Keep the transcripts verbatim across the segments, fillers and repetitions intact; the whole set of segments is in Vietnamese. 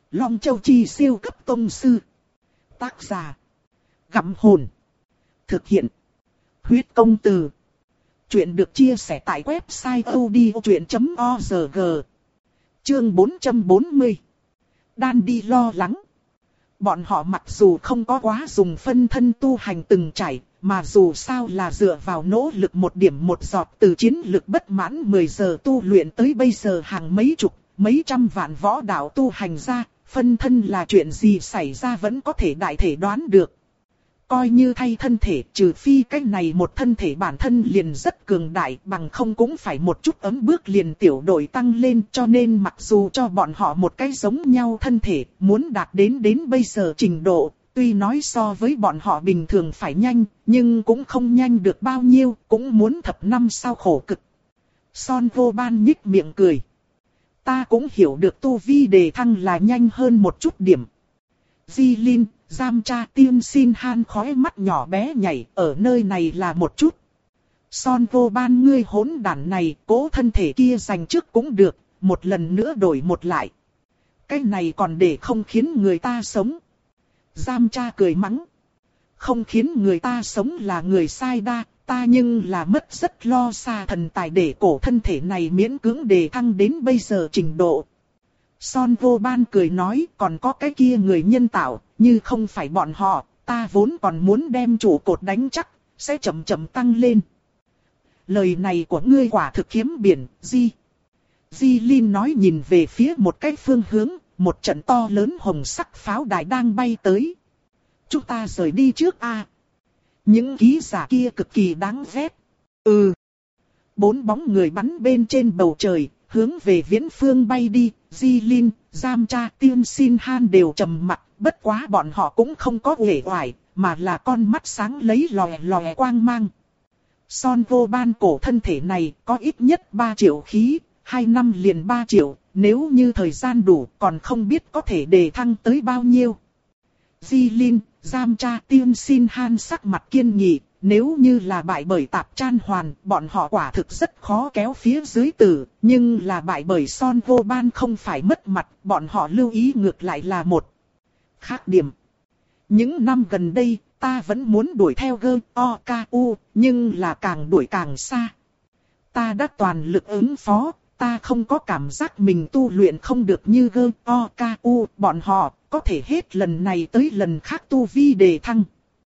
Long Châu Chi siêu cấp tông sư. Tác giả. Gặm hồn. Thực hiện. Huyết công từ. Chuyện được chia sẻ tại website audiochuyện chấm org. Chương bốn trăm bốn mươi. Đan đi lo lắng. Bọn họ mặc dù không có quá dùng phân thân tu hành từng trải, mà dù sao là dựa vào nỗ lực một điểm một giọt từ chiến lực bất mãn mười giờ tu luyện tới bây giờ hàng mấy chục, mấy trăm vạn võ đạo tu hành ra, phân thân là chuyện gì xảy ra vẫn có thể đại thể đoán được. Coi như thay thân thể, trừ phi cái này một thân thể bản thân liền rất cường đại, bằng không cũng phải một chút ấm bước liền tiểu đội tăng lên, cho nên mặc dù cho bọn họ một cái giống nhau thân thể, muốn đạt đến đến bây giờ trình độ, tuy nói so với bọn họ bình thường phải nhanh, nhưng cũng không nhanh được bao nhiêu, cũng muốn thập năm sau khổ cực. Son Vô Ban nhích miệng cười. Ta cũng hiểu được tu vi đề thăng là nhanh hơn một chút điểm. Di Linh, Giam Cha Tiên Xin Han khóe mắt nhỏ bé nhảy, ở nơi này là một chút. Son Vô Ban ngươi hỗn đản này, cố thân thể kia giành trước cũng được, một lần nữa đổi một lại. Cái này còn để không khiến người ta sống. Giam Cha cười mắng. Không khiến người ta sống là người sai đa, ta nhưng là mất rất lo xa thần tài để cổ thân thể này miễn cưỡng đề thăng đến bây giờ trình độ. Son Vô Ban cười nói, còn có cái kia người nhân tạo, như không phải bọn họ, ta vốn còn muốn đem trụ cột đánh chắc, sẽ chậm chậm tăng lên. Lời này của ngươi quả thực kiếm biển, Di. Di Linh nói nhìn về phía một cái phương hướng, một trận to lớn hồng sắc pháo đài đang bay tới. Chúng ta rời đi trước a. Những ký giả kia cực kỳ đáng ghét. Ừ. Bốn bóng người bắn bên trên bầu trời, hướng về viễn phương bay đi. Di Linh, Giam Cha, Tiên Xin Han đều trầm mặc, bất quá bọn họ cũng không có uể oải, mà là con mắt sáng lấy lòe lòe quang mang. Son Vô Ban cổ thân thể này có ít nhất ba triệu khí, hai năm liền ba triệu, nếu như thời gian đủ còn không biết có thể đề thăng tới bao nhiêu. Di Linh, Giam Cha, Tiên Xin Han sắc mặt kiên nghị, nếu như là bại bởi Tạp Chan Hoàn, bọn họ quả thực rất khó kéo phía dưới tử, nhưng là bại bởi Son Vô Ban không phải mất mặt, bọn họ lưu ý ngược lại là một khác điểm. Những năm gần đây, ta vẫn muốn đuổi theo G O K U, nhưng là càng đuổi càng xa. Ta đã toàn lực ứng phó, ta không có cảm giác mình tu luyện không được như G O K U, bọn họ có thể hết lần này tới lần khác tu vi đề thăng.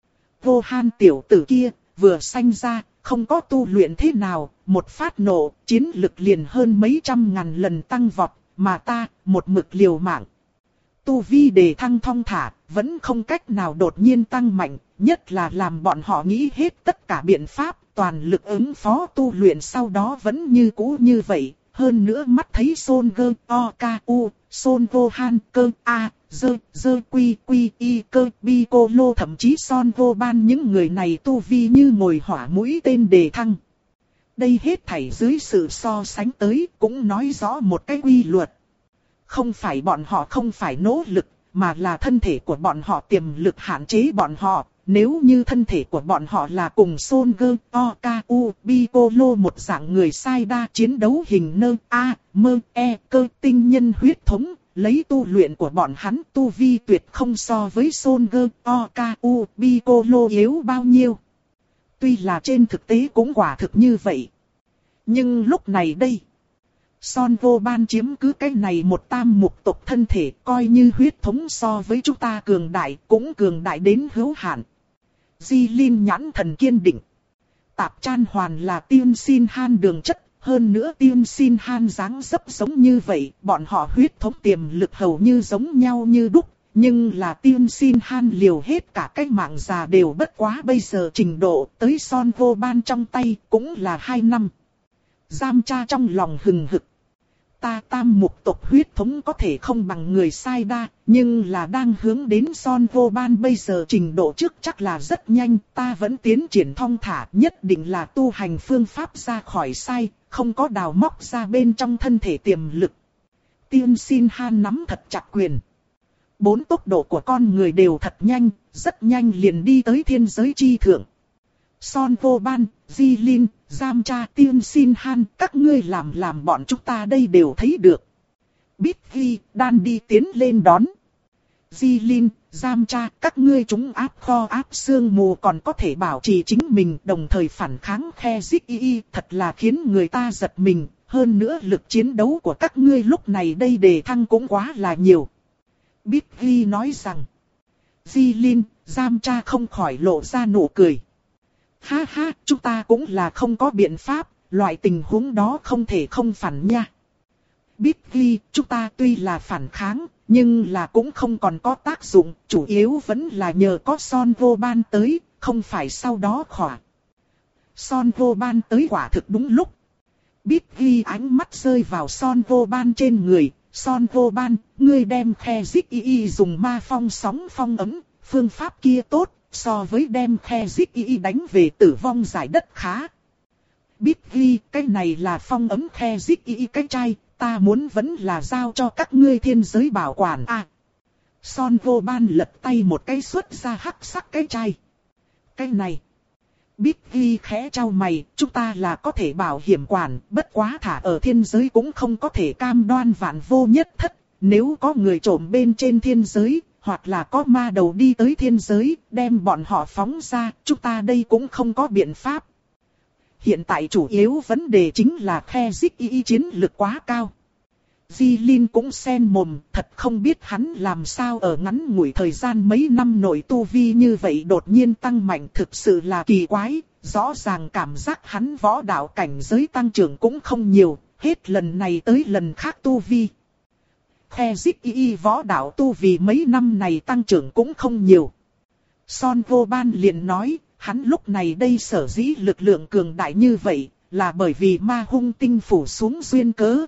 Vô Han tiểu tử kia, vừa sanh ra, không có tu luyện thế nào, một phát nổ, chiến lực liền hơn mấy trăm ngàn lần tăng vọt, mà ta, một mực liều mạng. Tu vi đề thăng thong thả, vẫn không cách nào đột nhiên tăng mạnh, nhất là làm bọn họ nghĩ hết tất cả biện pháp, toàn lực ứng phó tu luyện sau đó vẫn như cũ như vậy. Hơn nữa mắt thấy Son G O K U, Son Vô Han cơ A, dơ, dơ quy quy y cơ bi cô lô thậm chí Son Vô Ban những người này tu vi như ngồi hỏa mũi tên đề thăng. Đây hết thảy dưới sự so sánh tới cũng nói rõ một cái quy luật. Không phải bọn họ không phải nỗ lực, mà là thân thể của bọn họ tiềm lực hạn chế bọn họ. Nếu như thân thể của bọn họ là cùng Son G O K U Piccolo một dạng người sai đa chiến đấu hình nơ A, mơ, E, cơ tinh nhân huyết thống, lấy tu luyện của bọn hắn tu vi tuyệt không so với Son G O K U Piccolo yếu bao nhiêu. Tuy là trên thực tế cũng quả thực như vậy. Nhưng lúc này đây, Son Vô Ban chiếm cứ cái này một tam mục tộc thân thể coi như huyết thống so với chúng ta cường đại cũng cường đại đến hữu hạn. Di Linh nhãn thần kiên định. Tạp Chan Hoàn là Tiên Xin Han đường chất, hơn nữa Tiên Xin Han dáng dấp giống như vậy, bọn họ huyết thống tiềm lực hầu như giống nhau như đúc, nhưng là Tiên Xin Han liều hết cả cái mạng già đều bất quá bây giờ trình độ tới Son Vô Ban trong tay cũng là hai năm. Giam Cha trong lòng hừng hực. Ta tam mục tộc huyết thống có thể không bằng người sai đa, nhưng là đang hướng đến Son Vô Ban bây giờ trình độ trước chắc là rất nhanh, ta vẫn tiến triển thong thả, nhất định là tu hành phương pháp ra khỏi sai, không có đào móc ra bên trong thân thể tiềm lực. Tiên Xin Han nắm thật chặt quyền. Bốn tốc độ của con người đều thật nhanh, rất nhanh liền đi tới thiên giới chi thượng. Son Vô Ban, Di Linh, Giam Cha, Tiên Xin Han, các ngươi làm làm bọn chúng ta đây đều thấy được. Bít Ghi, Đan đi tiến lên đón. Di Linh, Giam Cha, các ngươi chúng áp kho áp xương mù còn có thể bảo trì chính mình, đồng thời phản kháng khe dích y y, thật là khiến người ta giật mình. Hơn nữa lực chiến đấu của các ngươi lúc này đây đề thăng cũng quá là nhiều. Bít Ghi nói rằng. Di Linh, Giam Cha không khỏi lộ ra nụ cười. Ha ha, chúng ta cũng là không có biện pháp, loại tình huống đó không thể không phản nha. Bít Ghi, chúng ta tuy là phản kháng, nhưng là cũng không còn có tác dụng, chủ yếu vẫn là nhờ có Son Vô Ban tới, không phải sau đó khỏa. Son Vô Ban tới quả thực đúng lúc. Bít Ghi ánh mắt rơi vào Son Vô Ban trên người. Son Vô Ban, ngươi đem khe dích y y dùng ma phong sóng phong ấm, phương pháp kia tốt, so với đem khe dích y y đánh về tử vong giải đất khá. Bít Ghi, cái này là phong ấm khe dích y y cái chai, ta muốn vẫn là giao cho các ngươi thiên giới bảo quản à. Son Vô Ban lật tay một cái xuất ra hắc sắc cái chai. Cái này. Bít Ghi khẽ trao mày, chúng ta là có thể bảo hiểm quản, bất quá thả ở thiên giới cũng không có thể cam đoan vạn vô nhất thất. Nếu có người trộm bên trên thiên giới, hoặc là có ma đầu đi tới thiên giới, đem bọn họ phóng ra, chúng ta đây cũng không có biện pháp. Hiện tại chủ yếu vấn đề chính là khe dích y y chiến lực quá cao. Di Linh cũng xen mồm, thật không biết hắn làm sao ở ngắn ngủi thời gian mấy năm nội tu vi như vậy đột nhiên tăng mạnh, thực sự là kỳ quái. Rõ ràng cảm giác hắn võ đạo cảnh giới tăng trưởng cũng không nhiều, hết lần này tới lần khác tu vi. Khe dích y y võ đạo tu vì mấy năm này tăng trưởng cũng không nhiều. Son Vô Ban liền nói, hắn lúc này đây sở dĩ lực lượng cường đại như vậy, là bởi vì ma hung tinh phủ xuống duyên cớ.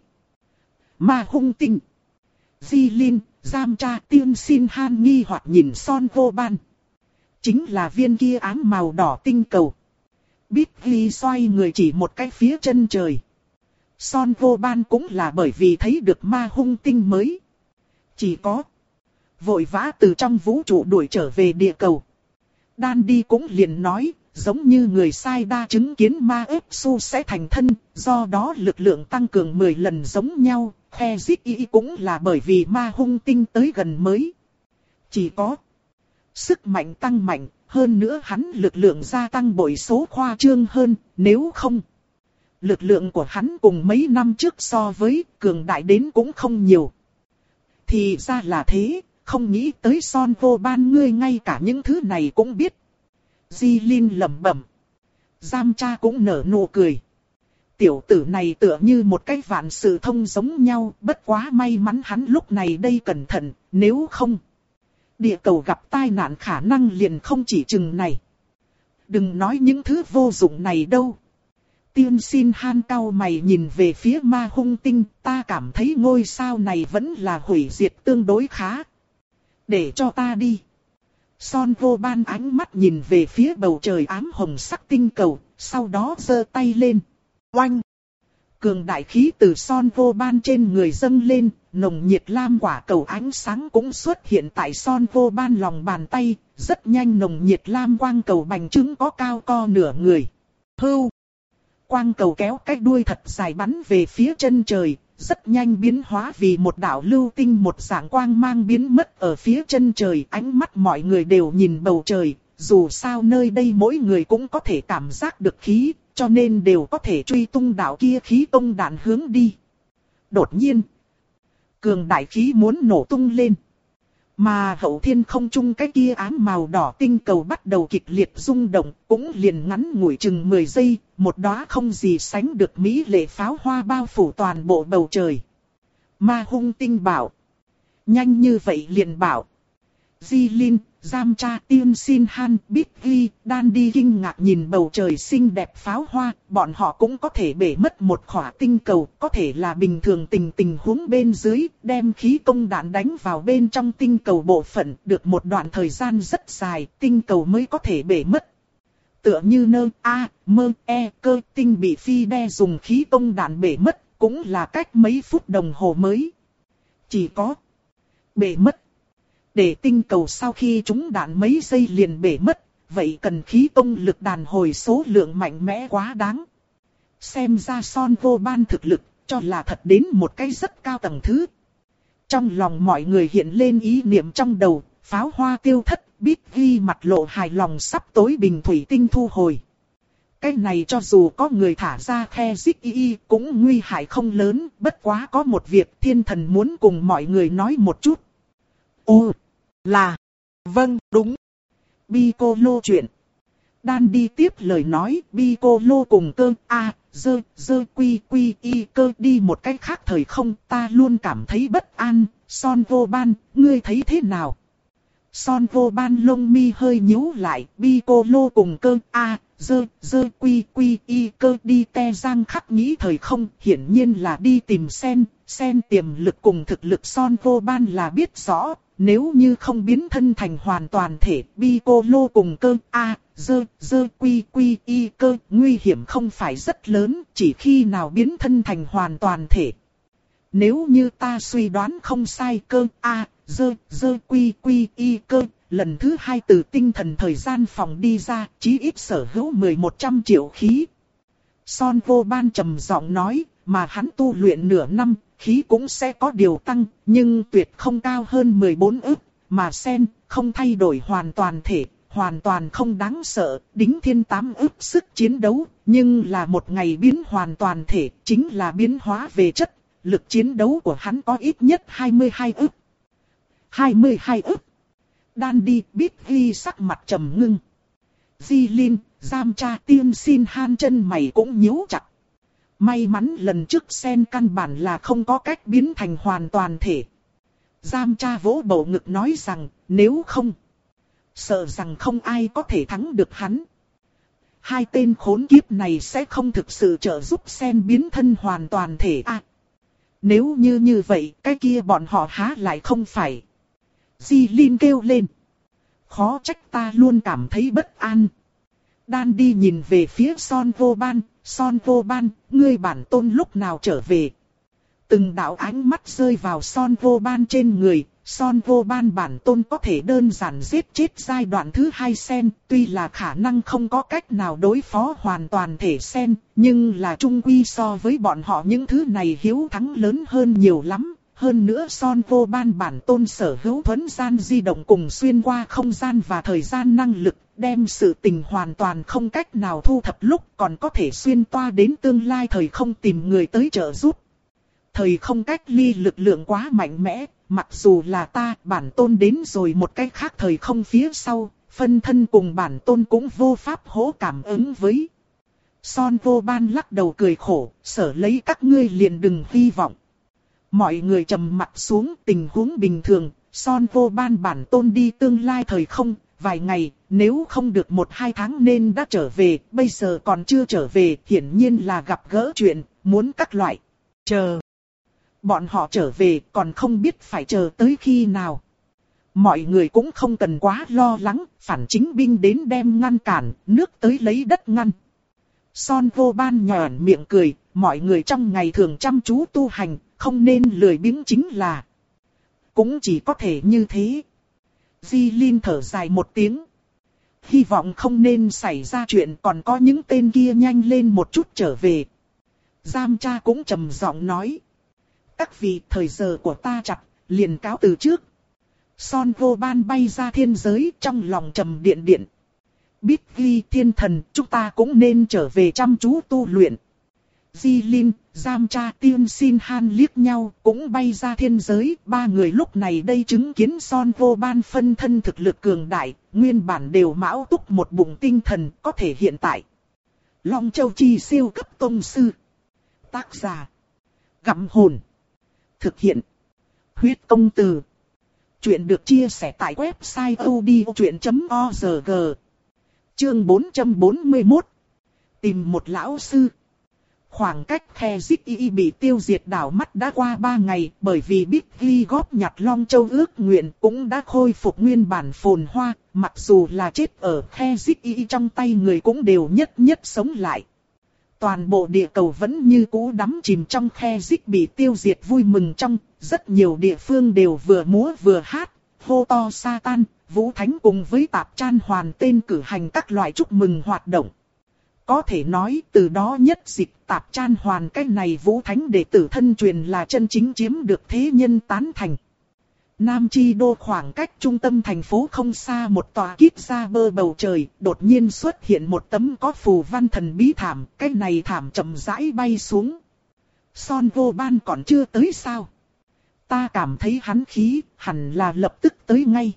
Ma hung tinh. Di Linh, Giam Cha, Tiên Xin Han nghi hoặc nhìn Son Vô Ban. Chính là viên kia ám màu đỏ tinh cầu. Bít Ghi xoay người chỉ một cái phía chân trời. Son Vô Ban cũng là bởi vì thấy được ma hung tinh mới. Chỉ có vội vã từ trong vũ trụ đuổi trở về địa cầu. Đan đi cũng liền nói, giống như người sai đa chứng kiến ma ếp su sẽ thành thân, do đó lực lượng tăng cường mười lần giống nhau, khe dích y cũng là bởi vì ma hung tinh tới gần mới. Chỉ có sức mạnh tăng mạnh, hơn nữa hắn lực lượng gia tăng bội số khoa trương hơn, nếu không. Lực lượng của hắn cùng mấy năm trước so với cường đại đến cũng không nhiều. Thì ra là thế, không nghĩ tới Son Vô Ban ngươi ngay cả những thứ này cũng biết. Di Linh lẩm bẩm. Giam Cha cũng nở nụ cười. Tiểu tử này tựa như một cái vạn sự thông giống nhau, bất quá may mắn hắn lúc này đây cẩn thận, nếu không. Địa cầu gặp tai nạn khả năng liền không chỉ chừng này. Đừng nói những thứ vô dụng này đâu. Tiên Xin Han cau mày nhìn về phía ma hung tinh, ta cảm thấy ngôi sao này vẫn là hủy diệt tương đối khá. Để cho ta đi. Son Vô Ban ánh mắt nhìn về phía bầu trời ám hồng sắc tinh cầu, sau đó giơ tay lên. Oanh! Cường đại khí từ Son Vô Ban trên người dâng lên, nồng nhiệt lam quả cầu ánh sáng cũng xuất hiện tại Son Vô Ban lòng bàn tay, rất nhanh nồng nhiệt lam quang cầu bành trướng có cao co nửa người. Hưu! Quang cầu kéo cái đuôi thật dài bắn về phía chân trời, rất nhanh biến hóa vì một đạo lưu tinh một dạng quang mang biến mất ở phía chân trời. Ánh mắt mọi người đều nhìn bầu trời, dù sao nơi đây mỗi người cũng có thể cảm giác được khí, cho nên đều có thể truy tung đạo kia khí tông đạn hướng đi. Đột nhiên, cường đại khí muốn nổ tung lên. Mà hậu thiên không trung cái kia ám màu đỏ tinh cầu bắt đầu kịch liệt rung động, cũng liền ngắn ngủi chừng mười giây, một đóa không gì sánh được mỹ lệ pháo hoa bao phủ toàn bộ bầu trời. Ma hung tinh bảo. Nhanh như vậy liền bảo. Di Linh, Giam Cha, Tiên Xin Han, Bít Ghi, Đan đi kinh ngạc nhìn bầu trời xinh đẹp pháo hoa, bọn họ cũng có thể bể mất một khỏa tinh cầu, có thể là bình thường tình tình huống bên dưới, đem khí công đạn đánh vào bên trong tinh cầu bộ phận, được một đoạn thời gian rất dài, tinh cầu mới có thể bể mất. Tựa như nơ, a, mơ, e, cơ, tinh bị phi đe dùng khí công đạn bể mất, cũng là cách mấy phút đồng hồ mới. Chỉ có bể mất. Để tinh cầu sau khi trúng đạn mấy giây liền bể mất, vậy cần khí công lực đàn hồi số lượng mạnh mẽ quá đáng. Xem ra Son Vô Ban thực lực, cho là thật đến một cái rất cao tầng thứ. Trong lòng mọi người hiện lên ý niệm trong đầu, pháo hoa tiêu thất, Big Ghi mặt lộ hài lòng sắp tối bình thủy tinh thu hồi. Cái này cho dù có người thả ra khe dích y cũng nguy hại không lớn, bất quá có một việc thiên thần muốn cùng mọi người nói một chút. Ô, là, vâng, đúng. Piccolo chuyện. Đan đi tiếp lời nói, Piccolo cùng cơ a, dơ, dơ quy quy y cơ đi một cách khác thời không, ta luôn cảm thấy bất an, Son vô ban, ngươi thấy thế nào? Son vô ban lông mi hơi nhíu lại, Piccolo cùng cơ a, dơ, dơ quy quy y cơ đi te giang khắc nghĩ thời không, hiển nhiên là đi tìm Sen, Sen tiềm lực cùng thực lực Son vô ban là biết rõ. Nếu như không biến thân thành hoàn toàn thể, Piccolo cùng cơ a, dơ, dơ quy quy y cơ, nguy hiểm không phải rất lớn, chỉ khi nào biến thân thành hoàn toàn thể. Nếu như ta suy đoán không sai, cơ a, dơ, dơ quy quy y cơ, lần thứ hai từ tinh thần thời gian phòng đi ra, chí ít sở hữu mười một trăm triệu khí. Son vô ban trầm giọng nói, mà hắn tu luyện nửa năm, khí cũng sẽ có điều tăng, nhưng tuyệt không cao hơn mười bốn ức, mà Sen không thay đổi hoàn toàn thể, hoàn toàn không đáng sợ, đính thiên tám ức sức chiến đấu, nhưng là một ngày biến hoàn toàn thể, chính là biến hóa về chất, lực chiến đấu của hắn có ít nhất hai mươi hai ức. hai mươi hai ức. Đan đi biết ghi sắc mặt trầm ngưng. Di Linh, giam cha tiên xin han chân mày cũng nhíu chặt. May mắn lần trước Sen căn bản là không có cách biến thành hoàn toàn thể. Giam cha vỗ bầu ngực nói rằng, nếu không, sợ rằng không ai có thể thắng được hắn. Hai tên khốn kiếp này sẽ không thực sự trợ giúp Sen biến thân hoàn toàn thể à. Nếu như như vậy, cái kia bọn họ há lại không phải. Di Linh kêu lên. Khó trách ta luôn cảm thấy bất an. Đan đi nhìn về phía Son vô ban. Son vô ban, ngươi bản tôn lúc nào trở về? Từng đạo ánh mắt rơi vào Son vô ban trên người. Son vô ban bản tôn có thể đơn giản giết chết giai đoạn thứ hai Sen. Tuy là khả năng không có cách nào đối phó hoàn toàn thể Sen. Nhưng là chung quy so với bọn họ những thứ này hiếu thắng lớn hơn nhiều lắm. Hơn nữa Son vô ban bản tôn sở hữu thuấn gian di động cùng xuyên qua không gian và thời gian năng lực. Đem sự tình hoàn toàn không cách nào thu thập lúc còn có thể xuyên toa đến tương lai thời không tìm người tới trợ giúp. Thời không cách ly lực lượng quá mạnh mẽ, mặc dù là ta bản tôn đến rồi một cách khác thời không phía sau, phân thân cùng bản tôn cũng vô pháp hỗ cảm ứng với. Son vô ban lắc đầu cười khổ, sở lấy các ngươi liền đừng hy vọng. Mọi người trầm mặt xuống tình huống bình thường, Son vô ban bản tôn đi tương lai thời không. Vài ngày, nếu không được một hai tháng nên đã trở về, bây giờ còn chưa trở về, hiển nhiên là gặp gỡ chuyện, muốn các loại. Chờ. Bọn họ trở về còn không biết phải chờ tới khi nào. Mọi người cũng không cần quá lo lắng, phản chính binh đến đem ngăn cản, nước tới lấy đất ngăn. Son vô ban nhởn miệng cười, mọi người trong ngày thường chăm chú tu hành, không nên lười biếng chính là. Cũng chỉ có thể như thế. Di Linh thở dài một tiếng. Hy vọng không nên xảy ra chuyện còn có những tên kia nhanh lên một chút trở về. Giam cha cũng trầm giọng nói. Các vị thời giờ của ta chặt, liền cáo từ trước. Son vô ban bay ra thiên giới trong lòng trầm điện điện. Biết ghi thiên thần, chúng ta cũng nên trở về chăm chú tu luyện. Di Linh, giam cha tiên xin han liếc nhau, cũng bay ra thiên giới. Ba người lúc này đây chứng kiến Son vô ban phân thân thực lực cường đại, nguyên bản đều mão túc một bụng tinh thần, có thể hiện tại. Long Châu Chi siêu cấp tông sư. Tác giả. Gặm hồn. Thực hiện. Huyết công từ. Chuyện được chia sẻ tại website odchuyện chấm org. Chương bốn trăm bốn mươi mốt. Tìm một lão sư. Khoảng cách khe Dích Y bị tiêu diệt đảo mắt đã qua ba ngày, bởi vì Big Ghi góp nhặt Long Châu ước nguyện cũng đã khôi phục nguyên bản phồn hoa, mặc dù là chết ở khe Dích Y trong tay người cũng đều nhất nhất sống lại. Toàn bộ địa cầu vẫn như cũ đắm chìm trong khe Dích bị tiêu diệt vui mừng trong, rất nhiều địa phương đều vừa múa vừa hát, hô to sa tan, vũ thánh cùng với tạp chan hoàn tên cử hành các loại chúc mừng hoạt động. Có thể nói từ đó nhất dịch Tạp Chan Hoàn cái này Vũ Thánh đệ tử thân truyền là chân chính chiếm được thế nhân tán thành. Nam Chi Đô khoảng cách trung tâm thành phố không xa một tòa kít ra bơ bầu trời, đột nhiên xuất hiện một tấm có phù văn thần bí thảm, cái này thảm chậm rãi bay xuống. Son Vô Ban còn chưa tới sao? Ta cảm thấy hắn khí, hẳn là lập tức tới ngay.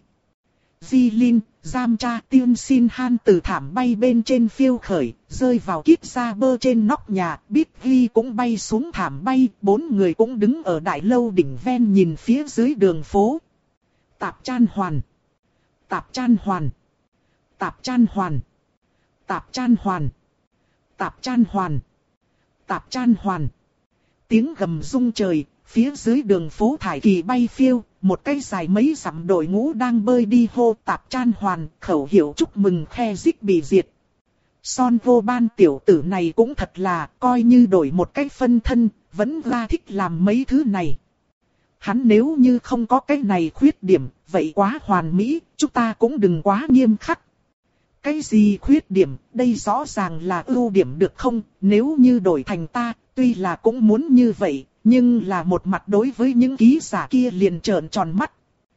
Di Linh, Giam Cha, Tiên Xin Han từ thảm bay bên trên phiêu khởi, rơi vào kít ra bơ trên nóc nhà, Biết Ghi cũng bay xuống thảm bay, bốn người cũng đứng ở đại lâu đỉnh ven nhìn phía dưới đường phố. Tạp Chan Hoàn, Tạp Chan Hoàn, Tạp Chan Hoàn, Tạp Chan Hoàn, Tạp Chan Hoàn, Tạp Chan Hoàn. Tiếng gầm rung trời, phía dưới đường phố thải kỳ bay phiêu, một cái dài mấy dặm đội ngũ đang bơi đi hô Tạp Chan Hoàn, khẩu hiệu chúc mừng khe dích bị diệt. Son Vô Ban tiểu tử này cũng thật là, coi như đổi một cái phân thân, vẫn ra thích làm mấy thứ này. Hắn nếu như không có cái này khuyết điểm, vậy quá hoàn mỹ, chúng ta cũng đừng quá nghiêm khắc. Cái gì khuyết điểm, đây rõ ràng là ưu điểm được không, nếu như đổi thành ta, tuy là cũng muốn như vậy, nhưng là một mặt đối với những ký giả kia liền trợn tròn mắt.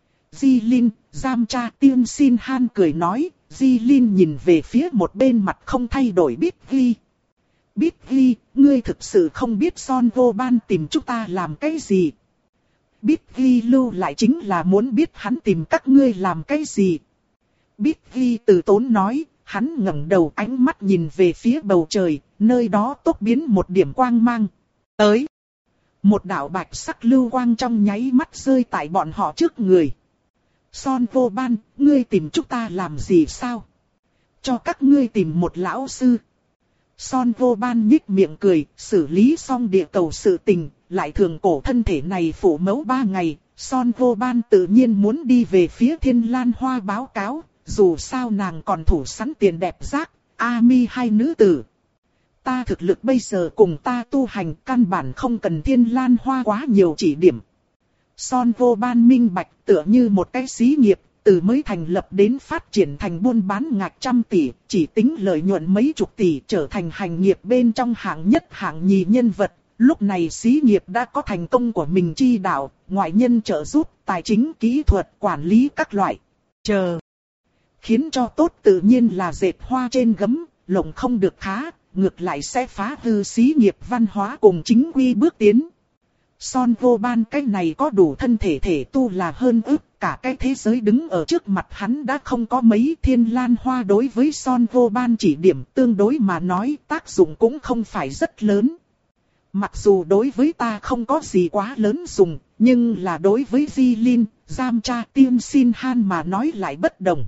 Di Linh, Giam Cha, Tiên Xin Han cười nói, Di Linh nhìn về phía một bên mặt không thay đổi Biết Ghi. Biết Ghi, ngươi thực sự không biết Son Vô Ban tìm chúng ta làm cái gì. Biết Ghi lưu lại chính là muốn biết hắn tìm các ngươi làm cái gì. Biết Ghi từ tốn nói, hắn ngẩng đầu ánh mắt nhìn về phía bầu trời, nơi đó tốc biến một điểm quang mang. Tới. Một đạo bạch sắc lưu quang trong nháy mắt rơi tại bọn họ trước người. Son Vô Ban, ngươi tìm chúng ta làm gì sao? Cho các ngươi tìm một lão sư. Son Vô Ban nhích miệng cười, xử lý xong địa cầu sự tình, lại thường cổ thân thể này phủ mẫu ba ngày. Son Vô Ban tự nhiên muốn đi về phía Thiên Lan Hoa báo cáo, dù sao nàng còn thủ sẵn tiền đẹp giác, A Mi hai nữ tử. Ta thực lực bây giờ cùng ta tu hành căn bản không cần Thiên Lan Hoa quá nhiều chỉ điểm. Son Vô Ban minh bạch tựa như một cái xí nghiệp, từ mới thành lập đến phát triển thành buôn bán ngạch trăm tỷ, chỉ tính lợi nhuận mấy chục tỷ trở thành hành nghiệp bên trong hạng nhất hạng nhì nhân vật. Lúc này xí nghiệp đã có thành công của mình chi đạo, ngoại nhân trợ giúp, tài chính, kỹ thuật, quản lý các loại. Chờ. Khiến cho tốt tự nhiên là dệt hoa trên gấm, lộng không được khá, ngược lại sẽ phá hư xí nghiệp văn hóa cùng chính quy bước tiến. Son Vô Ban cái này có đủ thân thể thể tu là hơn ức, cả cái thế giới đứng ở trước mặt hắn đã không có mấy. Thiên Lan Hoa đối với Son Vô Ban chỉ điểm tương đối mà nói tác dụng cũng không phải rất lớn. Mặc dù đối với ta không có gì quá lớn dùng, nhưng là đối với Di Linh, Giam Cha, Tiên Xin Han mà nói lại bất đồng.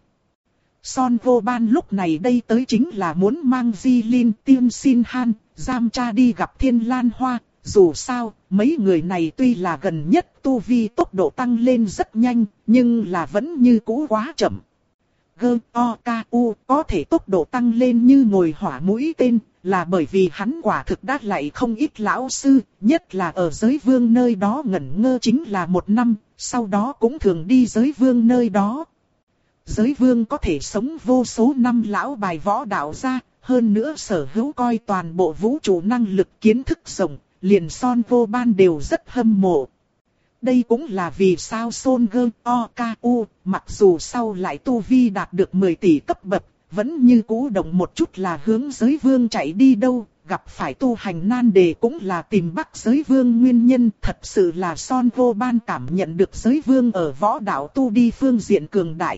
Son Vô Ban lúc này đây tới chính là muốn mang Di Linh, Tiên Xin Han, Giam Cha đi gặp Thiên Lan Hoa. Dù sao, mấy người này tuy là gần nhất tu vi tốc độ tăng lên rất nhanh, nhưng là vẫn như cũ quá chậm. Gơ, O, K, U có thể tốc độ tăng lên như ngồi hỏa mũi tên, là bởi vì hắn quả thực đã lại không ít lão sư, nhất là ở giới vương nơi đó ngẩn ngơ chính là một năm, sau đó cũng thường đi giới vương nơi đó. Giới vương có thể sống vô số năm lão bài võ đạo ra, hơn nữa sở hữu coi toàn bộ vũ trụ năng lực kiến thức rộng, liền Son Vô Ban đều rất hâm mộ. Đây cũng là vì sao Son Gơ O K U, mặc dù sau lại tu vi đạt được mười tỷ cấp bậc, vẫn như cũ động một chút là hướng giới vương chạy đi đâu, gặp phải tu hành nan đề cũng là tìm bắt giới vương nguyên nhân. Thật sự là Son Vô Ban cảm nhận được giới vương ở võ đạo tu đi phương diện cường đại.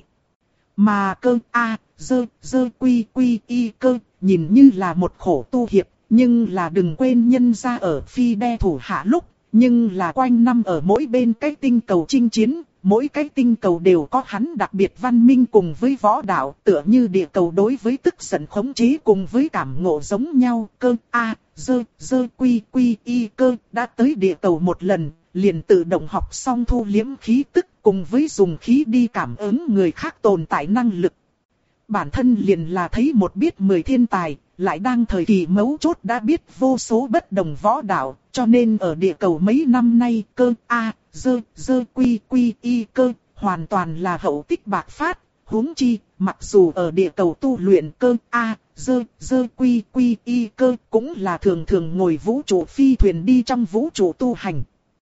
Mà cơ A, dơ, dơ quy quy y cơ, nhìn như là một khổ tu hiệp, nhưng là đừng quên nhân ra ở phi đe thủ hạ lúc, nhưng là quanh năm ở mỗi bên cái tinh cầu chinh chiến, mỗi cái tinh cầu đều có hắn đặc biệt văn minh cùng với võ đạo, tựa như địa cầu đối với tức giận khống chế cùng với cảm ngộ giống nhau. Cơ A, dơ, dơ quy quy y cơ, đã tới địa cầu một lần, liền tự động học xong thu liếm khí tức cùng với dùng khí đi cảm ứng người khác tồn tại năng lực. Bản thân liền là thấy một biết mười thiên tài, lại đang thời kỳ mấu chốt đã biết vô số bất đồng võ đạo, cho nên ở địa cầu mấy năm nay cơ A, dơ, dơ quy quy y cơ, hoàn toàn là hậu tích bạc phát, huống chi, mặc dù ở địa cầu tu luyện cơ A, dơ, dơ quy quy y cơ cũng là thường thường ngồi vũ trụ phi thuyền đi trong vũ trụ tu hành.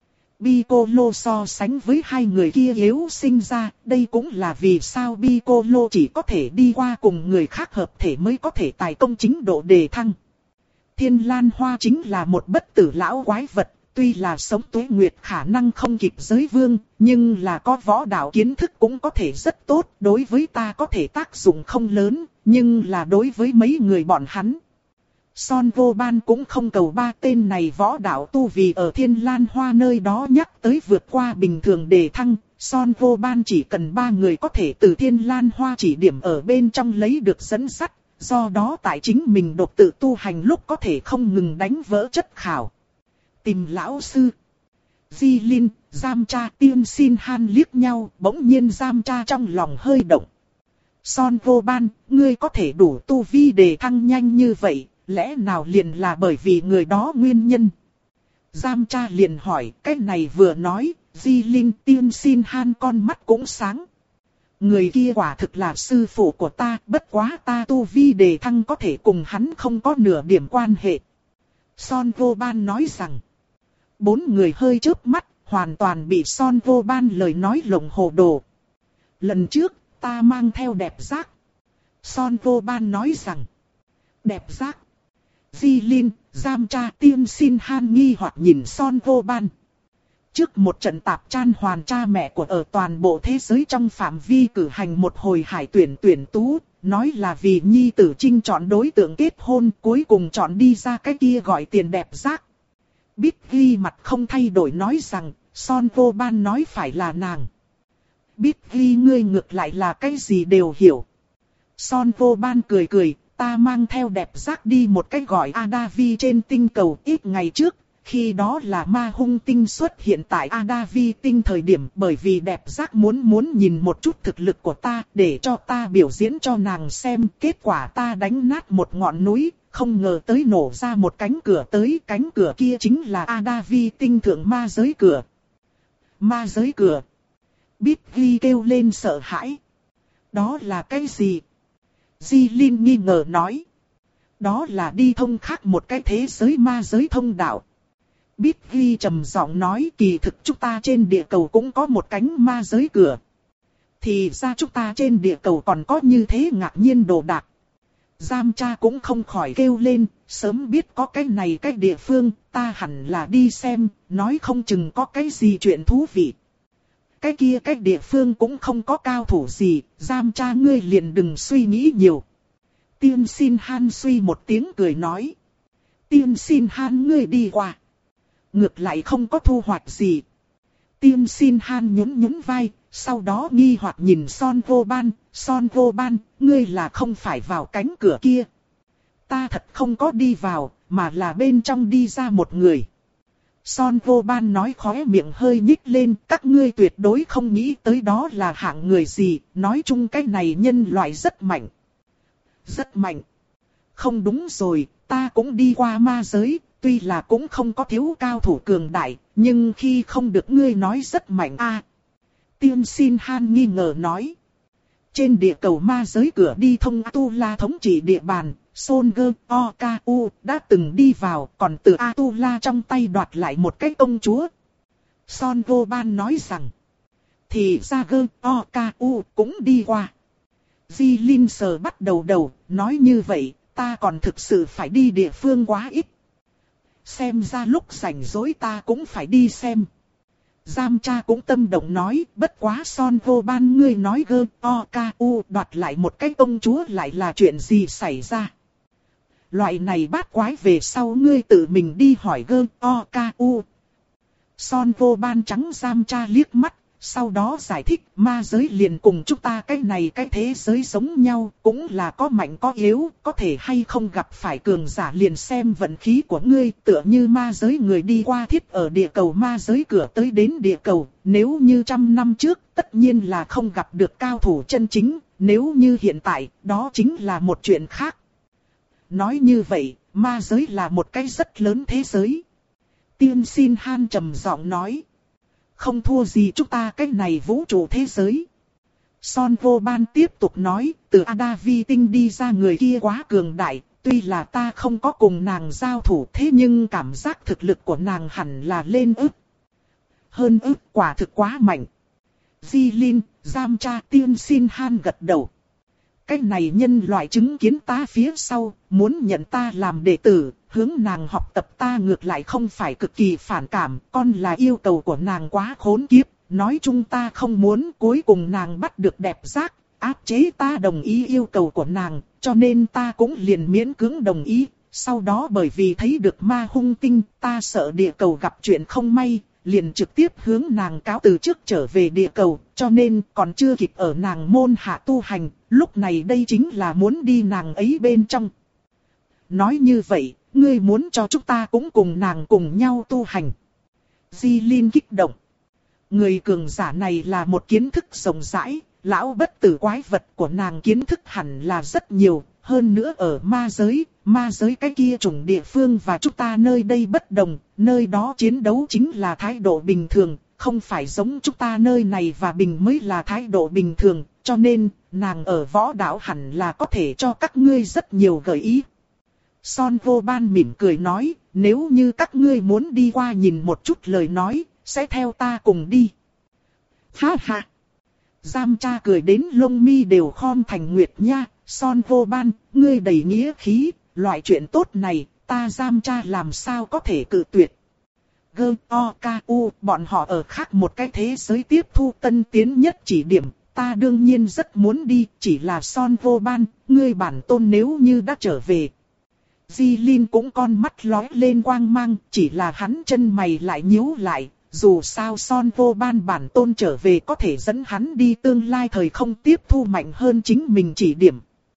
Piccolo so sánh với hai người kia yếu sinh ra, đây cũng là vì sao Piccolo chỉ có thể đi qua cùng người khác hợp thể mới có thể tài công chính độ đề thăng. Thiên Lan Hoa chính là một bất tử lão quái vật, tuy là sống tuế nguyệt khả năng không kịp giới vương, nhưng là có võ đạo kiến thức cũng có thể rất tốt, đối với ta có thể tác dụng không lớn, nhưng là đối với mấy người bọn hắn. Son Vô Ban cũng không cầu ba tên này võ đạo tu vì ở Thiên Lan Hoa nơi đó nhắc tới vượt qua bình thường đề thăng, Son Vô Ban chỉ cần ba người có thể từ Thiên Lan Hoa chỉ điểm ở bên trong lấy được dẫn sắt, do đó tại chính mình độc tự tu hành lúc có thể không ngừng đánh vỡ chất khảo. Tìm lão sư. Di Linh, Giam Cha Tiên Xin Han liếc nhau, bỗng nhiên Giam Cha trong lòng hơi động. Son Vô Ban, ngươi có thể đủ tu vi đề thăng nhanh như vậy, lẽ nào liền là bởi vì người đó nguyên nhân? Giam Cha liền hỏi, cái này vừa nói, Di Linh Tiên Xin Han con mắt cũng sáng. Người kia quả thực là sư phụ của ta, bất quá ta tu vi đề thăng có thể cùng hắn không có nửa điểm quan hệ. Son Vô Ban nói rằng, bốn người hơi chớp mắt, hoàn toàn bị Son Vô Ban lời nói lồng hồ đồ. Lần trước, ta mang theo đẹp giác. Son Vô Ban nói rằng, đẹp giác. Di Linh, Giam Cha Tiên Xin Han nghi hoặc nhìn Son Vô Ban. Trước một trận tạp chan hoàn cha mẹ của ở toàn bộ thế giới trong phạm vi cử hành một hồi hải tuyển tuyển tú, nói là vì nhi tử trinh chọn đối tượng kết hôn, cuối cùng chọn đi ra cái kia gọi tiền đẹp giác. Bích Ghi mặt không thay đổi nói rằng, Son Vô Ban nói phải là nàng. Bích Ghi ngươi ngược lại là cái gì đều hiểu. Son Vô Ban cười cười, ta mang theo đẹp giác đi một cái gọi Adavi trên tinh cầu ít ngày trước. Khi đó là ma hung tinh xuất hiện tại Adavi tinh thời điểm, bởi vì đẹp giác muốn muốn nhìn một chút thực lực của ta để cho ta biểu diễn cho nàng xem. Kết quả ta đánh nát một ngọn núi, không ngờ tới nổ ra một cánh cửa tới. Cánh cửa kia chính là Adavi tinh thượng ma giới cửa. Ma giới cửa. Bít Ghi kêu lên sợ hãi. Đó là cái gì? Di Linh nghi ngờ nói. Đó là đi thông khác một cái thế giới ma giới thông đạo. Bít Ghi trầm giọng nói, kỳ thực chúng ta trên địa cầu cũng có một cánh ma giới cửa. Thì ra chúng ta trên địa cầu còn có như thế ngạc nhiên đồ đạc. Giam Cha cũng không khỏi kêu lên, sớm biết có cái này cái địa phương, ta hẳn là đi xem, nói không chừng có cái gì chuyện thú vị. Cái kia cái địa phương cũng không có cao thủ gì, Giam Cha ngươi liền đừng suy nghĩ nhiều. Tiên Xin Han suy một tiếng cười nói. Tiên Xin Han ngươi đi qua. Ngược lại không có thu hoạch gì. Tiên Xin Han nhún nhún vai, sau đó nghi hoặc nhìn Son Vô Ban. Son Vô Ban, ngươi là không phải vào cánh cửa kia. Ta thật không có đi vào, mà là bên trong đi ra một người. Son Vô Ban nói khóe miệng hơi nhích lên, các ngươi tuyệt đối không nghĩ tới đó là hạng người gì, nói chung cái này nhân loại rất mạnh. Rất mạnh. Không đúng rồi, ta cũng đi qua ma giới. Tuy là cũng không có thiếu cao thủ cường đại, nhưng khi không được ngươi nói rất mạnh a. À, Tiên Xin Han nghi ngờ nói. Trên địa cầu ma giới cửa đi thông Atula thống trị địa bàn, Solger Oku đã từng đi vào, còn từ Atula trong tay đoạt lại một cái công chúa. Son Vô Ban nói rằng, thì Jager Oku cũng đi qua. Di Linh sờ bắt đầu đầu, nói như vậy, ta còn thực sự phải đi địa phương quá ít. Xem ra lúc rảnh rỗi ta cũng phải đi xem. Giam Cha cũng tâm động nói, bất quá Son Vô Ban ngươi nói gơ o ca u đoạt lại một cái công chúa lại là chuyện gì xảy ra. Loại này bát quái về sau ngươi tự mình đi hỏi gơ o ca u. Son Vô Ban trắng Giam Cha liếc mắt, sau đó giải thích ma giới liền cùng chúng ta cái này cái thế giới giống nhau, cũng là có mạnh có yếu, có thể hay không gặp phải cường giả liền xem vận khí của ngươi, tựa như ma giới người đi qua thiết ở địa cầu ma giới cửa tới đến địa cầu, nếu như trăm năm trước, tất nhiên là không gặp được cao thủ chân chính, nếu như hiện tại, đó chính là một chuyện khác. Nói như vậy, ma giới là một cái rất lớn thế giới. Tiên Xin Han trầm giọng nói. Không thua gì chúng ta cái này vũ trụ thế giới. Son Vô Ban tiếp tục nói, từ Adavi tinh đi ra người kia quá cường đại, tuy là ta không có cùng nàng giao thủ thế nhưng cảm giác thực lực của nàng hẳn là lên ức. Hơn ức quả thực quá mạnh. Di Linh, Giam Cha Tiên Xin Han gật đầu. Cái này nhân loại chứng kiến ta phía sau, muốn nhận ta làm đệ tử, hướng nàng học tập ta ngược lại không phải cực kỳ phản cảm, con là yêu cầu của nàng quá khốn kiếp, nói chung ta không muốn, cuối cùng nàng bắt được đẹp giác, áp chế ta đồng ý yêu cầu của nàng, cho nên ta cũng liền miễn cưỡng đồng ý, sau đó bởi vì thấy được ma hung tinh, ta sợ địa cầu gặp chuyện không may, liền trực tiếp hướng nàng cáo từ trước trở về địa cầu, cho nên còn chưa kịp ở nàng môn hạ tu hành, lúc này đây chính là muốn đi nàng ấy bên trong. Nói như vậy, ngươi muốn cho chúng ta cũng cùng nàng cùng nhau tu hành. Di Linh kích động. Người cường giả này là một kiến thức rộng rãi, lão bất tử quái vật của nàng kiến thức hẳn là rất nhiều, hơn nữa ở ma giới, ma giới cái kia chủng địa phương và chúng ta nơi đây bất đồng, nơi đó chiến đấu chính là thái độ bình thường, không phải giống chúng ta nơi này và bình mới là thái độ bình thường, cho nên, nàng ở võ đạo hẳn là có thể cho các ngươi rất nhiều gợi ý. Son Vô Ban mỉm cười nói, nếu như các ngươi muốn đi qua nhìn một chút lời nói, sẽ theo ta cùng đi. Ha ha! Giam Cha cười đến lông mi đều khom thành nguyệt nha, Son Vô Ban, ngươi đầy nghĩa khí, loại chuyện tốt này, ta Giam Cha làm sao có thể cự tuyệt. Gơ, o, ca, u, bọn họ ở khác một cái thế giới tiếp thu tân tiến nhất chỉ điểm, ta đương nhiên rất muốn đi, chỉ là Son Vô Ban, ngươi bản tôn nếu như đã trở về. Di Linh cũng con mắt lóe lên quang mang, chỉ là hắn chân mày lại nhíu lại, dù sao Son Vô Ban bản tôn trở về có thể dẫn hắn đi tương lai thời không tiếp thu mạnh hơn chính mình chỉ điểm.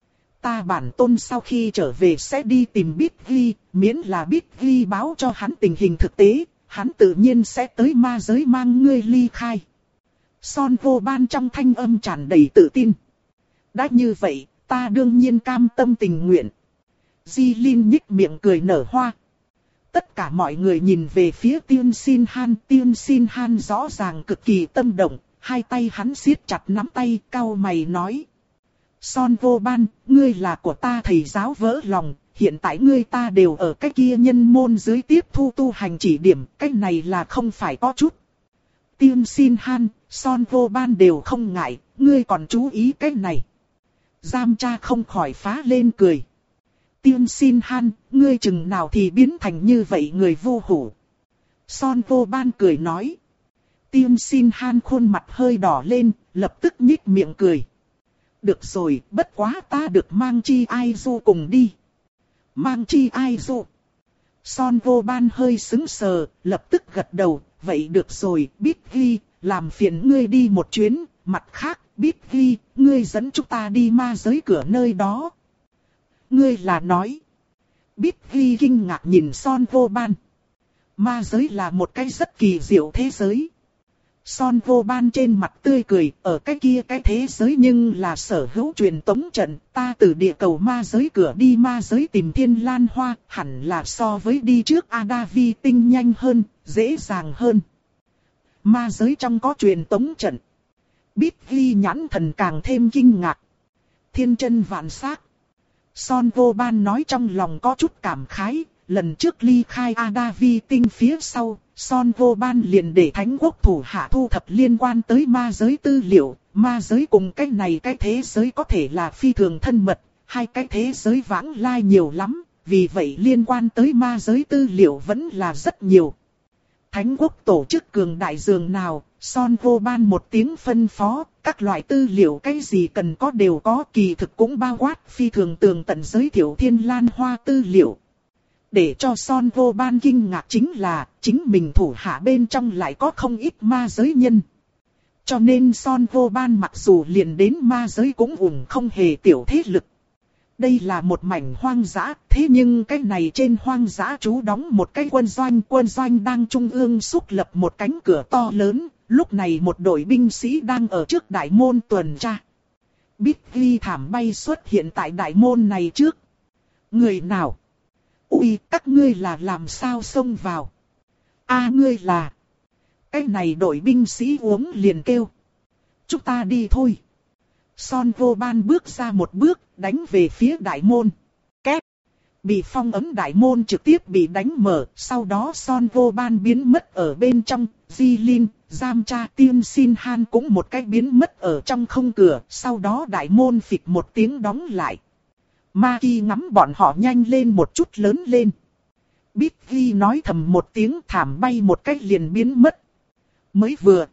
Ta bản tôn sau khi trở về sẽ đi tìm Bích Ghi, miễn là Bích Ghi báo cho hắn tình hình thực tế, hắn tự nhiên sẽ tới ma giới mang ngươi ly khai. Son Vô Ban trong thanh âm tràn đầy tự tin. Đã như vậy, ta đương nhiên cam tâm tình nguyện. Di Linh nhích miệng cười nở hoa. Tất cả mọi người nhìn về phía Tiên Xin Han. Tiên Xin Han rõ ràng cực kỳ tâm động, hai tay hắn siết chặt nắm tay, cau mày nói. Son Vô Ban, ngươi là của ta thầy giáo vỡ lòng, hiện tại ngươi ta đều ở cái kia nhân môn dưới tiếp thu tu hành chỉ điểm, cái này là không phải có chút. Tiên Xin Han, Son Vô Ban đều không ngại, ngươi còn chú ý cái này. Giam Cha không khỏi phá lên cười. Tiên Xin Han, ngươi chừng nào thì biến thành như vậy người vô hủ. Son Vô Ban cười nói. Tiên Xin Han khuôn mặt hơi đỏ lên, lập tức nhích miệng cười. Được rồi, bất quá ta được mang Chi Ai Du cùng đi. Mang Chi Ai Du. Son Vô Ban hơi sững sờ, lập tức gật đầu, vậy được rồi, Bích Ghi, làm phiền ngươi đi một chuyến, mặt khác, Bích Ghi, ngươi dẫn chúng ta đi ma giới cửa nơi đó. Ngươi là nói. Bích Ghi kinh ngạc nhìn Son Vô Ban. Ma giới là một cái rất kỳ diệu thế giới. Son Vô Ban trên mặt tươi cười, ở cái kia cái thế giới nhưng là sở hữu truyền tống trận, ta từ địa cầu ma giới cửa đi ma giới tìm Thiên Lan Hoa, hẳn là so với đi trước Adavi tinh nhanh hơn, dễ dàng hơn. Ma giới trong có truyền tống trận. Bích Ghi nhãn thần càng thêm kinh ngạc. Thiên chân vạn sắc. Son Vô Ban nói trong lòng có chút cảm khái, lần trước ly khai Adavi tinh phía sau, Son Vô Ban liền để Thánh Quốc thủ hạ thu thập liên quan tới ma giới tư liệu, ma giới cùng cái này cái thế giới có thể là phi thường thân mật, hai cái thế giới vãng lai nhiều lắm, vì vậy liên quan tới ma giới tư liệu vẫn là rất nhiều. Thánh Quốc tổ chức cường đại dường nào, Son Vô Ban một tiếng phân phó, các loại tư liệu cái gì cần có đều có, kỳ thực cũng bao quát phi thường tường tận giới thiệu Thiên Lan Hoa tư liệu. Để cho Son Vô Ban kinh ngạc chính là, chính mình thủ hạ bên trong lại có không ít ma giới nhân. Cho nên Son Vô Ban mặc dù liền đến ma giới cũng ủng không hề tiểu thế lực. Đây là một mảnh hoang dã, thế nhưng cái này trên hoang dã trú đóng một cái quân doanh. Quân doanh đang trung ương xúc lập một cánh cửa to lớn, lúc này một đội binh sĩ đang ở trước đại môn tuần tra. Bích Ghi thảm bay xuất hiện tại đại môn này trước. Người nào? Ui, các ngươi là làm sao xông vào? A ngươi là... Cái này đội binh sĩ uống liền kêu. Chúng ta đi thôi. Son vô ban bước ra một bước, đánh về phía đại môn. Két. Bị phong ấn đại môn trực tiếp bị đánh mở, sau đó Son vô ban biến mất ở bên trong, Di Linh, Giam Cha Tiên Xin Han cũng một cái biến mất ở trong không cửa, sau đó đại môn phịch một tiếng đóng lại. Ma Ki ngắm bọn họ nhanh lên một chút lớn lên. Bít Ghi nói thầm một tiếng thảm bay một cách liền biến mất. Mới vừa.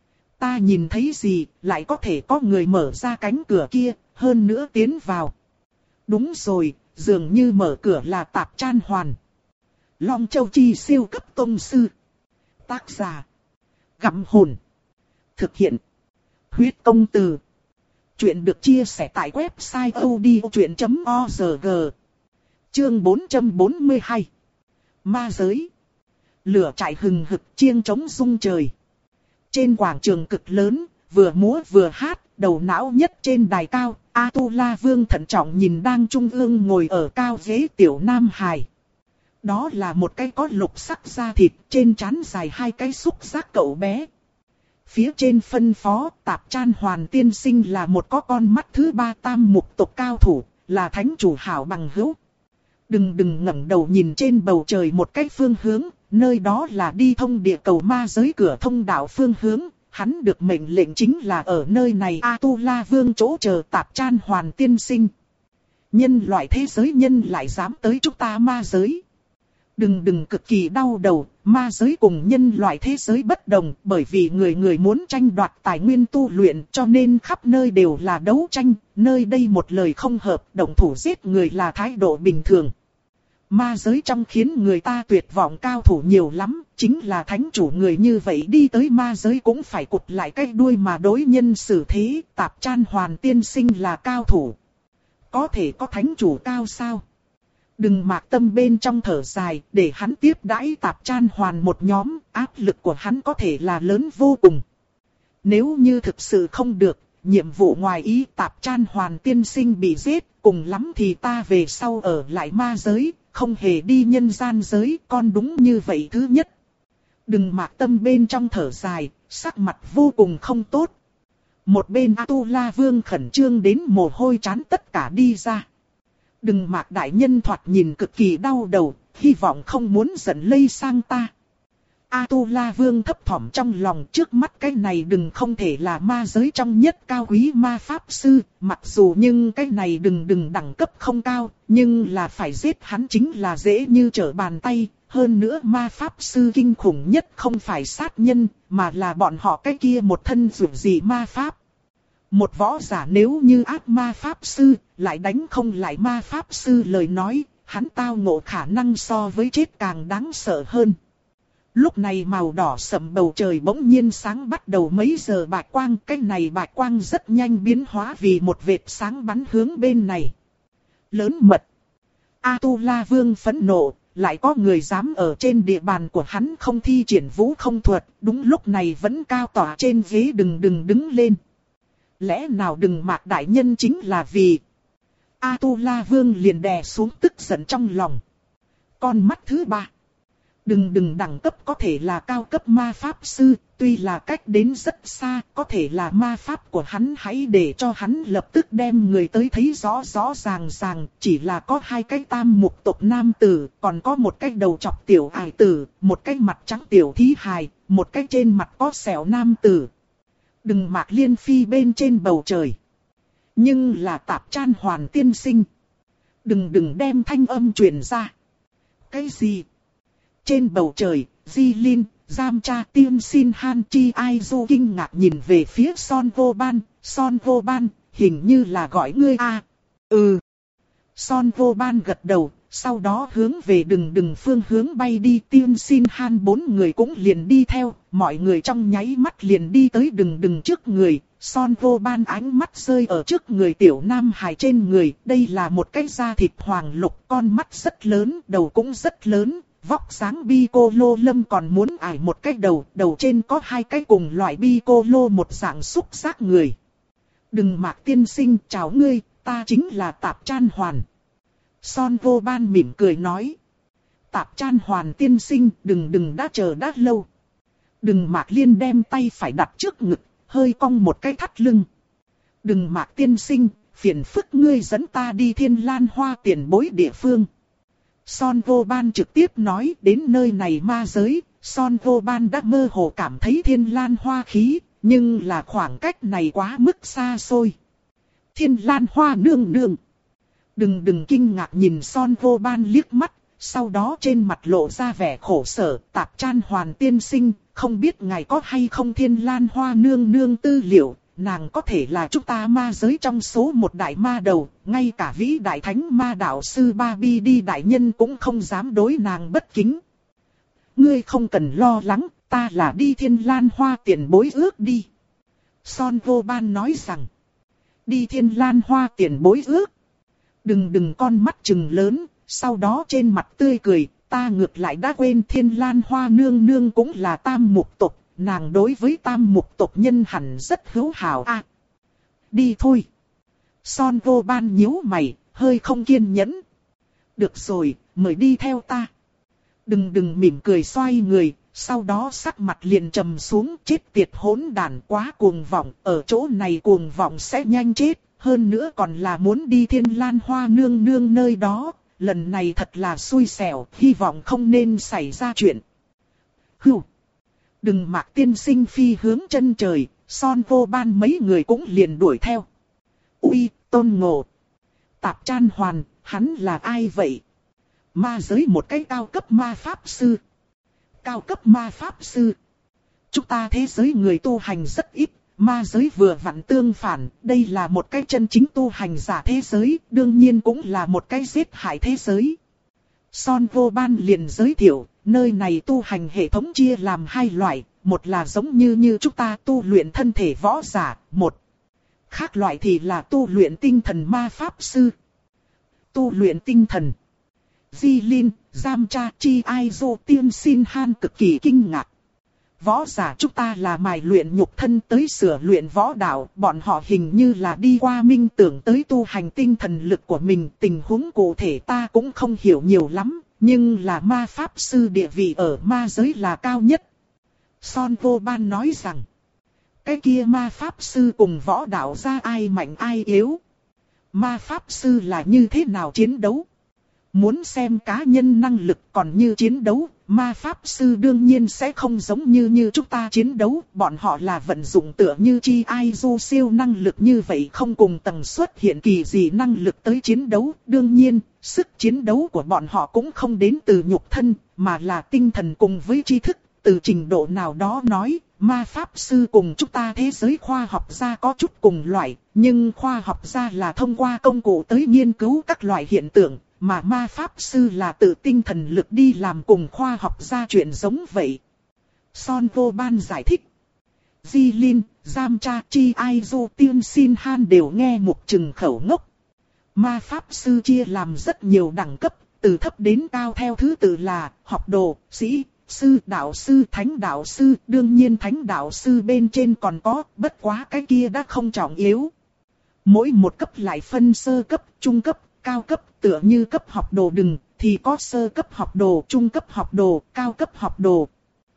Ta nhìn thấy gì, lại có thể có người mở ra cánh cửa kia, hơn nữa tiến vào. Đúng rồi, dường như mở cửa là Tạp Chan Hoàn. Long Châu Chi siêu cấp tông sư. Tác giả. Gặm hồn. Thực hiện. Huyết công từ. Chuyện được chia sẻ tại website odchuyện chấm org. Chương bốn trăm bốn mươi hai. Ma giới. Lửa trại hừng hực chiêng trống rung trời. Trên quảng trường cực lớn, vừa múa vừa hát, đầu não nhất trên đài cao, Atula Vương thận trọng nhìn đang trung ương ngồi ở cao ghế tiểu nam hài. Đó là một cái có lục sắc da thịt, trên trán dài hai cái xúc giác cậu bé. Phía trên phân phó, Tạp Chan Hoàn tiên sinh là một có con mắt thứ ba tam mục tộc cao thủ, là thánh chủ hảo bằng hữu. Đừng đừng ngẩng đầu nhìn trên bầu trời một cái phương hướng, nơi đó là đi thông địa cầu ma giới cửa thông đạo phương hướng. Hắn được mệnh lệnh chính là ở nơi này Atula Vương chỗ chờ Tạp Chan Hoàn tiên sinh. Nhân loại thế giới nhân lại dám tới chúng ta ma giới. Đừng đừng cực kỳ đau đầu, ma giới cùng nhân loại thế giới bất đồng, bởi vì người người muốn tranh đoạt tài nguyên tu luyện cho nên khắp nơi đều là đấu tranh, nơi đây một lời không hợp, động thủ giết người là thái độ bình thường. Ma giới trong khiến người ta tuyệt vọng cao thủ nhiều lắm, chính là thánh chủ người như vậy đi tới ma giới cũng phải cụt lại cái đuôi mà đối nhân xử thế, Tạp Chan Hoàn tiên sinh là cao thủ. Có thể có thánh chủ cao sao? Đừng Mạc Tâm bên trong thở dài, để hắn tiếp đãi Tạp Chan Hoàn một nhóm, áp lực của hắn có thể là lớn vô cùng. Nếu như thực sự không được, nhiệm vụ ngoài ý Tạp Chan Hoàn tiên sinh bị giết, cùng lắm thì ta về sau ở lại ma giới, không hề đi nhân gian giới, con đúng như vậy thứ nhất. Đừng Mạc Tâm bên trong thở dài, sắc mặt vô cùng không tốt. Một bên Atula Vương khẩn trương đến mồ hôi trán tất cả đi ra. Đừng Mạc đại nhân thoạt nhìn cực kỳ đau đầu, hy vọng không muốn giận lây sang ta. Atula Vương thấp thỏm trong lòng, trước mắt cái này đừng không thể là ma giới trong nhất cao quý ma pháp sư, mặc dù nhưng cái này đừng đừng đẳng cấp không cao, nhưng là phải giết hắn chính là dễ như trở bàn tay. Hơn nữa ma pháp sư kinh khủng nhất không phải sát nhân, mà là bọn họ cái kia một thân dù gì ma pháp. Một võ giả nếu như ác ma pháp sư, lại đánh không lại ma pháp sư lời nói, hắn tao ngộ khả năng so với chết càng đáng sợ hơn. Lúc này màu đỏ sẫm bầu trời bỗng nhiên sáng bắt đầu mấy giờ bạch quang, cái này bạch quang rất nhanh biến hóa vì một vệt sáng bắn hướng bên này. Lớn mật. Atula Vương phẫn nộ, lại có người dám ở trên địa bàn của hắn không thi triển vũ không thuật, đúng lúc này vẫn cao tỏa trên ghế đừng đừng đứng lên. Lẽ nào đừng Mạc đại nhân chính là vì... Atula Vương liền đè xuống tức giận trong lòng. Con mắt thứ ba. Đừng đừng đẳng cấp có thể là cao cấp ma pháp sư, tuy là cách đến rất xa, có thể là ma pháp của hắn hãy để cho hắn lập tức đem người tới thấy rõ rõ ràng ràng, chỉ là có hai cái tam mục tộc nam tử, còn có một cái đầu chọc tiểu ải tử, một cái mặt trắng tiểu thí hài, một cái trên mặt có sẹo nam tử. Đừng Mạc liên phi bên trên bầu trời. Nhưng là Tạp Chan Hoàn tiên sinh. Đừng đừng đem thanh âm truyền ra. Cái gì? Trên bầu trời, Di Linh, Giam Cha Tiên Xin Han Chi Ai Du kinh ngạc nhìn về phía Son Vô Ban. Son Vô Ban, hình như là gọi ngươi a. À. Ừ. Son Vô Ban gật đầu, sau đó hướng về đừng đừng phương hướng bay đi. Tiên Xin Han bốn người cũng liền đi theo, mọi người trong nháy mắt liền đi tới đừng đừng trước người. Son Vô Ban ánh mắt rơi ở trước người tiểu nam hài trên người, đây là một cái da thịt hoàng lục, con mắt rất lớn, đầu cũng rất lớn. Vóc dáng bi cô lô lâm còn muốn ải một cái đầu, đầu trên có hai cái cùng loại bi cô lô một dạng xúc giác người. Đừng Mạc tiên sinh, chào ngươi, ta chính là Tạp Chan Hoàn. Son Vô Ban mỉm cười nói. Tạp Chan Hoàn tiên sinh, đừng đừng đã chờ đã lâu. Đừng Mạc liên đem tay phải đặt trước ngực, hơi cong một cái thắt lưng. Đừng Mạc tiên sinh, phiền phức ngươi dẫn ta đi Thiên Lan Hoa tiền bối địa phương. Son Vô Ban trực tiếp nói đến nơi này ma giới, Son Vô Ban đã mơ hồ cảm thấy Thiên Lan Hoa khí, nhưng là khoảng cách này quá mức xa xôi. Thiên Lan Hoa nương nương. Đừng đừng kinh ngạc nhìn Son Vô Ban liếc mắt, sau đó trên mặt lộ ra vẻ khổ sở. Tạp Chan Hoàn tiên sinh, không biết ngài có hay không Thiên Lan Hoa nương nương tư liệu, nàng có thể là chúng ta ma giới trong số một đại ma đầu, ngay cả vĩ đại thánh ma đạo sư Ba Bi Đi đại nhân cũng không dám đối nàng bất kính. Ngươi không cần lo lắng, ta là đi Thiên Lan Hoa tiền bối ước đi. Son Vô Ban nói rằng, đi Thiên Lan Hoa tiền bối ước. Đừng đừng con mắt trừng lớn, sau đó trên mặt tươi cười, ta ngược lại đã quên Thiên Lan Hoa nương nương cũng là tam mục tộc, nàng đối với tam mục tộc nhân hẳn rất hữu hảo a. À, đi thôi. Son Vô Ban nhíu mày, hơi không kiên nhẫn. Được rồi, mời đi theo ta. Đừng đừng mỉm cười xoay người, sau đó sắc mặt liền trầm xuống, chết tiệt hỗn đản quá cuồng vọng, ở chỗ này cuồng vọng sẽ nhanh chết, hơn nữa còn là muốn đi Thiên Lan Hoa nương nương nơi đó, lần này thật là xui xẻo, hy vọng không nên xảy ra chuyện. Hưu. Đừng Mạc tiên sinh phi hướng chân trời, Son Vô Ban mấy người cũng liền đuổi theo. Uy, Tôn Ngộ. Tạp Chan Hoàn, hắn là ai vậy? Ma giới một cái cao cấp ma pháp sư. Cao cấp ma pháp sư. Chúng ta thế giới người tu hành rất ít, ma giới vừa vặn tương phản, đây là một cái chân chính tu hành giả thế giới, đương nhiên cũng là một cái giết hại thế giới. Son Vô Ban liền giới thiệu, nơi này tu hành hệ thống chia làm hai loại, một là giống như như chúng ta tu luyện thân thể võ giả, một khác loại thì là tu luyện tinh thần ma pháp sư. Tu luyện tinh thần. Di Linh, Giam Cha, Chi Ai Dô Tiên Xin Han cực kỳ kinh ngạc. Võ giả chúng ta là mài luyện nhục thân tới sửa luyện võ đạo, bọn họ hình như là đi qua minh tưởng tới tu hành tinh thần lực của mình. Tình huống cụ thể ta cũng không hiểu nhiều lắm, nhưng là ma pháp sư địa vị ở ma giới là cao nhất. Son Vô Ban nói rằng, cái kia ma pháp sư cùng võ đạo ra ai mạnh ai yếu. Ma pháp sư là như thế nào chiến đấu? Muốn xem cá nhân năng lực, còn như chiến đấu, ma pháp sư đương nhiên sẽ không giống như như chúng ta chiến đấu. Bọn họ là vận dụng tựa như Chi Ai Du siêu năng lực như vậy, không cùng tầng xuất hiện kỳ gì năng lực tới chiến đấu. Đương nhiên, sức chiến đấu của bọn họ cũng không đến từ nhục thân, mà là tinh thần cùng với tri thức. Từ trình độ nào đó nói, ma pháp sư cùng chúng ta thế giới khoa học gia có chút cùng loại, nhưng khoa học gia là thông qua công cụ tới nghiên cứu các loại hiện tượng, mà ma pháp sư là tự tinh thần lực đi làm cùng khoa học gia chuyện giống vậy. Son Vô Ban giải thích. Di Linh, Giam Cha, Chi Ai Du Tiên Xin Han đều nghe mục trừng khẩu ngốc. Ma pháp sư chia làm rất nhiều đẳng cấp, từ thấp đến cao theo thứ tự là học đồ, sĩ, sư, đạo sư, thánh đạo sư. Đương nhiên thánh đạo sư bên trên còn có, bất quá cái kia đã không trọng yếu. Mỗi một cấp lại phân sơ cấp, trung cấp, cao cấp, tựa như cấp học đồ đừng, thì có sơ cấp học đồ, trung cấp học đồ, cao cấp học đồ.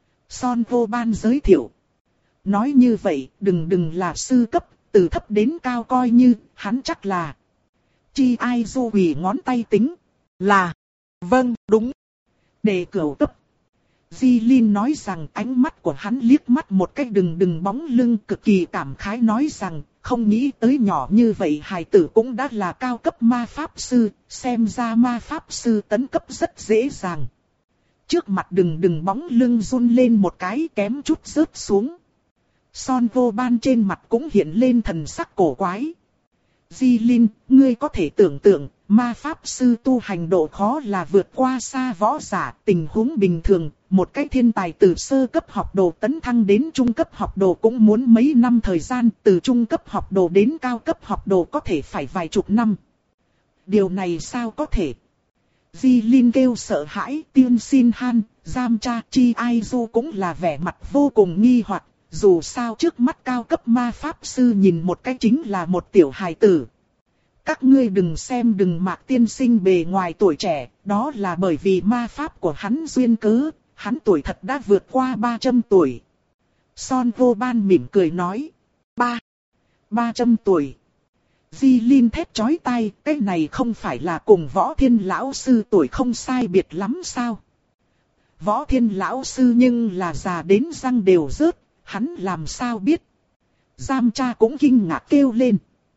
Son Vô Ban giới thiệu. Nói như vậy, đừng đừng là sư cấp, từ thấp đến cao coi như, hắn chắc là. Chi Ai Du quỳ ngón tay tính. Là. Vâng, đúng. Đề cửu cấp. Di Linh nói rằng ánh mắt của hắn liếc mắt một cái đừng đừng bóng lưng cực kỳ cảm khái nói rằng, không nghĩ tới nhỏ như vậy hài tử cũng đã là cao cấp ma pháp sư, xem ra ma pháp sư tấn cấp rất dễ dàng. Trước mặt đừng đừng bóng lưng run lên một cái kém chút rớt xuống. Son Vô Ban trên mặt cũng hiện lên thần sắc cổ quái. Di Linh, ngươi có thể tưởng tượng, ma pháp sư tu hành độ khó là vượt qua xa võ giả, tình huống bình thường, một cái thiên tài từ sơ cấp học đồ tấn thăng đến trung cấp học đồ cũng muốn mấy năm thời gian, từ trung cấp học đồ đến cao cấp học đồ có thể phải vài chục năm. Điều này sao có thể? Di Linh kêu sợ hãi, Tiên Xin Han, Giam Cha, Chi Ai Du cũng là vẻ mặt vô cùng nghi hoặc. Dù sao trước mắt cao cấp ma pháp sư nhìn một cái chính là một tiểu hài tử. Các ngươi đừng xem đừng Mạc tiên sinh bề ngoài tuổi trẻ, đó là bởi vì ma pháp của hắn duyên cớ, hắn tuổi thật đã vượt qua ba trăm tuổi. Son Vô Ban mỉm cười nói. Ba. ba trăm tuổi. Di Linh thét chói tai, cái này không phải là cùng Võ Thiên lão sư tuổi không sai biệt lắm sao? Võ Thiên lão sư nhưng là già đến răng đều rớt, hắn làm sao biết? Giam cha cũng kinh ngạc kêu lên.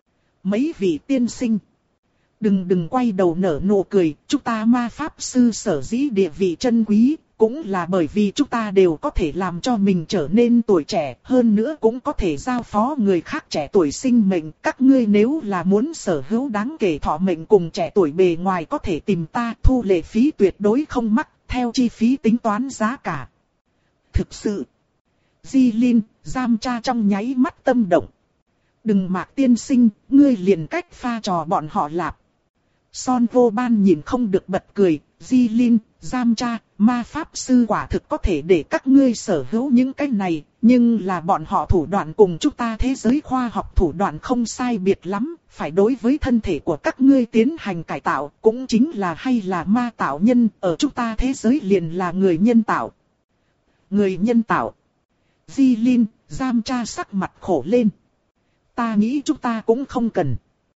Mấy vị tiên sinh. Đừng đừng quay đầu nở nụ cười, chúng ta ma pháp sư sở dĩ địa vị chân quý, cũng là bởi vì chúng ta đều có thể làm cho mình trở nên tuổi trẻ, hơn nữa cũng có thể giao phó người khác trẻ tuổi sinh mệnh. Các ngươi nếu là muốn sở hữu đáng kể thọ mệnh cùng trẻ tuổi bề ngoài có thể tìm ta, thu lệ phí tuyệt đối không mắc, theo chi phí tính toán giá cả. Thực sự, Di Linh, giam cha trong nháy mắt tâm động. Đừng Mạc tiên sinh, ngươi liền cách pha trò bọn họ lạp. Son vô ban nhìn không được bật cười, Di Linh, giam cha, ma pháp sư quả thực có thể để các ngươi sở hữu những cái này, nhưng là bọn họ thủ đoạn cùng chúng ta thế giới khoa học thủ đoạn không sai biệt lắm, phải đối với thân thể của các ngươi tiến hành cải tạo, cũng chính là hay là ma tạo nhân, ở chúng ta thế giới liền là người nhân tạo. Người nhân tạo. Di Linh, giam cha sắc mặt khổ lên. Ta nghĩ chúng ta cũng không cần.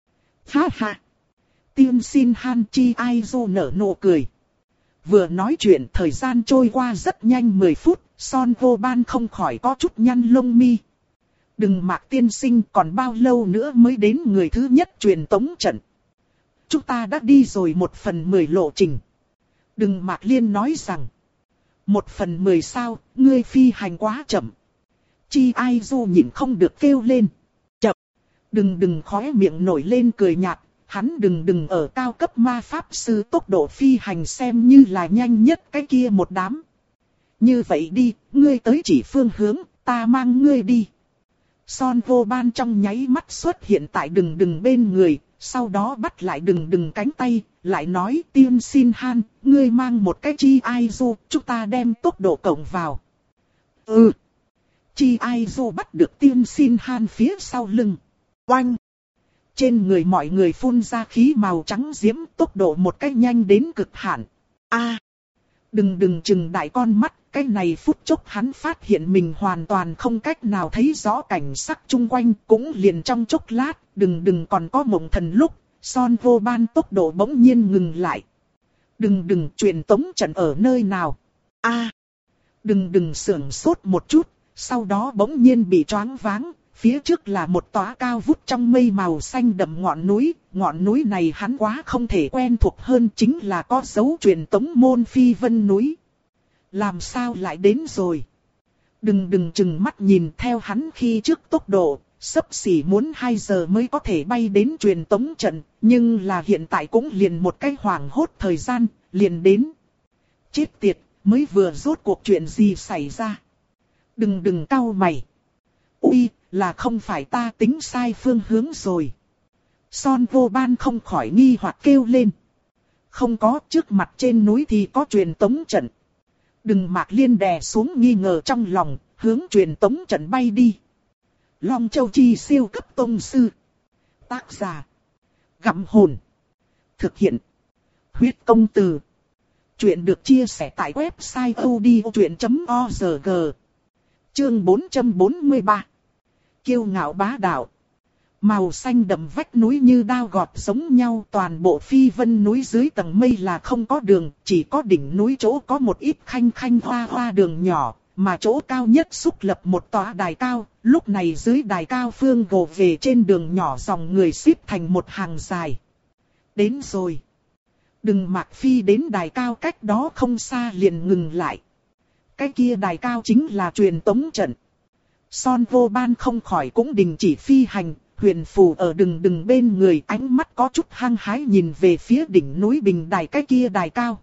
Ha ha. Tiên xin Han Chi Ai Du nở nụ cười. Vừa nói chuyện thời gian trôi qua rất nhanh mười phút, Son vô ban không khỏi có chút nhăn lông mi. Đừng Mạc tiên sinh, còn bao lâu nữa mới đến người thứ nhất truyền tống trận. Chúng ta đã đi rồi một phần mười lộ trình. Đừng Mạc Liên nói rằng. Một phần mười sao, ngươi phi hành quá chậm. Chi Ai Du nhịn không được kêu lên. Chậm. Đừng đừng khóe miệng nổi lên cười nhạt. Hắn đừng đừng ở cao cấp ma pháp sư tốc độ phi hành xem như là nhanh nhất cái kia một đám. Như vậy đi, ngươi tới chỉ phương hướng, ta mang ngươi đi. Son vô ban trong nháy mắt xuất hiện tại đừng đừng bên người, sau đó bắt lại đừng đừng cánh tay, lại nói tiên xin Han, ngươi mang một cái Chi Ai Du, chúng ta đem tốc độ cộng vào. Ừ. Chi Ai Du bắt được tiên xin Han phía sau lưng. Oanh. Trên người mọi người phun ra khí màu trắng diễm, tốc độ một cách nhanh đến cực hạn. A, đừng đừng chừng đại con mắt, cái này phút chốc hắn phát hiện mình hoàn toàn không cách nào thấy rõ cảnh sắc chung quanh, cũng liền trong chốc lát, đừng đừng còn có mộng thần lúc, Son vô ban tốc độ bỗng nhiên ngừng lại. Đừng đừng truyền tống trận ở nơi nào. A, đừng đừng sưởng sốt một chút, sau đó bỗng nhiên bị choáng váng. Phía trước là một tòa cao vút trong mây màu xanh đậm ngọn núi, ngọn núi này hắn quá không thể quen thuộc hơn, chính là có dấu truyền tống môn Phi Vân núi. Làm sao lại đến rồi? Đừng đừng chừng mắt nhìn theo hắn khi trước tốc độ, xấp xỉ muốn hai giờ mới có thể bay đến truyền tống trận, nhưng là hiện tại cũng liền một cái hoảng hốt thời gian, liền đến. Chết tiệt, mới vừa rốt cuộc chuyện gì xảy ra? Đừng đừng cau mày. Ui, là không phải ta tính sai phương hướng rồi. Son vô ban không khỏi nghi hoặc kêu lên. Không có, trước mặt trên núi thì có truyền tống trận. Đừng Mạc Liên đè xuống nghi ngờ trong lòng, hướng truyền tống trận bay đi. Long Châu Chi siêu cấp tông sư. Tác giả. Gặm hồn. Thực hiện. Huyết công từ. Chuyện được chia sẻ tại website odchuyện chấm org. Chương bốn trăm bốn mươi ba. Kiêu ngạo bá đạo. Màu xanh đậm vách núi như đao gọt giống nhau, toàn bộ Phi Vân núi dưới tầng mây là không có đường, chỉ có đỉnh núi chỗ có một ít khanh khanh hoa hoa đường nhỏ, mà chỗ cao nhất xúc lập một tòa đài cao, lúc này dưới đài cao phương gồ về trên đường nhỏ dòng người xếp thành một hàng dài. Đến rồi. Đừng Mạc Phi đến đài cao cách đó không xa liền ngừng lại. Cái kia đài cao chính là truyền tống trận. Son vô ban không khỏi cũng đình chỉ phi hành, huyền phù ở đừng đừng bên người, ánh mắt có chút hăng hái nhìn về phía đỉnh núi bình đài cái kia đài cao.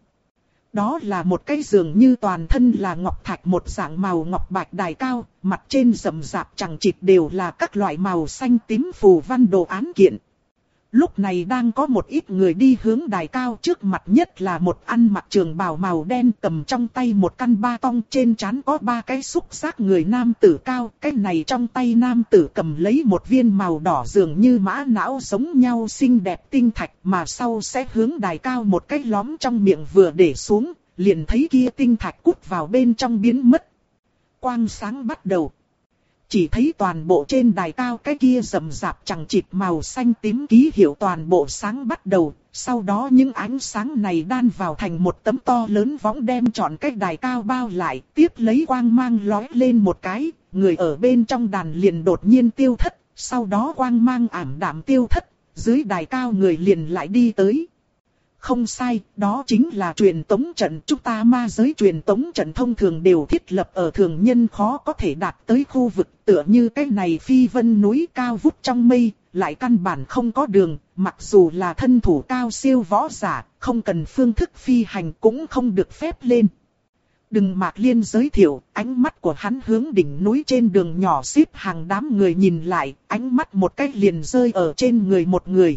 Đó là một cái giường như toàn thân là ngọc thạch một dạng màu ngọc bạch đài cao, mặt trên rậm rạp chằng chịt đều là các loại màu xanh tím phù văn đồ án kiện. Lúc này đang có một ít người đi hướng đài cao, trước mặt nhất là một ăn mặc trường bào màu đen cầm trong tay một căn ba tong, trên trán có ba cái xúc giác người nam tử cao, cái này trong tay nam tử cầm lấy một viên màu đỏ dường như mã não giống nhau xinh đẹp tinh thạch, mà sau sẽ hướng đài cao một cái lõm trong miệng vừa để xuống, liền thấy kia tinh thạch cút vào bên trong biến mất. Quang sáng bắt đầu. chỉ thấy toàn bộ trên đài cao cái kia rậm rạp chằng chịt màu xanh tím ký hiệu toàn bộ sáng bắt đầu. Sau đó những ánh sáng này đan vào thành một tấm to lớn võng đem trọn cái đài cao bao lại. Tiếp lấy quang mang lóe lên một cái, người ở bên trong đàn liền đột nhiên tiêu thất. Sau đó quang mang ảm đạm tiêu thất, dưới đài cao người liền lại đi tới. Không sai, đó chính là truyền tống trận. Chúng ta ma giới truyền tống trận thông thường đều thiết lập ở thường nhân khó có thể đạt tới khu vực, tựa như cái này phi vân núi cao vút trong mây, lại căn bản không có đường, mặc dù là thân thủ cao siêu võ giả, không cần phương thức phi hành cũng không được phép lên. Đừng Mạc Liên giới thiệu, ánh mắt của hắn hướng đỉnh núi trên đường nhỏ xếp hàng đám người nhìn lại, ánh mắt một cách liền rơi ở trên người một người.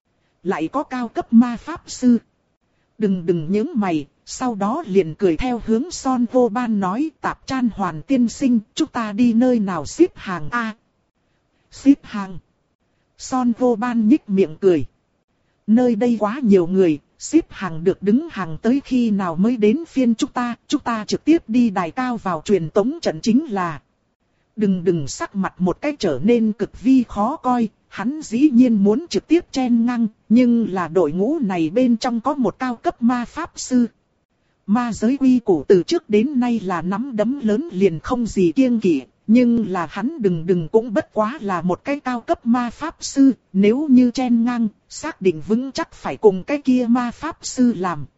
Lại có cao cấp ma pháp sư. Đừng đừng nhướng mày, sau đó liền cười theo hướng Son Vô Ban nói, Tạp Chan Hoàn tiên sinh, chúng ta đi nơi nào xếp hàng a? Xếp hàng. Son Vô Ban nhích miệng cười. Nơi đây quá nhiều người, xếp hàng được đứng hàng tới khi nào mới đến phiên chúng ta, chúng ta trực tiếp đi đài cao vào truyền tống trận chính là. Đừng đừng sắc mặt một cách trở nên cực vi khó coi, hắn dĩ nhiên muốn trực tiếp chen ngang, nhưng là đội ngũ này bên trong có một cao cấp ma pháp sư. Ma giới quy củ từ trước đến nay là nắm đấm lớn liền không gì kiêng kỵ, nhưng là hắn đừng đừng cũng bất quá là một cái cao cấp ma pháp sư, nếu như chen ngang, xác định vững chắc phải cùng cái kia ma pháp sư làm.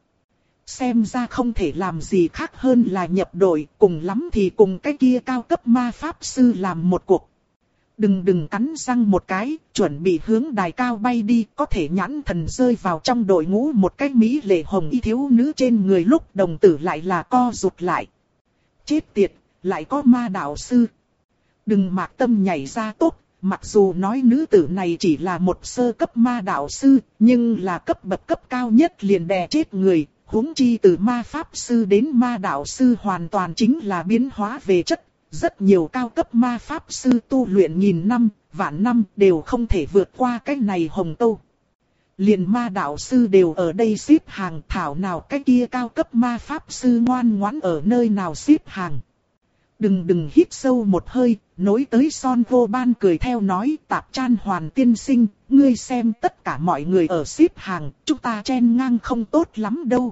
Xem ra không thể làm gì khác hơn là nhập đội, cùng lắm thì cùng cái kia cao cấp ma pháp sư làm một cuộc. Đừng đừng cắn răng một cái, chuẩn bị hướng đài cao bay đi, có thể nhãn thần rơi vào trong đội ngũ một cái mỹ lệ hồng y thiếu nữ trên người lúc đồng tử lại là co rụt lại. Chết tiệt, lại có ma đạo sư. Đừng Mạc Tâm nhảy ra tốt, mặc dù nói nữ tử này chỉ là một sơ cấp ma đạo sư, nhưng là cấp bậc cấp cao nhất liền đè chết người. Huống chi từ ma pháp sư đến ma đạo sư hoàn toàn chính là biến hóa về chất. Rất nhiều cao cấp ma pháp sư tu luyện nghìn năm, vạn năm đều không thể vượt qua cái này hồng tâu. Liền ma đạo sư đều ở đây xếp hàng, thảo nào cái kia cao cấp ma pháp sư ngoan ngoãn ở nơi nào xếp hàng. Đừng đừng hít sâu một hơi, nối tới Son Vô Ban cười theo nói, Tạp Chan Hoàn tiên sinh, ngươi xem tất cả mọi người ở xếp hàng, chúng ta chen ngang không tốt lắm đâu.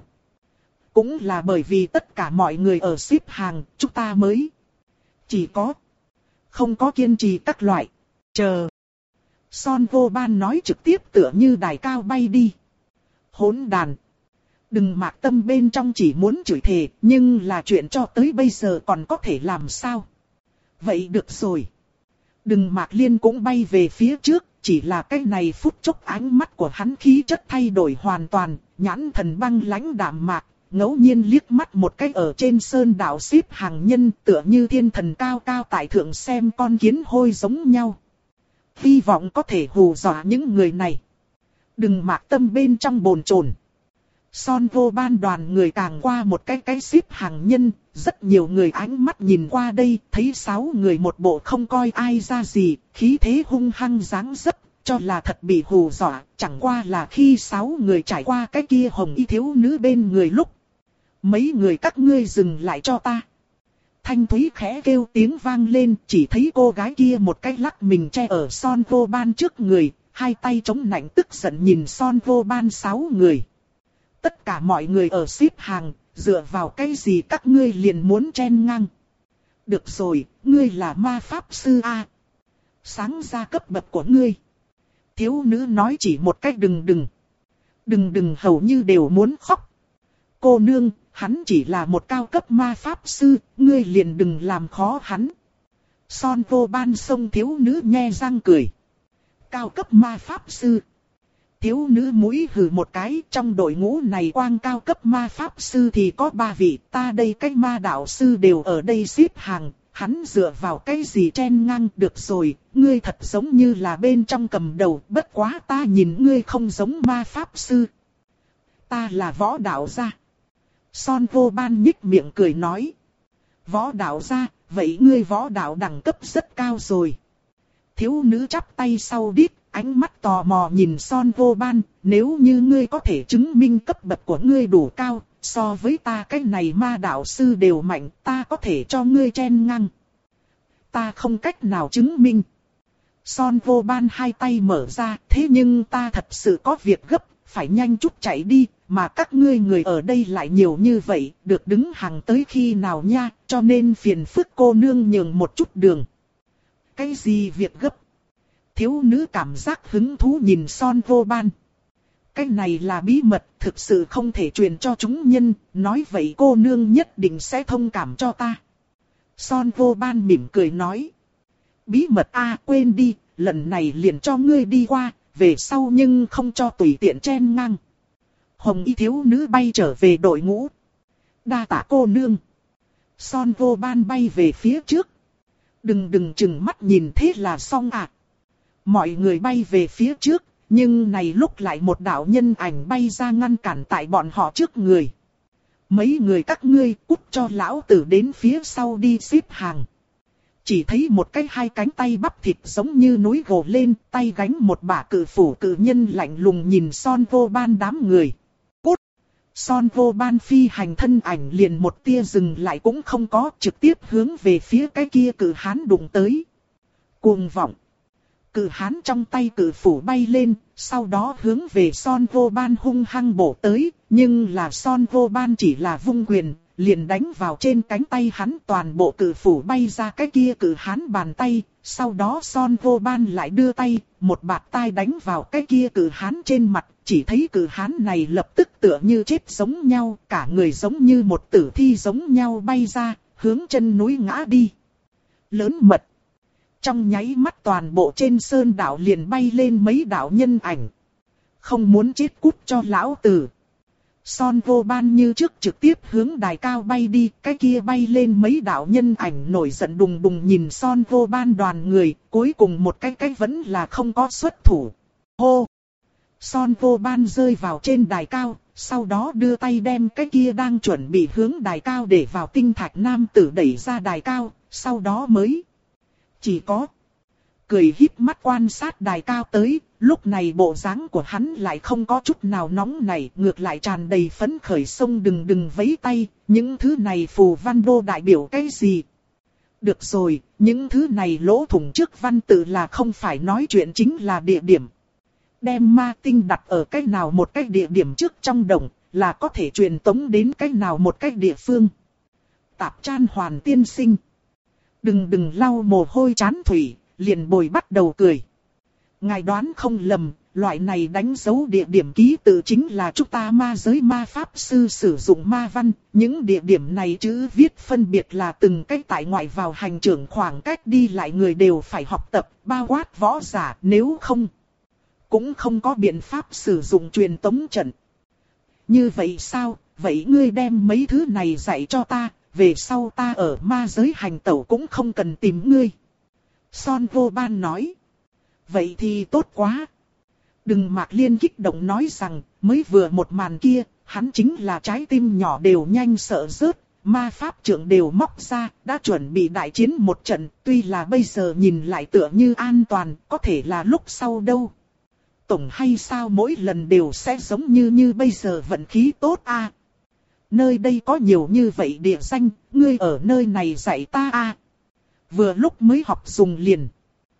Cũng là bởi vì tất cả mọi người ở xếp hàng, chúng ta mới chỉ có không có kiên trì các loại. Chờ. Son Vô Ban nói trực tiếp tựa như đài cao bay đi. Hỗn đàn. Đừng Mạc Tâm bên trong chỉ muốn chửi thề, nhưng là chuyện cho tới bây giờ còn có thể làm sao. Vậy được rồi. Đừng Mạc Liên cũng bay về phía trước, chỉ là cái này phút chốc ánh mắt của hắn khí chất thay đổi hoàn toàn, nhãn thần băng lãnh đạm mạc, ngẫu nhiên liếc mắt một cái ở trên sơn đảo xếp hàng nhân tựa như thiên thần cao cao tại thượng xem con kiến hôi giống nhau. Hy vọng có thể hù dọa những người này. Đừng Mạc Tâm bên trong bồn chồn. Son Vô Ban đoàn người càng qua một cái cái xếp hàng nhân, rất nhiều người ánh mắt nhìn qua đây, thấy sáu người một bộ không coi ai ra gì, khí thế hung hăng dáng dấp, cho là thật bị hù dọa, chẳng qua là khi sáu người trải qua cái kia hồng y thiếu nữ bên người lúc. Mấy người các ngươi dừng lại cho ta. Thanh thúy khẽ kêu tiếng vang lên, chỉ thấy cô gái kia một cái lắc mình che ở Son Vô Ban trước người, hai tay chống nạnh tức giận nhìn Son Vô Ban sáu người. Tất cả mọi người ở xếp hàng, dựa vào cái gì các ngươi liền muốn chen ngang. Được rồi, ngươi là ma pháp sư A. Sáng ra cấp bậc của ngươi. Thiếu nữ nói chỉ một cách đừng đừng. Đừng đừng hầu như đều muốn khóc. Cô nương, hắn chỉ là một cao cấp ma pháp sư, ngươi liền đừng làm khó hắn. Son Vô Ban xông thiếu nữ nhe răng cười. Cao cấp ma pháp sư. Thiếu nữ mũi hừ một cái, trong đội ngũ này quang cao cấp ma pháp sư thì có ba vị, ta đây cái ma đạo sư đều ở đây xếp hàng, hắn dựa vào cái gì chen ngang. Được rồi, ngươi thật giống như là bên trong cầm đầu, bất quá ta nhìn ngươi không giống ma pháp sư. Ta là võ đạo gia. Son Vô Ban nhích miệng cười nói. Võ đạo gia, vậy ngươi võ đạo đẳng cấp rất cao rồi. Thiếu nữ chắp tay sau đít, ánh mắt tò mò nhìn Son Vô Ban, nếu như ngươi có thể chứng minh cấp bậc của ngươi đủ cao, so với ta cái này ma đạo sư đều mạnh, ta có thể cho ngươi chen ngang. ta không cách nào chứng minh. Son vô ban hai tay mở ra, thế nhưng ta thật sự có việc gấp, phải nhanh chút chạy đi, mà các ngươi người ở đây lại nhiều như vậy, được đứng hàng tới khi nào nha, cho nên phiền phức cô nương nhường một chút đường. Cái gì việc gấp? Thiếu nữ cảm giác hứng thú nhìn Son vô ban. Cái này là bí mật, thực sự không thể truyền cho chúng nhân, nói vậy cô nương nhất định sẽ thông cảm cho ta. Son vô ban mỉm cười nói. Bí mật a à, quên đi, lần này liền cho ngươi đi qua, về sau nhưng không cho tùy tiện chen ngang. Hồng y thiếu nữ bay trở về đội ngũ. Đa tạ cô nương. Son vô ban bay về phía trước. Đừng đừng chừng mắt nhìn thế là xong à. Mọi người bay về phía trước, nhưng này lúc lại một đạo nhân ảnh bay ra ngăn cản tại bọn họ trước người. Mấy người các ngươi cút cho lão tử đến phía sau đi xếp hàng. Chỉ thấy một cái hai cánh tay bắp thịt giống như núi gồ lên, tay gánh một bả cự phủ cự nhân lạnh lùng nhìn Son vô ban đám người. Cút! Son vô ban phi hành thân ảnh liền một tia dừng lại cũng không có, trực tiếp hướng về phía cái kia cự hán đụng tới. Cuồng vọng! Cự hán trong tay cự phủ bay lên, sau đó hướng về Son vô ban hung hăng bổ tới, nhưng là Son vô ban chỉ là vung quyền, liền đánh vào trên cánh tay hắn, toàn bộ cự phủ bay ra cái kia cự hán bàn tay, sau đó Son vô ban lại đưa tay, một bạt tai đánh vào cái kia cự hán trên mặt, chỉ thấy cự hán này lập tức tựa như chết giống nhau, cả người giống như một tử thi giống nhau bay ra, hướng chân núi ngã đi. Lớn mật! Trong nháy mắt toàn bộ trên sơn đảo liền bay lên mấy đạo nhân ảnh. Không muốn chết cút cho lão tử. Son vô ban như trước trực tiếp hướng đài cao bay đi, cái kia bay lên mấy đạo nhân ảnh nổi giận đùng đùng nhìn Son vô ban đoàn người, cuối cùng một cái cái vẫn là không có xuất thủ. Hô! Son vô ban rơi vào trên đài cao, sau đó đưa tay đem cái kia đang chuẩn bị hướng đài cao để vào tinh thạch nam tử đẩy ra đài cao, sau đó mới... Chỉ có cười híp mắt quan sát đài cao tới, lúc này bộ dáng của hắn lại không có chút nào nóng nảy, ngược lại tràn đầy phấn khởi, sông đừng đừng vẫy tay, những thứ này phù văn đô đại biểu cái gì? Được rồi, những thứ này lỗ thủng trước văn tự là không phải nói chuyện, chính là địa điểm. Đem ma tinh đặt ở cái nào một cái địa điểm trước trong đồng, là có thể truyền tống đến cái nào một cái địa phương. Tạp Chan Hoàn tiên sinh. Đừng đừng lau mồ hôi chán thủy, liền bồi bắt đầu cười. Ngài đoán không lầm, loại này đánh dấu địa điểm ký tự chính là chúng ta ma giới ma pháp sư sử dụng ma văn. Những địa điểm này chữ viết phân biệt là từng cách tại ngoại vào hành trưởng, khoảng cách đi lại người đều phải học tập, bao quát võ giả, nếu không cũng không có biện pháp sử dụng truyền tống trận. Như vậy sao, vậy ngươi đem mấy thứ này dạy cho ta. Về sau ta ở ma giới hành tẩu cũng không cần tìm ngươi. Son vô ban nói. Vậy thì tốt quá. Đừng Mạc Liên kích động nói rằng, mới vừa một màn kia, hắn chính là trái tim nhỏ đều nhanh sợ rớt. Ma pháp trưởng đều móc ra, đã chuẩn bị đại chiến một trận, tuy là bây giờ nhìn lại tựa như an toàn, có thể là lúc sau đâu. Tổng hay sao mỗi lần đều sẽ giống như như bây giờ vận khí tốt a à? Nơi đây có nhiều như vậy địa danh, ngươi ở nơi này dạy ta a à? Vừa lúc mới học dùng liền.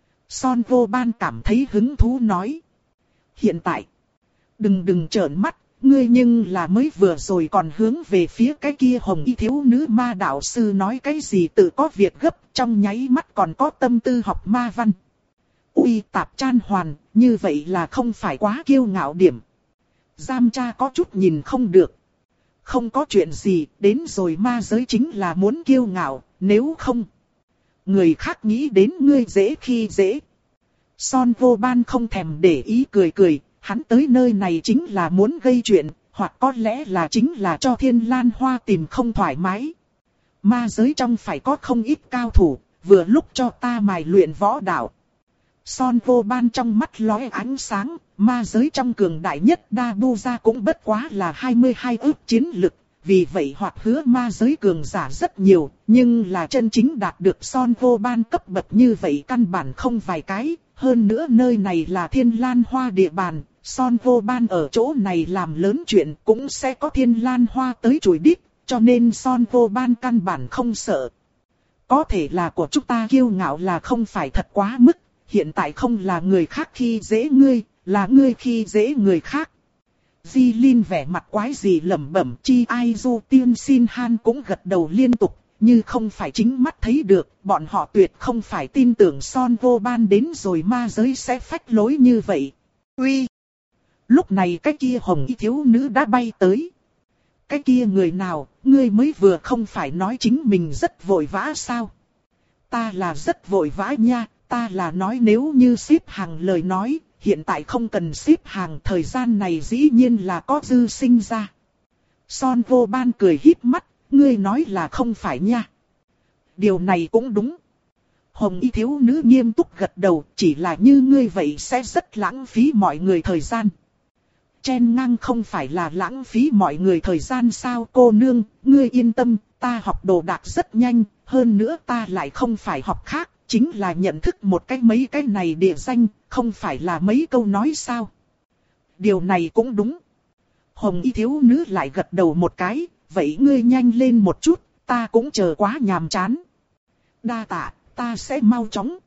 Son vô ban cảm thấy hứng thú nói. Hiện tại, đừng đừng trợn mắt, ngươi nhưng là mới vừa rồi còn hướng về phía cái kia hồng y thiếu nữ ma đạo sư nói cái gì tự có việc gấp, trong nháy mắt còn có tâm tư học ma văn. Ui Tạp Chan Hoàn, như vậy là không phải quá kiêu ngạo điểm. Giam cha có chút nhìn không được. Không có chuyện gì, đến rồi ma giới chính là muốn kiêu ngạo, nếu không người khác nghĩ đến ngươi dễ khi dễ. Son vô ban không thèm để ý cười cười, hắn tới nơi này chính là muốn gây chuyện, hoặc có lẽ là chính là cho Thiên Lan Hoa tìm không thoải mái. Ma giới trong phải có không ít cao thủ, vừa lúc cho ta mài luyện võ đạo. Son vô ban trong mắt lóe ánh sáng, ma giới trong cường đại nhất Đa Bu Gia cũng bất quá là hai mươi hai ức chiến lực, vì vậy hoặc hứa ma giới cường giả rất nhiều, nhưng là chân chính đạt được Son vô ban cấp bậc như vậy căn bản không vài cái, hơn nữa nơi này là Thiên Lan Hoa địa bàn, Son vô ban ở chỗ này làm lớn chuyện cũng sẽ có Thiên Lan Hoa tới chùi đít, cho nên Son vô ban căn bản không sợ. Có thể là của chúng ta kiêu ngạo là không phải thật quá mức, hiện tại không là người khác khi dễ ngươi, là ngươi khi dễ người khác. Di Linh vẻ mặt quái gì lẩm bẩm, Chi Ai Du Tiên Xin Han cũng gật đầu liên tục, như không phải chính mắt thấy được, bọn họ tuyệt không phải tin tưởng Son Vô Ban đến rồi ma giới sẽ phách lối như vậy. Uy! Lúc này cái kia hồng y thiếu nữ đã bay tới. Cái kia người nào, ngươi mới vừa không phải nói chính mình rất vội vã sao? Ta là rất vội vã nha, ta là nói nếu như xếp hàng lời nói, hiện tại không cần xếp hàng, thời gian này dĩ nhiên là có dư sinh ra. Son Vô Ban cười híp mắt, ngươi nói là không phải nha. Điều này cũng đúng. Hồng y thiếu nữ nghiêm túc gật đầu, chỉ là như ngươi vậy sẽ rất lãng phí mọi người thời gian. Chen ngang không phải là lãng phí mọi người thời gian sao cô nương, ngươi yên tâm, ta học đồ đạc rất nhanh, hơn nữa ta lại không phải học khác, chính là nhận thức một cái mấy cái này địa danh, không phải là mấy câu nói sao. Điều này cũng đúng. Hồng y thiếu nữ lại gật đầu một cái, vậy ngươi nhanh lên một chút, ta cũng chờ quá nhàm chán. Đa tạ, ta sẽ mau chóng.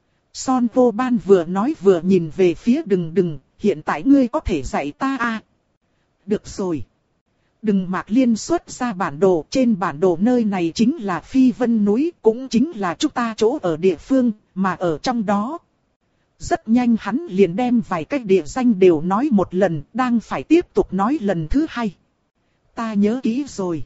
Son Vô Ban vừa nói vừa nhìn về phía Đừng Đừng, hiện tại ngươi có thể dạy ta à? Được rồi. Đừng Mạc Liên xuất ra bản đồ, trên bản đồ nơi này chính là Phi Vân núi, cũng chính là chúng ta chỗ ở địa phương, mà ở trong đó. Rất nhanh hắn liền đem vài cái địa danh đều nói một lần, đang phải tiếp tục nói lần thứ hai. Ta nhớ kỹ rồi.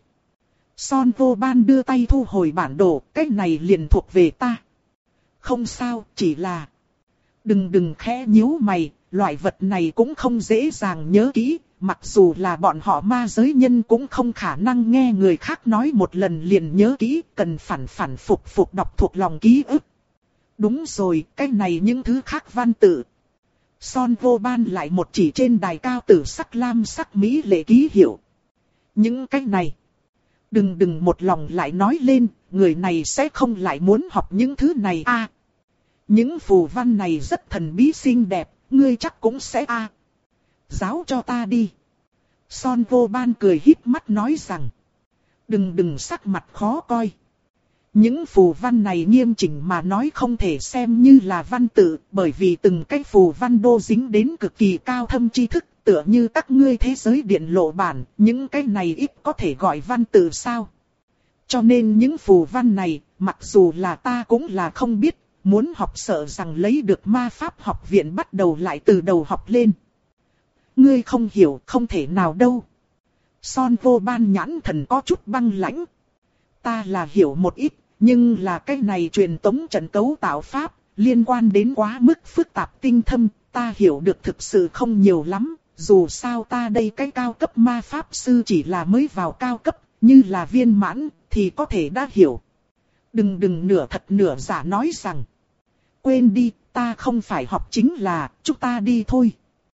Son Vô Ban đưa tay thu hồi bản đồ, cái này liền thuộc về ta. Không sao, chỉ là... Đừng đừng khẽ nhíu mày, loại vật này cũng không dễ dàng nhớ kỹ, mặc dù là bọn họ ma giới nhân cũng không khả năng nghe người khác nói một lần liền nhớ kỹ, cần phản phản phục phục đọc thuộc lòng ký ức. Đúng rồi, cái này những thứ khác văn tự. Son Vô Ban lại một chỉ trên đài cao tử sắc lam sắc mỹ lệ ký hiệu. Những cái này. Đừng đừng một lòng lại nói lên, người này sẽ không lại muốn học những thứ này a. À, những phù văn này rất thần bí xinh đẹp, ngươi chắc cũng sẽ a. À, giáo cho ta đi. Son Vô Ban cười híp mắt nói rằng. Đừng đừng sắc mặt khó coi. Những phù văn này nghiêm chỉnh mà nói không thể xem như là văn tự, bởi vì từng cái phù văn đô dính đến cực kỳ cao thâm tri thức, tựa như các ngươi thế giới điện lộ bản, những cái này ít có thể gọi văn tự sao. Cho nên những phù văn này, mặc dù là ta cũng là không biết, muốn học sợ rằng lấy được ma pháp học viện bắt đầu lại từ đầu học lên. Ngươi không hiểu, không thể nào đâu. Son Vô Ban nhãn thần có chút băng lãnh. Ta là hiểu một ít, nhưng là cái này truyền tống trận cấu tạo pháp, liên quan đến quá mức phức tạp tinh thâm, ta hiểu được thực sự không nhiều lắm, dù sao ta đây cái cao cấp ma pháp sư chỉ là mới vào cao cấp, như là viên mãn, thì có thể đã hiểu. Đừng đừng nửa thật nửa giả nói rằng, quên đi, ta không phải học chính là, chúng ta đi thôi.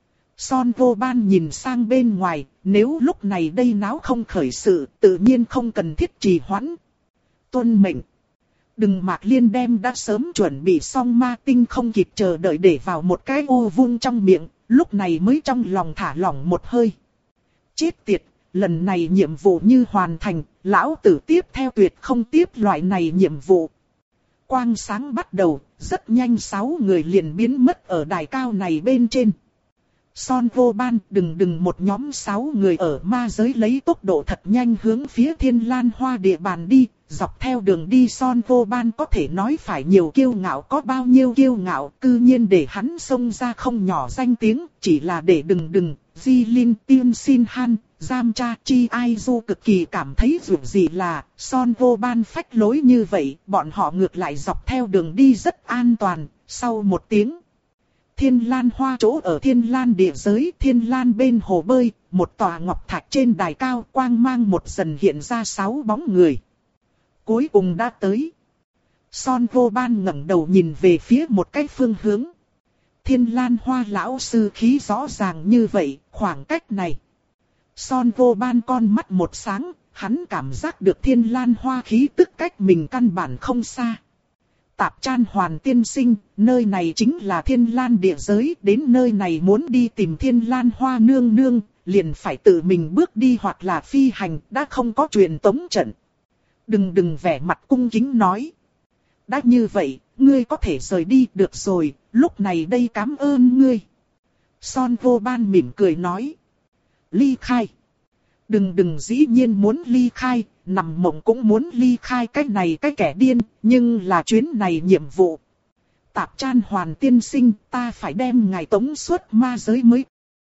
Son Vô Ban nhìn sang bên ngoài, nếu lúc này đây náo không khởi sự, tự nhiên không cần thiết trì hoãn. Tuân mệnh. Đừng Mạc Liên đem đã sớm chuẩn bị xong ma tinh không kịp chờ đợi để vào một cái ô vuông trong miệng, lúc này mới trong lòng thả lỏng một hơi. Chết tiệt, lần này nhiệm vụ như hoàn thành, lão tử tiếp theo tuyệt không tiếp loại này nhiệm vụ. Quang sáng bắt đầu, rất nhanh sáu người liền biến mất ở đài cao này bên trên. Son Vô Ban, đừng đừng một nhóm sáu người ở ma giới lấy tốc độ thật nhanh hướng phía Thiên Lan Hoa địa bàn đi, dọc theo đường đi Son Vô Ban có thể nói phải nhiều kiêu ngạo có bao nhiêu kiêu ngạo, cư nhiên để hắn xông ra không nhỏ danh tiếng, chỉ là để đừng đừng, Di Linh Tiên Xin Han, Giam Cha Chi Ai Du cực kỳ cảm thấy dù gì là, Son Vô Ban phách lối như vậy, bọn họ ngược lại dọc theo đường đi rất an toàn, sau một tiếng. Thiên Lan Hoa chỗ ở Thiên Lan địa giới, Thiên Lan bên hồ bơi, một tòa ngọc thạch trên đài cao quang mang một dần hiện ra sáu bóng người. Cuối cùng đã tới. Son Vô Ban ngẩng đầu nhìn về phía một cái phương hướng. Thiên Lan Hoa lão sư khí rõ ràng như vậy, khoảng cách này. Son Vô Ban con mắt một sáng, hắn cảm giác được Thiên Lan Hoa khí tức cách mình căn bản không xa. Tạp Chan Hoàn tiên sinh, nơi này chính là Thiên Lan địa giới, đến nơi này muốn đi tìm Thiên Lan Hoa nương nương, liền phải tự mình bước đi hoặc là phi hành, đã không có truyền tống trận. Đừng đừng vẻ mặt cung kính nói. Đã như vậy, ngươi có thể rời đi được rồi, lúc này đây cảm ơn ngươi. Son Vô Ban mỉm cười nói. Ly khai. Đừng đừng dĩ nhiên muốn ly khai, nằm mộng cũng muốn ly khai cái này cái kẻ điên, nhưng là chuyến này nhiệm vụ. Tạp Chan Hoàn tiên sinh, ta phải đem ngài tống xuất ma giới mới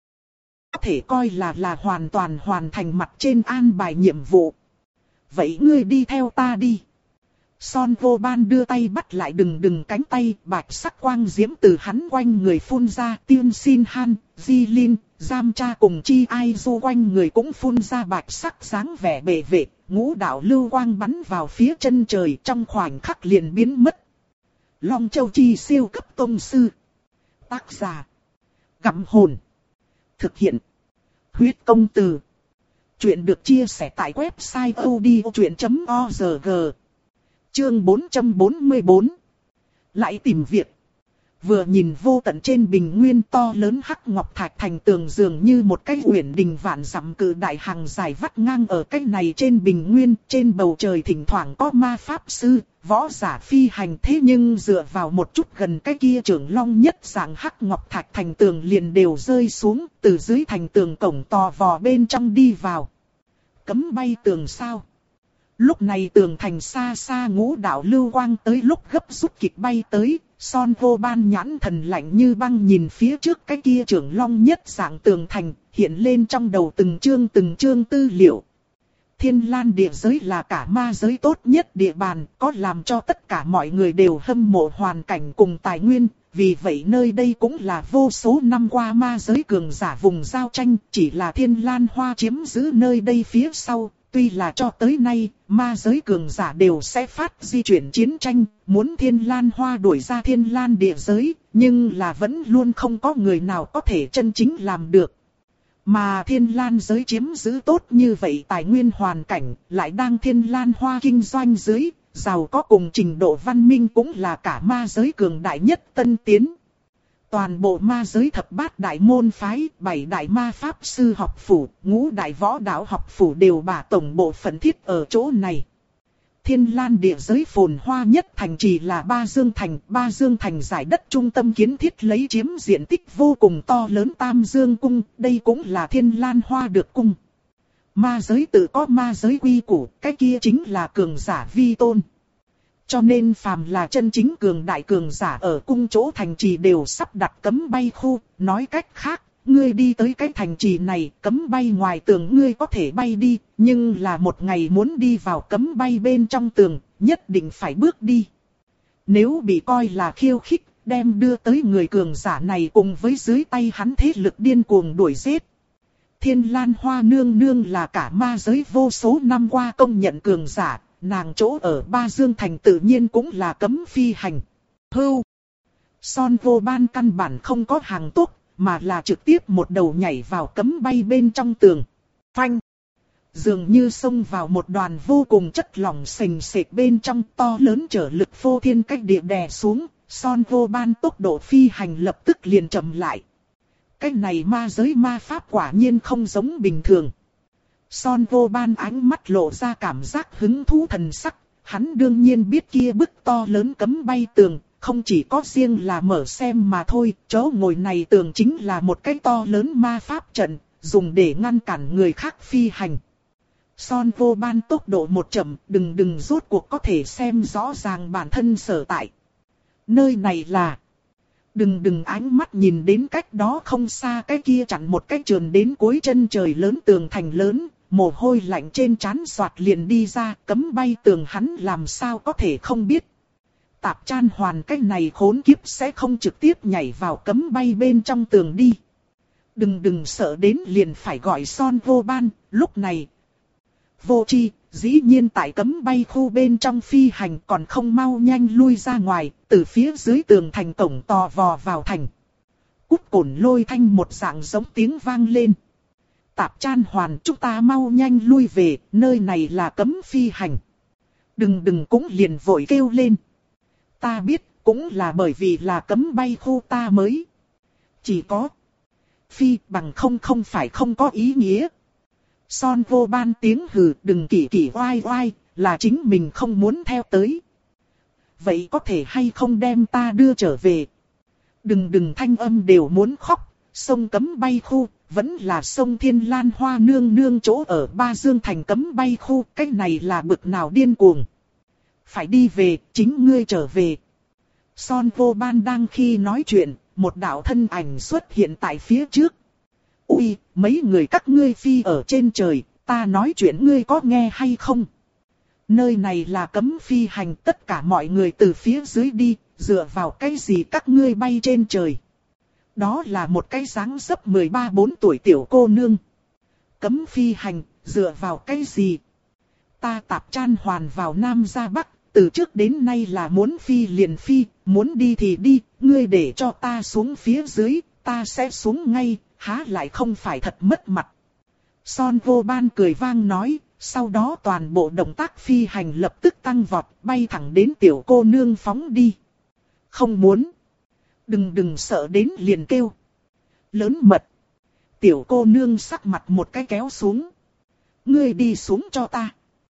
có thể coi là là hoàn toàn hoàn thành mặt trên an bài nhiệm vụ. Vậy ngươi đi theo ta đi. Son Vô Ban đưa tay bắt lại đừng đừng cánh tay, bạch sắc quang diễm từ hắn quanh người phun ra, Tiên Xin Han, Di Lin, Giam Cha cùng Chi Ai Du quanh người cũng phun ra bạch sắc dáng vẻ bệ vệ, ngũ đạo lưu quang bắn vào phía chân trời trong khoảnh khắc liền biến mất. Long Châu Chi siêu cấp tông sư. Tác giả. Gặm hồn. Thực hiện. Huyết công từ. Chuyện được chia sẻ tại website odchuyện chấm org. Chương bốn trăm bốn mươi bốn. Lại tìm việc. Vừa nhìn vô tận trên bình nguyên to lớn hắc ngọc thạch thành tường dường như một cái uyển đình vạn dặm cự đại hàng dài vắt ngang ở cái này trên bình nguyên, trên bầu trời thỉnh thoảng có ma pháp sư, võ giả phi hành, thế nhưng dựa vào một chút gần cái kia trưởng long nhất dạng hắc ngọc thạch thành tường liền đều rơi xuống, từ dưới thành tường cổng to vò bên trong đi vào. Cấm bay tường sao? Lúc này tường thành xa xa ngũ đạo lưu quang tới lúc gấp rút kịch bay tới, Son Vô Ban nhãn thần lạnh như băng nhìn phía trước cái kia trưởng long nhất dạng tường thành, hiện lên trong đầu từng chương từng chương tư liệu. Thiên Lan địa giới là cả ma giới tốt nhất địa bàn, có làm cho tất cả mọi người đều hâm mộ hoàn cảnh cùng tài nguyên, vì vậy nơi đây cũng là vô số năm qua ma giới cường giả vùng giao tranh, chỉ là Thiên Lan Hoa chiếm giữ nơi đây phía sau. Tuy là cho tới nay, ma giới cường giả đều sẽ phát di chuyển chiến tranh, muốn Thiên Lan Hoa đuổi ra Thiên Lan địa giới, nhưng là vẫn luôn không có người nào có thể chân chính làm được. Mà Thiên Lan giới chiếm giữ tốt như vậy tài nguyên hoàn cảnh, lại đang Thiên Lan Hoa kinh doanh dưới, giàu có cùng trình độ văn minh cũng là cả ma giới cường đại nhất tân tiến. Toàn bộ ma giới thập bát đại môn phái, bảy đại ma pháp sư học phủ, ngũ đại võ đạo học phủ đều bả tổng bộ phận thiết ở chỗ này. Thiên Lan địa giới phồn hoa nhất thành trì là Ba Dương Thành, Ba Dương Thành giải đất trung tâm kiến thiết lấy chiếm diện tích vô cùng to lớn Tam Dương Cung, đây cũng là Thiên Lan Hoa được cung. Ma giới tự có ma giới quy củ, cái kia chính là cường giả vi tôn. Cho nên phàm là chân chính cường đại cường giả ở cung chỗ thành trì đều sắp đặt cấm bay khu, nói cách khác, ngươi đi tới cái thành trì này, cấm bay ngoài tường ngươi có thể bay đi, nhưng là một ngày muốn đi vào cấm bay bên trong tường, nhất định phải bước đi. Nếu bị coi là khiêu khích, đem đưa tới người cường giả này cùng với dưới tay hắn thế lực điên cuồng đuổi giết. Thiên Lan Hoa nương nương là cả ma giới vô số năm qua công nhận cường giả. Nàng chỗ ở Ba Dương Thành tự nhiên cũng là cấm phi hành. Hưu. Son Vô Ban căn bản không có hàng tốt, mà là trực tiếp một đầu nhảy vào cấm bay bên trong tường. Phanh. Dường như xông vào một đoàn vô cùng chất lỏng sình sệt bên trong, to lớn trở lực phô thiên cách địa đè xuống. Son Vô Ban tốc độ phi hành lập tức liền chậm lại. Cái này ma giới ma pháp quả nhiên không giống bình thường. Son Vô Ban ánh mắt lộ ra cảm giác hứng thú thần sắc, hắn đương nhiên biết kia bức to lớn cấm bay tường, không chỉ có riêng là mở xem mà thôi, chỗ ngồi này tường chính là một cái to lớn ma pháp trận, dùng để ngăn cản người khác phi hành. Son Vô Ban tốc độ một chậm, đừng đừng rốt cuộc có thể xem rõ ràng bản thân sở tại. Nơi này là... Đừng đừng ánh mắt nhìn đến cách đó không xa cái kia chặn một cái trườn đến cuối chân trời lớn tường thành lớn, mồ hôi lạnh trên trán xoạt liền đi ra, cấm bay tường hắn làm sao có thể không biết. Tạp Chan Hoàn cái này khốn kiếp sẽ không trực tiếp nhảy vào cấm bay bên trong tường đi. Đừng đừng sợ đến liền phải gọi Son Vô Ban, lúc này. Vô Chi, dĩ nhiên tại cấm bay khu bên trong phi hành còn không mau nhanh lui ra ngoài, từ phía dưới tường thành cổng to vò vào thành. Cút cổn lôi thanh một dạng giống tiếng vang lên. Tạp Chan Hoàn, chúng ta mau nhanh lui về, nơi này là cấm phi hành. Đừng đừng cũng liền vội kêu lên. Ta biết, cũng là bởi vì là cấm bay khu ta mới. Chỉ có phi bằng không không phải không có ý nghĩa. Son Vô Ban tiếng hừ, đừng kỳ kỳ oai oai, là chính mình không muốn theo tới. vậy có thể hay không đem ta đưa trở về? Đừng đừng thanh âm đều muốn khóc, sông cấm bay khu, vẫn là sông Thiên Lan Hoa nương nương chỗ ở Ba Dương Thành cấm bay khu, cái này là bực nào điên cuồng. Phải đi về, chính ngươi trở về. Son Vô Ban đang khi nói chuyện, một đạo thân ảnh xuất hiện tại phía trước. Ui, mấy người các ngươi phi ở trên trời, ta nói chuyện ngươi có nghe hay không? Nơi này là cấm phi hành, tất cả mọi người từ phía dưới đi, dựa vào cái gì các ngươi bay trên trời? Đó là một cái dáng dấp mười ba bốn tuổi tiểu cô nương. Cấm phi hành, dựa vào cái gì? Ta tạp chan hoàn vào Nam ra Bắc, từ trước đến nay là muốn phi liền phi, muốn đi thì đi, ngươi để cho ta xuống phía dưới, ta sẽ xuống ngay, há lại không phải thật mất mặt. Son Vô Ban cười vang nói, sau đó toàn bộ động tác phi hành lập tức tăng vọt, bay thẳng đến tiểu cô nương phóng đi. Không muốn. Đừng đừng sợ đến liền kêu. Lớn mật. Tiểu cô nương sắc mặt một cái kéo xuống. Ngươi đi xuống cho ta.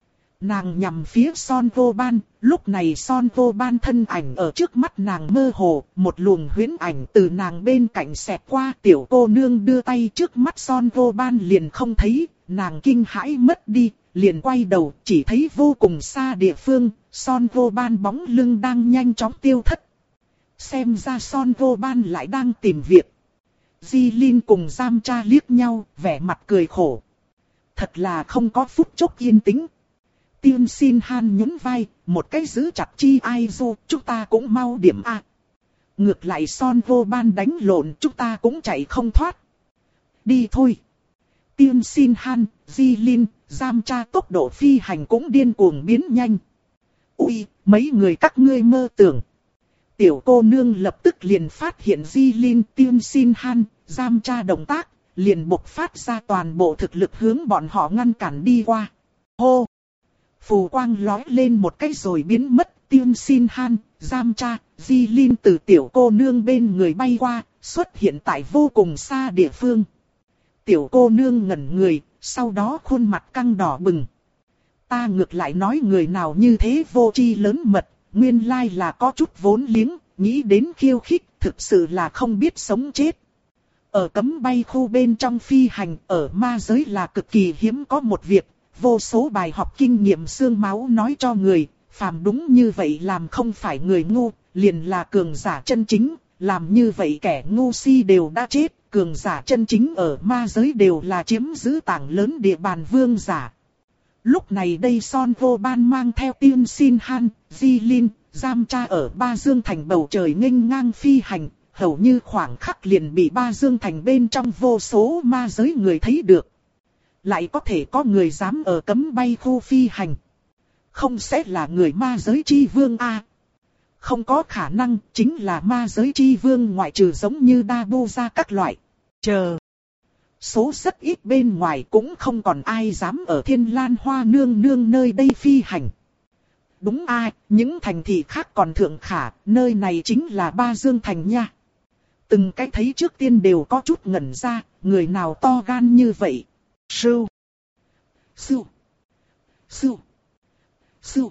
Nàng nhằm phía Son Vô Ban, lúc này Son Vô Ban thân ảnh ở trước mắt nàng mơ hồ, một luồng huyễn ảnh từ nàng bên cạnh xẹt qua, tiểu cô nương đưa tay trước mắt Son Vô Ban liền không thấy, nàng kinh hãi mất đi, liền quay đầu, chỉ thấy vô cùng xa địa phương, Son Vô Ban bóng lưng đang nhanh chóng tiêu thất. Xem ra Son Vô Ban lại đang tìm việc. Di Linh cùng Giam Cha liếc nhau, vẻ mặt cười khổ. Thật là không có phút chốc yên tĩnh. Tiên Xin Han nhún vai, một cái giữ chặt Chi Ai Du, chúng ta cũng mau điểm A. Ngược lại Son Vô Ban đánh lộn, chúng ta cũng chạy không thoát. Đi thôi. Tiên Xin Han, Di Linh, Giam Cha tốc độ phi hành cũng điên cuồng biến nhanh. Ui, mấy người các ngươi mơ tưởng. Tiểu cô nương lập tức liền phát hiện Di Linh, Tiên Xin Han, Giam Cha động tác, liền bộc phát ra toàn bộ thực lực hướng bọn họ ngăn cản đi qua. Hô! Phù quang lói lên một cái rồi biến mất, Tiên Xin Han, Giam Cha, Di Linh từ tiểu cô nương bên người bay qua, xuất hiện tại vô cùng xa địa phương. Tiểu cô nương ngẩn người, sau đó khuôn mặt căng đỏ bừng. Ta ngược lại nói người nào như thế vô tri lớn mật, nguyên lai là có chút vốn liếng, nghĩ đến khiêu khích, thực sự là không biết sống chết. Ở cấm bay khu bên trong phi hành, ở ma giới là cực kỳ hiếm có một việc, vô số bài học kinh nghiệm xương máu nói cho người, phàm đúng như vậy làm không phải người ngu, liền là cường giả chân chính, làm như vậy kẻ ngu si đều đã chết, cường giả chân chính ở ma giới đều là chiếm giữ tảng lớn địa bàn vương giả. Lúc này đây Son Vô Ban mang theo Tiên Xin Han, Di Linh, Giam Cha ở Ba Dương Thành bầu trời nghênh ngang phi hành, hầu như khoảng khắc liền bị Ba Dương Thành bên trong vô số ma giới người thấy được. Lại có thể có người dám ở cấm bay khu phi hành. Không sẽ là người ma giới chi vương a? À? Không có khả năng, chính là ma giới chi vương ngoại trừ giống như Đa Bu ra các loại. Chờ. Số rất ít bên ngoài cũng không còn ai dám ở Thiên Lan Hoa nương nương nơi đây phi hành. Đúng a, những thành thị khác còn thượng khả, nơi này chính là Ba Dương Thành nha. Từng cái thấy trước tiên đều có chút ngẩn ra, người nào to gan như vậy. Sưu, sưu, sưu, sưu,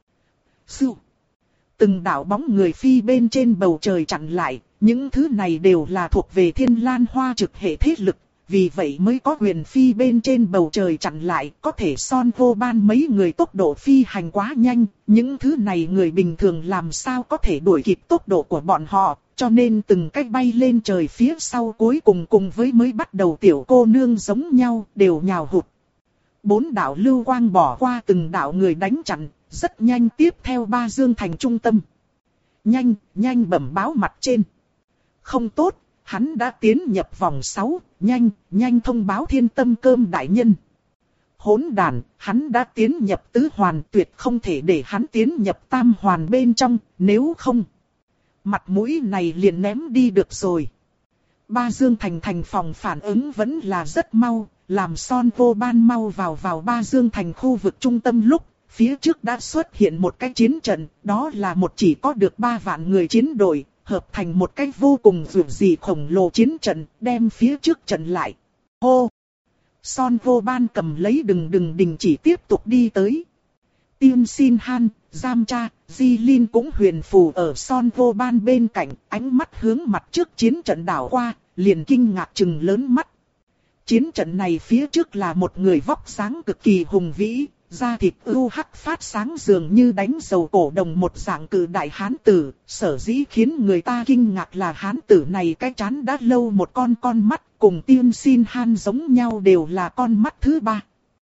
sưu. Từng đạo bóng người phi bên trên bầu trời chặn lại, những thứ này đều là thuộc về Thiên Lan Hoa trực hệ thế lực, vì vậy mới có quyền phi bên trên bầu trời chặn lại, có thể Son Vô Ban mấy người tốc độ phi hành quá nhanh, những thứ này người bình thường làm sao có thể đuổi kịp tốc độ của bọn họ, cho nên từng cách bay lên trời phía sau cuối cùng cùng với mới bắt đầu tiểu cô nương giống nhau, đều nhào hụt. Bốn đạo lưu quang bỏ qua từng đạo người đánh chặn, rất nhanh tiếp theo Ba Dương Thành trung tâm. Nhanh, nhanh bẩm báo mặt trên. Không tốt, hắn đã tiến nhập vòng sáu, nhanh, nhanh thông báo Thiên Tâm Cơm đại nhân. Hỗn đàn, hắn đã tiến nhập tứ hoàn, tuyệt không thể để hắn tiến nhập tam hoàn bên trong, nếu không. Mặt mũi này liền ném đi được rồi. Ba Dương Thành thành phòng phản ứng vẫn là rất mau, làm Son Vô Ban mau vào vào Ba Dương Thành khu vực trung tâm lúc, phía trước đã xuất hiện một cái chiến trận, đó là một chỉ có được ba vạn người chiến đội, hợp thành một cái vô cùng dường dị khổng lồ chiến trận, đem phía trước trận lại. Hô! Son Vô Ban cầm lấy đừng đừng đình chỉ tiếp tục đi tới. Tiên Xin Han, Giam Cha, Di Linh cũng huyền phù ở Son Vô Ban bên cạnh, ánh mắt hướng mặt trước chiến trận đảo qua, liền kinh ngạc trừng lớn mắt. Chiến trận này phía trước là một người vóc dáng cực kỳ hùng vĩ, da thịt ưu hắc phát sáng dường như đánh dầu cổ đồng một dạng cự đại hán tử, sở dĩ khiến người ta kinh ngạc là hán tử này cái trán đã lâu một con con mắt, cùng Tiên Xin Han giống nhau đều là con mắt thứ ba.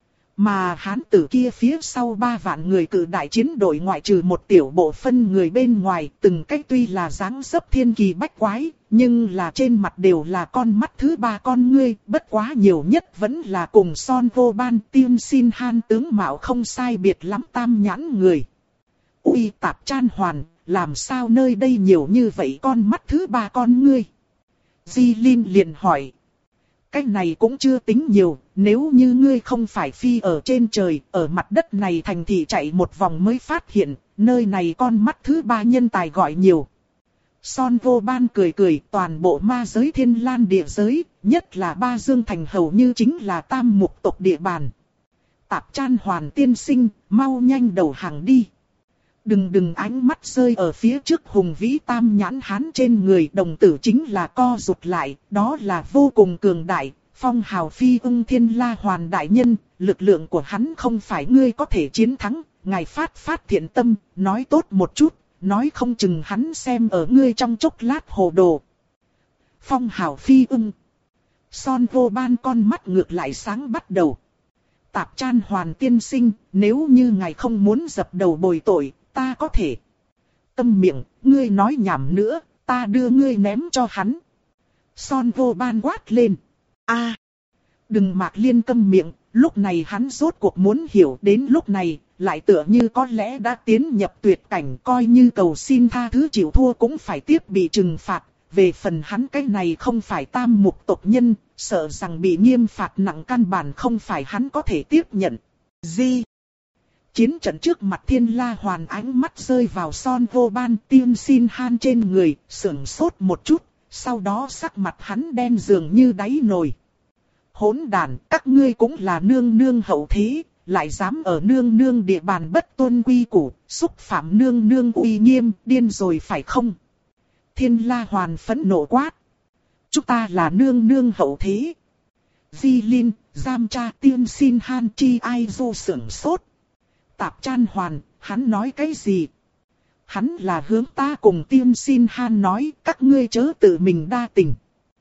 Mà hán tử kia phía sau ba vạn người cự đại chiến đội ngoại trừ một tiểu bộ phân người bên ngoài, từng cách tuy là dáng dấp thiên kỳ bách quái, nhưng là trên mặt đều là con mắt thứ ba con ngươi, bất quá nhiều nhất vẫn là cùng Son Vô Ban Tiên Xin Han tướng mạo không sai biệt lắm tam nhãn người. Ui Tạp Chan Hoàn, làm sao nơi đây nhiều như vậy con mắt thứ ba con ngươi? Di Linh liền hỏi. Cái này cũng chưa tính nhiều, nếu như ngươi không phải phi ở trên trời, ở mặt đất này thành thị chạy một vòng mới phát hiện, nơi này con mắt thứ ba nhân tài gọi nhiều. Son Vô Ban cười cười, toàn bộ ma giới Thiên Lan địa giới, nhất là Ba Dương Thành hầu như chính là tam mục tộc địa bàn. Tạp Chan Hoàn tiên sinh, mau nhanh đầu hàng đi. Đừng đừng ánh mắt rơi ở phía trước hùng vĩ tam nhãn hán trên người, đồng tử chính là co rụt lại, đó là vô cùng cường đại, phong hào phi ưng Thiên La Hoàn đại nhân, lực lượng của hắn không phải ngươi có thể chiến thắng, ngài phát phát thiện tâm, nói tốt một chút, nói không chừng hắn xem ở ngươi trong chốc lát hồ đồ. Phong hào phi ưng. Son Vô Ban con mắt ngược lại sáng bắt đầu. Tạp Chan Hoàn tiên sinh, nếu như ngài không muốn dập đầu bồi tội, ta có thể. Câm miệng, ngươi nói nhảm nữa, ta đưa ngươi ném cho hắn. Son Vô Ban quát lên. A, đừng Mạc Liên câm miệng, lúc này hắn rốt cuộc muốn hiểu, đến lúc này, lại tựa như có lẽ đã tiến nhập tuyệt cảnh, coi như cầu xin tha thứ chịu thua cũng phải tiếp bị trừng phạt. Về phần hắn cái này không phải tam mục tộc nhân, sợ rằng bị nghiêm phạt nặng căn bản không phải hắn có thể tiếp nhận. Gì? Chiến trận trước mặt Thiên La Hoàn ánh mắt rơi vào Son Vô Ban Tiên Xin Han trên người, sững sốt một chút, sau đó sắc mặt hắn đen dường như đáy nồi. Hỗn đàn, các ngươi cũng là nương nương hậu thế, lại dám ở nương nương địa bàn bất tuân quy củ, xúc phạm nương nương uy nghiêm, điên rồi phải không? Thiên La Hoàn phẫn nộ quát. Chúng ta là nương nương hậu thế. Di Linh, giam tra Tiên Xin Han chi ai du sững sốt. Tạp Chan Hoàn, hắn nói cái gì? Hắn là hướng ta cùng Tiên Xin Han nói, các ngươi chớ tự mình đa tình.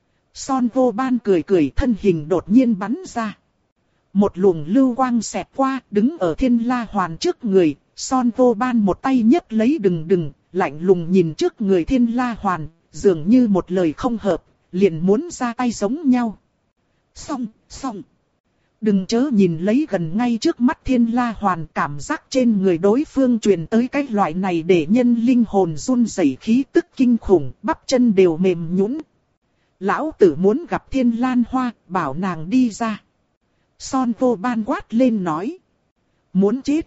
Son Vô Ban cười cười, thân hình đột nhiên bắn ra. Một luồng lưu quang xẹt qua, đứng ở Thiên La Hoàn trước người, Son Vô Ban một tay nhấc lấy đừng đừng, lạnh lùng nhìn trước người Thiên La Hoàn, dường như một lời không hợp, liền muốn ra tay giống nhau. Xong, xong. Đừng chớ nhìn lấy gần ngay trước mắt Thiên La Hoàn, cảm giác trên người đối phương truyền tới cái loại này để nhân linh hồn run rẩy khí tức kinh khủng, bắp chân đều mềm nhũn. Lão tử muốn gặp Thiên Lan Hoa, bảo nàng đi ra. Son Vô Ban quát lên nói. Muốn chết.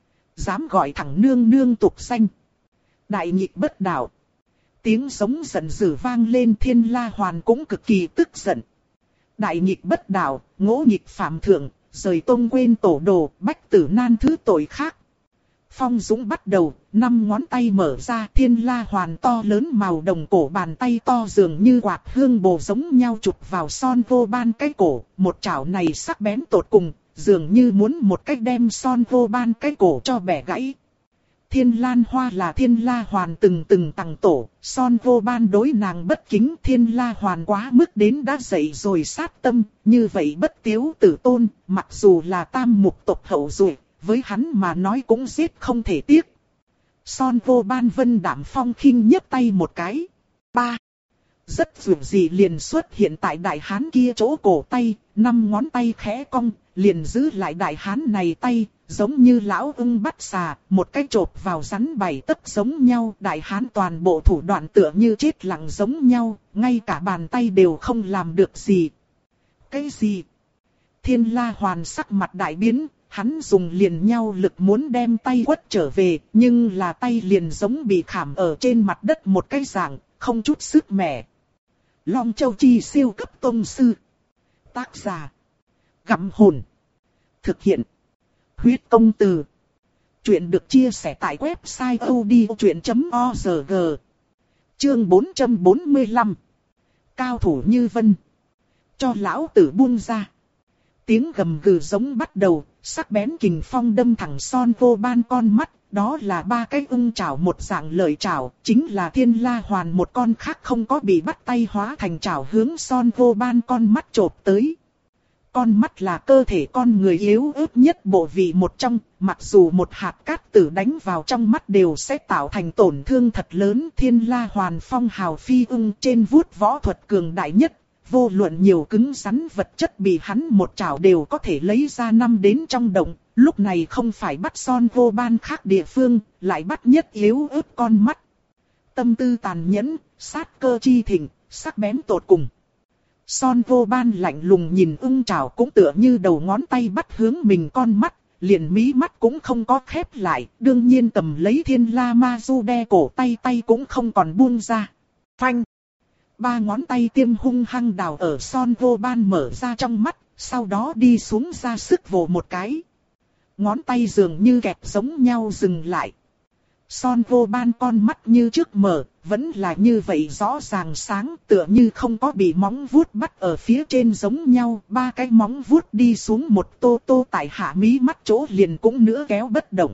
Dám gọi thẳng nương nương tục danh. Đại nhị bất đạo. Tiếng giống giận dữ vang lên, Thiên La Hoàn cũng cực kỳ tức giận. Đại nhị bất đạo, ngỗ nhị phạm thượng, rời tông quên tổ đồ, bách tử nan thứ tội khác. Phong dũng bắt đầu, năm ngón tay mở ra, Thiên La Hoàn to lớn màu đồng cổ bàn tay to dường như quạt hương bồ giống nhau chụp vào Son Vô Ban cái cổ, một chảo này sắc bén tột cùng, dường như muốn một cách đem Son Vô Ban cái cổ cho bẻ gãy. Thiên Lan Hoa là Thiên La Hoàn từng từng tầng tổ, Son Vô Ban đối nàng bất kính, Thiên La Hoàn quá mức đến đã dậy rồi sát tâm, như vậy bất tiếu tử tôn, mặc dù là tam mục tộc hậu duệ, với hắn mà nói cũng giết không thể tiếc. Son Vô Ban vân đảm phong khinh nhấc tay một cái. Ba. Rất dường gì liền xuất hiện tại đại hán kia chỗ cổ tay, năm ngón tay khẽ cong, liền giữ lại đại hán này tay, giống như lão ưng bắt xà, một cái chộp vào rắn bảy tấc giống nhau. Đại hán toàn bộ thủ đoạn tựa như chết lặng giống nhau, ngay cả bàn tay đều không làm được gì. Cái gì? Thiên La Hoàn sắc mặt đại biến. Hắn dùng liền nhau lực muốn đem tay quất trở về, nhưng là tay liền giống bị khảm ở trên mặt đất một cái dạng, không chút sức mẻ. Long Châu Chi siêu cấp tông sư. Tác giả. Gặm hồn. Thực hiện. Huyết công từ. Chuyện được chia sẻ tại website odchuyện chấm org. Chương bốn trăm bốn mươi lăm. Cao thủ như vân. Cho lão tử buông ra. Tiếng gầm gừ giống bắt đầu, sắc bén kình phong đâm thẳng Son Vô Ban con mắt. Đó là ba cái ưng chảo một dạng lợi chảo, chính là Thiên La Hoàn một con khác không có bị bắt tay hóa thành chảo hướng Son Vô Ban con mắt chộp tới. Con mắt là cơ thể con người yếu ớt nhất bộ vị một trong, mặc dù một hạt cát tử đánh vào trong mắt đều sẽ tạo thành tổn thương thật lớn. Thiên La Hoàn phong hào phi ưng trên vuốt võ thuật cường đại nhất, vô luận nhiều cứng rắn vật chất bị hắn một chảo đều có thể lấy ra năm đến trong động. Lúc này không phải bắt Son Vô Ban khác địa phương, lại bắt nhất yếu ớt con mắt. Tâm tư tàn nhẫn, sát cơ chi thịnh, sắc bén tột cùng. Son Vô Ban lạnh lùng nhìn ưng chảo cũng tựa như đầu ngón tay bắt hướng mình con mắt, liền mí mắt cũng không có khép lại, đương nhiên cầm lấy Thiên La Ma Du đe cổ tay tay cũng không còn buông ra. Phanh! Ba ngón tay tiêm hung hăng đào ở Son Vô Ban mở ra trong mắt, sau đó đi xuống ra sức vồ một cái. Ngón tay dường như kẹp giống nhau dừng lại. Son Vô Ban con mắt như trước mở, vẫn là như vậy rõ ràng sáng, tựa như không có bị móng vuốt bắt ở phía trên giống nhau. Ba cái móng vuốt đi xuống một tô tô tại hạ mí mắt chỗ liền cũng nữa kéo bất động.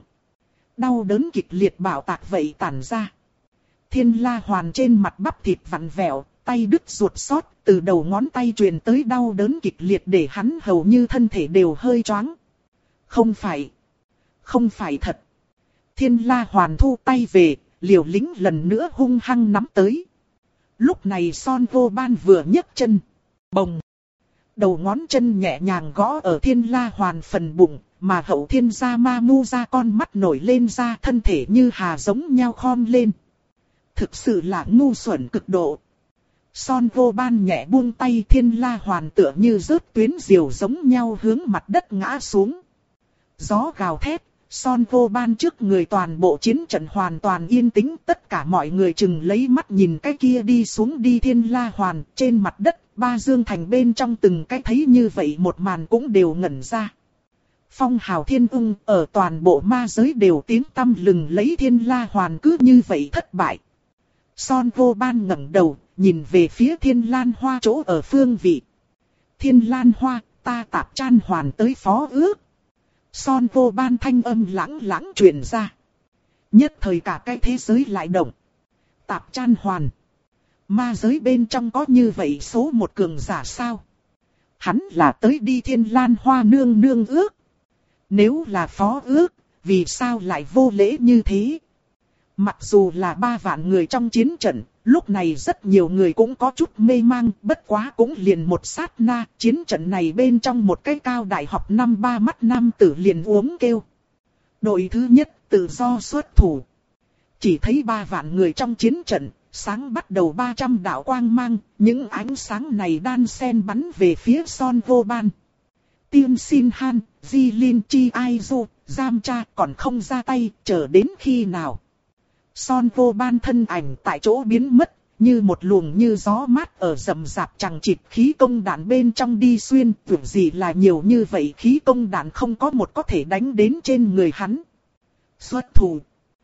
Đau đớn kịch liệt bạo tạc vậy tản ra. Thiên La Hoàn trên mặt bắp thịt vặn vẹo, tay đứt ruột xót, từ đầu ngón tay truyền tới đau đớn kịch liệt để hắn hầu như thân thể đều hơi choáng. Không phải, không phải thật. Thiên La Hoàn thu tay về, liều lĩnh lần nữa hung hăng nắm tới. Lúc này Son Vô Ban vừa nhấc chân, bồng. Đầu ngón chân nhẹ nhàng gõ ở Thiên La Hoàn phần bụng, mà hậu thiên gia ma mu ra con mắt nổi lên ra, thân thể như hà giống nhau khom lên. Thực sự là ngu xuẩn cực độ. Son Vô Ban nhẹ buông tay, Thiên La Hoàn tựa như rớt tuyến diều giống nhau hướng mặt đất ngã xuống. Gió gào thét, Son Vô Ban trước người toàn bộ chiến trận hoàn toàn yên tĩnh, tất cả mọi người chừng lấy mắt nhìn cái kia đi xuống đi Thiên La Hoàn. Trên mặt đất, Ba Dương Thành bên trong từng cái thấy như vậy một màn cũng đều ngẩn ra. Phong hào thiên ưng ở toàn bộ ma giới đều tiếng tăm lừng lấy, Thiên La Hoàn cứ như vậy thất bại. Son Vô Ban ngẩng đầu, nhìn về phía Thiên Lan Hoa chỗ ở phương vị. Thiên Lan Hoa, ta Tạp Chan Hoàn tới phó ước. Son Vô Ban thanh âm lãng lãng truyền ra. Nhất thời cả cái thế giới lại động. Tạp Chan Hoàn. Ma giới bên trong có như vậy số một cường giả sao? Hắn là tới đi Thiên Lan Hoa nương nương ước. Nếu là phó ước, vì sao lại vô lễ như thế? Mặc dù là ba vạn người trong chiến trận, lúc này rất nhiều người cũng có chút mê mang, bất quá cũng liền một sát na, chiến trận này bên trong một cái cao đại học năm ba mắt nam tử liền uống kêu. Đội thứ nhất tự do xuất thủ. Chỉ thấy ba vạn người trong chiến trận, sáng bắt đầu ba trăm đạo quang mang, những ánh sáng này đan xen bắn về phía Son Vô Ban. Tiên Xin Han, Di Lin Chi Ai Du, Giam Cha còn không ra tay, chờ đến khi nào? Son Vô Ban thân ảnh tại chỗ biến mất, như một luồng như gió mát ở rậm rạp chằng chịt khí công đạn bên trong đi xuyên. Tưởng gì là nhiều như vậy khí công đạn không có một có thể đánh đến trên người hắn. Xuất thủ.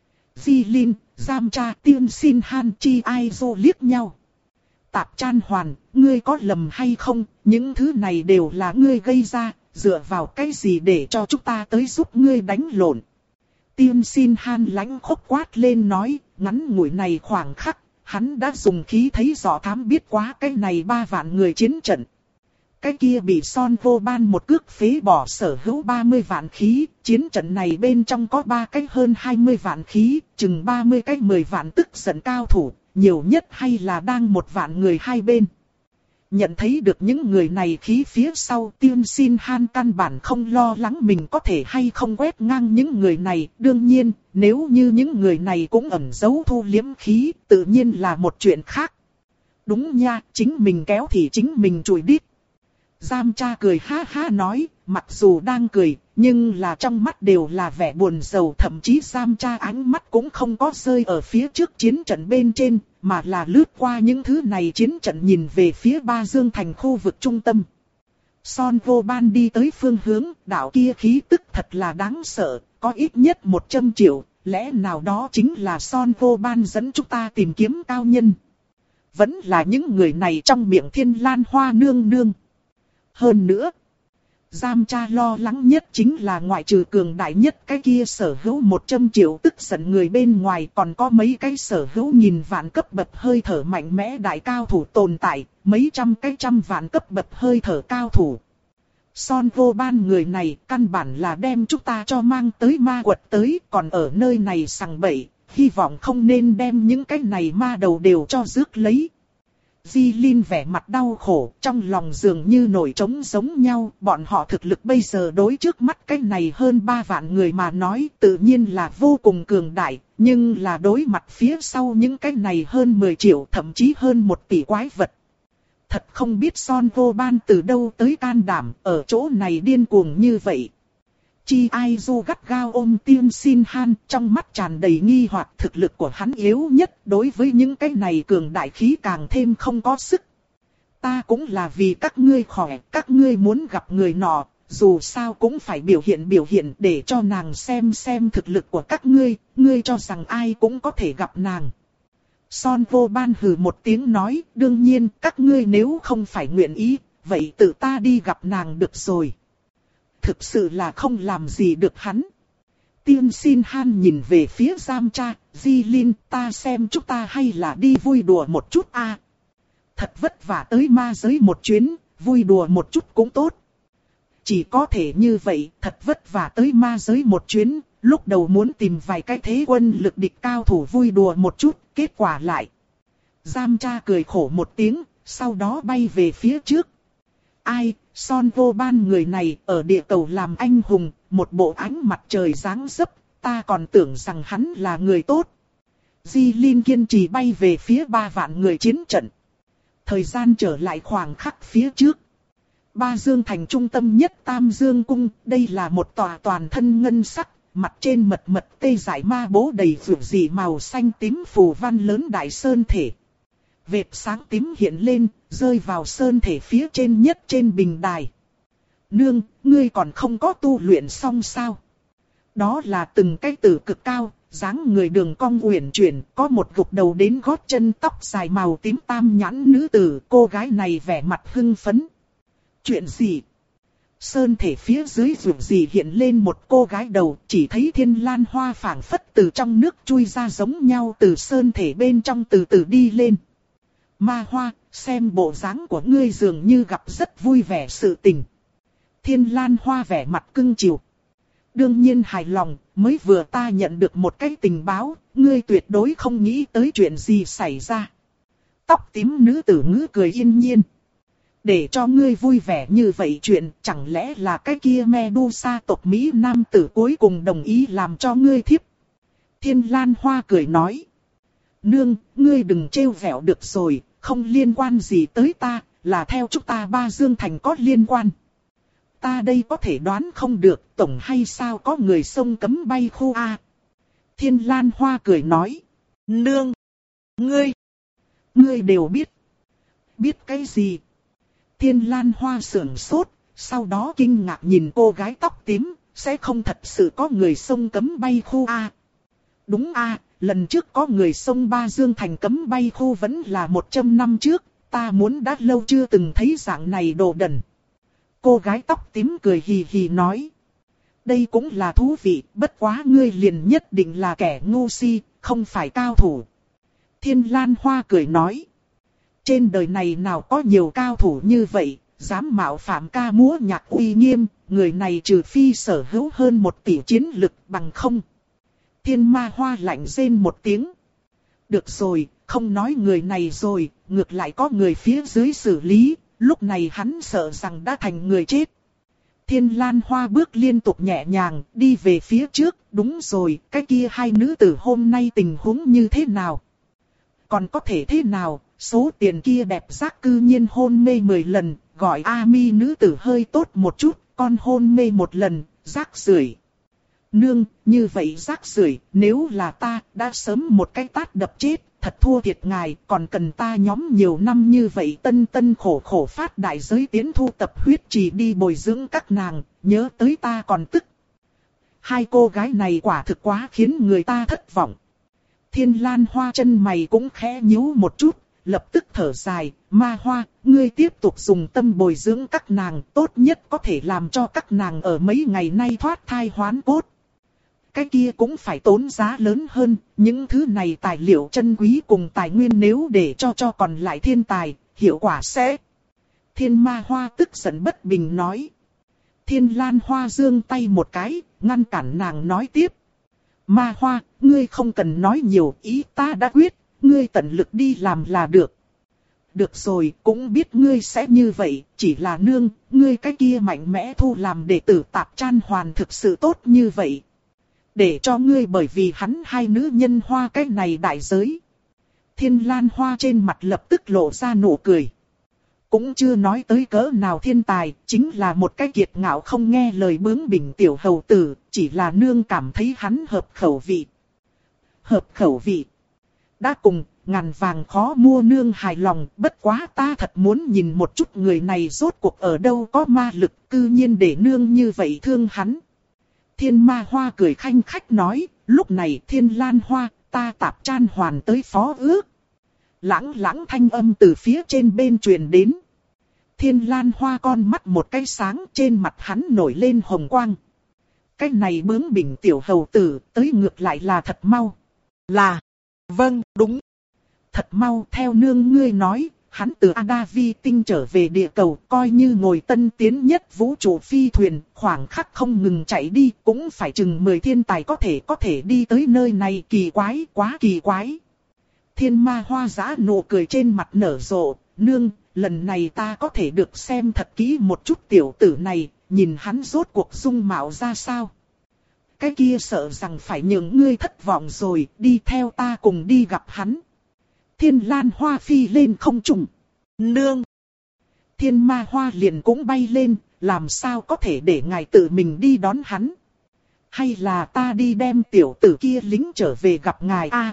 Di Lin, Giam Cha, Tiên Xin Han, Chi Ai Du liếc nhau. Tạp Chan Hoàn, ngươi có lầm hay không? Những thứ này đều là ngươi gây ra, dựa vào cái gì để cho chúng ta tới giúp ngươi đánh lộn? Tiên Xin Han lãnh khốc quát lên nói, ngắn ngủi này khoảng khắc, hắn đã dùng khí thấy rõ thám biết quá cái này ba vạn người chiến trận. Cái kia bị Son Vô Ban một cước phế bỏ sở hữu ba mươi vạn khí, chiến trận này bên trong có ba cái hơn hai mươi vạn khí, chừng ba mươi cái mười vạn tức giận cao thủ, nhiều nhất hay là đang một vạn người hai bên. Nhận thấy được những người này khí phía sau, Tiên Xin Han căn bản không lo lắng mình có thể hay không quét ngang những người này. Đương nhiên, nếu như những người này cũng ẩn giấu thu liếm khí, tự nhiên là một chuyện khác. Đúng nha, chính mình kéo thì chính mình chùi đít. Giam Cha cười ha ha nói, mặc dù đang cười, nhưng là trong mắt đều là vẻ buồn rầu. Thậm chí Giam Cha ánh mắt cũng không có rơi ở phía trước chiến trận bên trên, mà là lướt qua những thứ này chiến trận nhìn về phía Ba Dương Thành khu vực trung tâm. Son Vô Ban đi tới phương hướng, đạo kia khí tức thật là đáng sợ, có ít nhất một trăm triệu, lẽ nào đó chính là Son Vô Ban dẫn chúng ta tìm kiếm cao nhân. Vẫn là những người này trong miệng Thiên Lan Hoa nương nương. Hơn nữa, Giam Cha lo lắng nhất chính là ngoại trừ cường đại nhất cái kia sở hữu một trăm triệu tức giận người bên ngoài, còn có mấy cái sở hữu nghìn vạn cấp bậc hơi thở mạnh mẽ đại cao thủ tồn tại, mấy trăm cái trăm vạn cấp bậc hơi thở cao thủ. Son Vô Ban người này căn bản là đem chúng ta cho mang tới ma quật tới, còn ở nơi này sằng bậy, hy vọng không nên đem những cái này ma đầu đều cho rước lấy. Di Linh vẻ mặt đau khổ, trong lòng dường như nổi trống giống nhau, bọn họ thực lực bây giờ đối trước mắt cái này hơn ba vạn người mà nói tự nhiên là vô cùng cường đại, nhưng là đối mặt phía sau những cái này hơn mười triệu thậm chí hơn một tỷ quái vật. Thật không biết Son Vô Ban từ đâu tới can đảm ở chỗ này điên cuồng như vậy. Chi Ai Du gắt gao ôm Tiên Sin Han, trong mắt tràn đầy nghi hoặc, thực lực của hắn yếu nhất, đối với những cái này cường đại khí càng thêm không có sức. Ta cũng là vì các ngươi khỏe, các ngươi muốn gặp người nọ, dù sao cũng phải biểu hiện biểu hiện để cho nàng xem xem thực lực của các ngươi, ngươi cho rằng ai cũng có thể gặp nàng. Son Vô Ban hừ một tiếng nói, đương nhiên các ngươi nếu không phải nguyện ý, vậy tự ta đi gặp nàng được rồi. Thực sự là không làm gì được hắn. Tiên Sin Han nhìn về phía Giam Cha, Di Linh, ta xem chúng ta hay là đi vui đùa một chút a. À. Thật vất vả tới ma giới một chuyến, vui đùa một chút cũng tốt. Chỉ có thể như vậy, thật vất vả tới ma giới một chuyến, lúc đầu muốn tìm vài cái thế quân lực địch cao thủ vui đùa một chút, kết quả lại. Giam Cha cười khổ một tiếng, sau đó bay về phía trước. Ai, Son Vô Ban người này ở địa cầu làm anh hùng, một bộ ánh mặt trời dáng dấp, ta còn tưởng rằng hắn là người tốt. Di Linh kiên trì bay về phía ba vạn người chiến trận. Thời gian trở lại khoảng khắc phía trước. Ba Dương Thành trung tâm nhất Tam Dương Cung, đây là một tòa toàn thân ngân sắc, mặt trên mật mật tê dại ma bố đầy vượng dị màu xanh tím phù văn lớn đại sơn thể. Vệt sáng tím hiện lên, rơi vào sơn thể phía trên nhất trên bình đài. Nương, ngươi còn không có tu luyện xong sao? Đó là từng cái từ cực cao, dáng người đường cong uyển chuyển, có một gục đầu đến gót chân tóc dài màu tím tam nhãn nữ tử, cô gái này vẻ mặt hưng phấn. Chuyện gì? Sơn thể phía dưới vượng gì hiện lên một cô gái đầu, chỉ thấy Thiên Lan Hoa phảng phất từ trong nước chui ra giống nhau từ sơn thể bên trong từ từ đi lên. Ma Hoa, xem bộ dáng của ngươi dường như gặp rất vui vẻ sự tình. Thiên Lan Hoa vẻ mặt cưng chiều. Đương nhiên hài lòng, mới vừa ta nhận được một cái tình báo, ngươi tuyệt đối không nghĩ tới chuyện gì xảy ra. Tóc tím nữ tử ngữ cười yên nhiên. Để cho ngươi vui vẻ như vậy chuyện, chẳng lẽ là cái kia Medusa tộc Mỹ nam tử cuối cùng đồng ý làm cho ngươi thiếp. Thiên Lan Hoa cười nói. Nương, ngươi đừng trêu vẹo được rồi, không liên quan gì tới ta, là theo chúng ta Ba Dương Thành có liên quan. Ta đây có thể đoán không được, tổng hay sao có người sông cấm bay khu A. Thiên Lan Hoa cười nói. Nương, ngươi, ngươi đều biết. Biết cái gì? Thiên Lan Hoa sưởng sốt, sau đó kinh ngạc nhìn cô gái tóc tím, sẽ không thật sự có người sông cấm bay khu A. Đúng A, lần trước có người sông Ba Dương Thành cấm bay khu vẫn là một trăm năm trước, ta muốn đã lâu chưa từng thấy dạng này đồ đần. Cô gái tóc tím cười hì hì nói. Đây cũng là thú vị, bất quá ngươi liền nhất định là kẻ ngu si, không phải cao thủ. Thiên Lan Hoa cười nói. Trên đời này nào có nhiều cao thủ như vậy, dám mạo phạm ca múa nhạc uy nghiêm, người này trừ phi sở hữu hơn một tỷ chiến lực bằng không. Thiên Ma Hoa lạnh rên một tiếng. Được rồi, không nói người này rồi, ngược lại có người phía dưới xử lý, lúc này hắn sợ rằng đã thành người chết. Thiên Lan Hoa bước liên tục nhẹ nhàng, đi về phía trước, đúng rồi, cái kia hai nữ tử hôm nay tình huống như thế nào? Còn có thể thế nào, số tiền kia đẹp giác cư nhiên hôn mê mười lần, gọi A Mi nữ tử hơi tốt một chút, con hôn mê một lần, rác rưởi. Nương, như vậy rác rưởi, nếu là ta, đã sớm một cái tát đập chết, thật thua thiệt ngài, còn cần ta nhóm nhiều năm như vậy tân tân khổ khổ phát đại giới tiến thu tập huyết trì đi bồi dưỡng các nàng, nhớ tới ta còn tức. hai cô gái này quả thực quá khiến người ta thất vọng. Thiên Lan Hoa chân mày cũng khẽ nhíu một chút, lập tức thở dài, Ma Hoa, ngươi tiếp tục dùng tâm bồi dưỡng các nàng, tốt nhất có thể làm cho các nàng ở mấy ngày nay thoát thai hoán cốt. Cái kia cũng phải tốn giá lớn hơn, những thứ này tài liệu chân quý cùng tài nguyên nếu để cho cho còn lại thiên tài, hiệu quả sẽ... Thiên Ma Hoa tức giận bất bình nói. Thiên Lan Hoa giương tay một cái, ngăn cản nàng nói tiếp. Ma Hoa, ngươi không cần nói nhiều, ý ta đã quyết, ngươi tận lực đi làm là được. Được rồi, cũng biết ngươi sẽ như vậy, chỉ là nương, ngươi cái kia mạnh mẽ thu làm đệ tử Tạp Chan Hoàn thực sự tốt như vậy. Để cho ngươi bởi vì hắn hai nữ nhân hoa cái này đại giới. Thiên Lan Hoa trên mặt lập tức lộ ra nụ cười. Cũng chưa nói tới cỡ nào thiên tài, chính là một cái kiệt ngạo không nghe lời bướng bỉnh tiểu hầu tử, chỉ là nương cảm thấy hắn hợp khẩu vị. Hợp khẩu vị. Đã cùng, ngàn vàng khó mua nương hài lòng, bất quá ta thật muốn nhìn một chút người này rốt cuộc ở đâu có ma lực, cư nhiên để nương như vậy thương hắn. Thiên Ma Hoa cười khanh khách nói, lúc này Thiên Lan Hoa, ta Tạp Chan Hoàn tới phó ước. Lãng lãng thanh âm từ phía trên bên truyền đến. Thiên Lan Hoa con mắt một cái sáng, trên mặt hắn nổi lên hồng quang. Cái này bướng bỉnh tiểu hầu tử, tới ngược lại là thật mau. Là, vâng, đúng. Thật mau theo nương ngươi nói, hắn từ Adavi tinh trở về địa cầu, coi như ngồi tân tiến nhất vũ trụ phi thuyền, khoảng khắc không ngừng chạy đi, cũng phải chừng mười thiên tài có thể có thể đi tới nơi này, kỳ quái, quá kỳ quái. Thiên Ma Hoa giã nụ cười trên mặt nở rộ, nương, lần này ta có thể được xem thật kỹ một chút tiểu tử này, nhìn hắn rốt cuộc dung mạo ra sao. Cái kia sợ rằng phải nhường ngươi thất vọng rồi, đi theo ta cùng đi gặp hắn. Thiên Lan Hoa phi lên không trung. Nương! Thiên Ma Hoa liền cũng bay lên, làm sao có thể để ngài tự mình đi đón hắn. Hay là ta đi đem tiểu tử kia lính trở về gặp ngài a?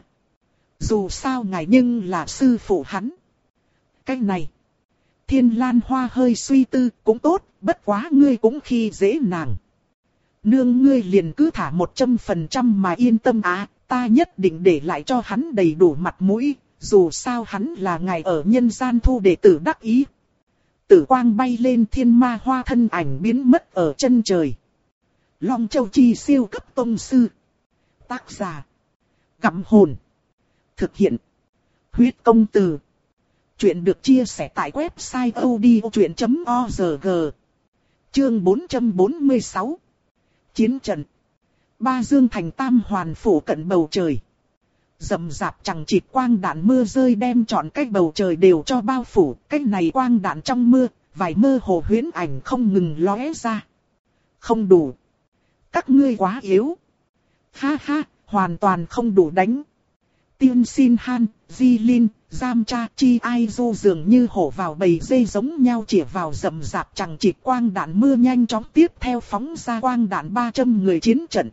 Dù sao ngài nhưng là sư phụ hắn. Cái này. Thiên Lan Hoa hơi suy tư, cũng tốt, bất quá ngươi cũng khi dễ nàng. Nương ngươi liền cứ thả một trăm phần trăm mà yên tâm á, ta nhất định để lại cho hắn đầy đủ mặt mũi, dù sao hắn là ngài ở nhân gian thu đệ tử đắc ý. Tử quang bay lên, Thiên Ma Hoa thân ảnh biến mất ở chân trời. Long Châu Chi siêu cấp tông sư. Tác giả. Gặm hồn. Thực hiện. Huyết công từ. Chuyện được chia sẻ tại website odchuyện chấm org. Chương bốn trăm bốn mươi sáu. Chiến trận. Ba Dương thành tam hoàn phủ cận bầu trời. Rầm rạp chẳng chịt quang đạn mưa rơi đem trọn cái bầu trời đều cho bao phủ. Cái này quang đạn trong mưa, vài mơ hồ huyễn ảnh không ngừng lóe ra. Không đủ. Các ngươi quá yếu. Ha ha, hoàn toàn không đủ đánh. Tiên Xin Han, Di Linh, Giam Cha, Chi Ai Du dường như hổ vào bầy dê giống nhau chĩa vào rầm rạp chẳng chịt quang đạn mưa nhanh chóng tiếp theo phóng ra quang đạn ba trăm người chiến trận.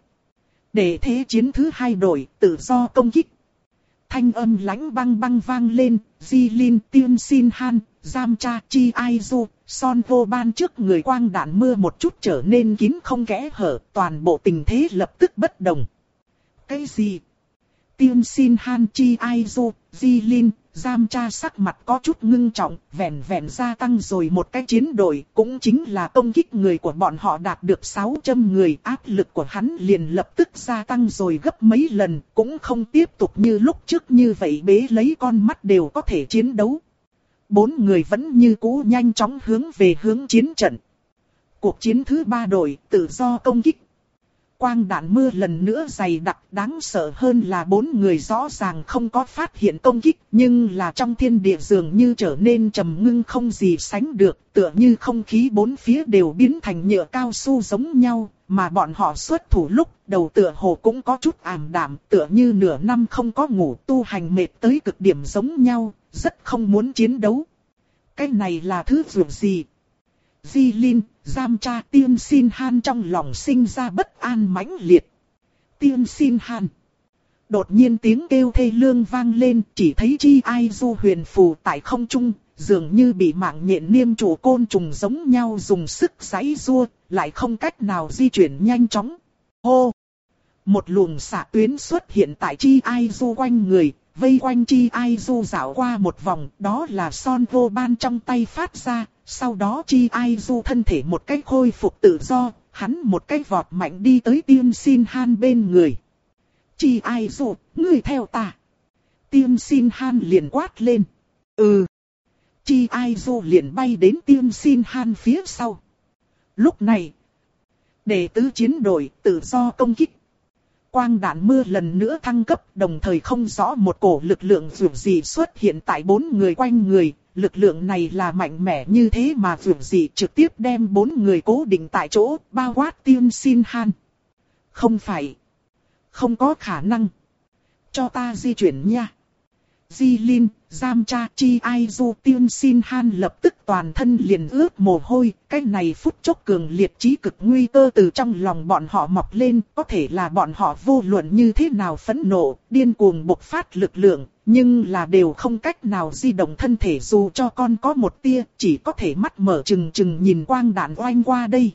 Để thế chiến thứ hai đổi, tự do công kích. Thanh âm lãnh băng băng vang lên, Di Linh, Tiên Xin Han, Giam Cha, Chi Ai Du, Son Vô Ban trước người quang đạn mưa một chút trở nên kín không kẽ hở, toàn bộ tình thế lập tức bất đồng. Cái gì? Tiên Xin Han, Chi Ai Du, Di Linh, Giam Cha sắc mặt có chút ngưng trọng, vẹn vẹn gia tăng rồi một cái chiến đội, cũng chính là công kích người của bọn họ đạt được sáu trăm người, áp lực của hắn liền lập tức gia tăng rồi gấp mấy lần, cũng không tiếp tục như lúc trước như vậy bế lấy con mắt đều có thể chiến đấu. Bốn người vẫn như cũ nhanh chóng hướng về hướng chiến trận. Cuộc chiến thứ ba đội, tự do công kích. Quang đạn mưa lần nữa dày đặc, đáng sợ hơn là bốn người rõ ràng không có phát hiện công kích, nhưng là trong thiên địa dường như trở nên trầm ngưng không gì sánh được, tựa như không khí bốn phía đều biến thành nhựa cao su giống nhau, mà bọn họ xuất thủ lúc đầu tựa hồ cũng có chút ảm đạm, tựa như nửa năm không có ngủ, tu hành mệt tới cực điểm giống nhau, rất không muốn chiến đấu. Cái này là thứ dù gì? Di Linh, Giam Cha, Tiên Xin Han trong lòng sinh ra bất an mãnh liệt. Tiên Xin Han. Đột nhiên tiếng kêu thê lương vang lên, chỉ thấy Chi Ai Du huyền phù tại không trung, dường như bị mạng nhện niêm trụ côn trùng giống nhau dùng sức giãy giụa, lại không cách nào di chuyển nhanh chóng. Hô! Một luồng xạ tuyến xuất hiện tại Chi Ai Du quanh người, vây quanh Chi Ai Du dạo qua một vòng, đó là Son Vô Ban trong tay phát ra, sau đó Chi Ai Du thân thể một cách khôi phục tự do, hắn một cái vọt mạnh đi tới Tiên Xin Han bên người. Chi Ai Du, ngươi theo ta. Tiên Xin Han liền quát lên. Ừ. Chi Ai Du liền bay đến Tiên Xin Han phía sau. Lúc này, đệ tứ chiến đội tự do công kích. Quang đạn mưa lần nữa thăng cấp, đồng thời không rõ một cổ lực lượng dù gì xuất hiện tại bốn người quanh người. Lực lượng này là mạnh mẽ như thế mà dù gì trực tiếp đem bốn người cố định tại chỗ, bao quát Tiên Xin Han. Không phải. Không có khả năng. Cho ta di chuyển nha. Di Linh, Giam Cha, Chi Ai Du, Tiên Xin Han lập tức toàn thân liền ướt mồ hôi. Cái này phút chốc cường liệt chí cực nguy cơ từ trong lòng bọn họ mọc lên. Có thể là bọn họ vô luận như thế nào phẫn nộ, điên cuồng bộc phát lực lượng. Nhưng là đều không cách nào di động thân thể dù cho con có một tia, chỉ có thể mắt mở trừng trừng nhìn quang đạn oanh qua đây.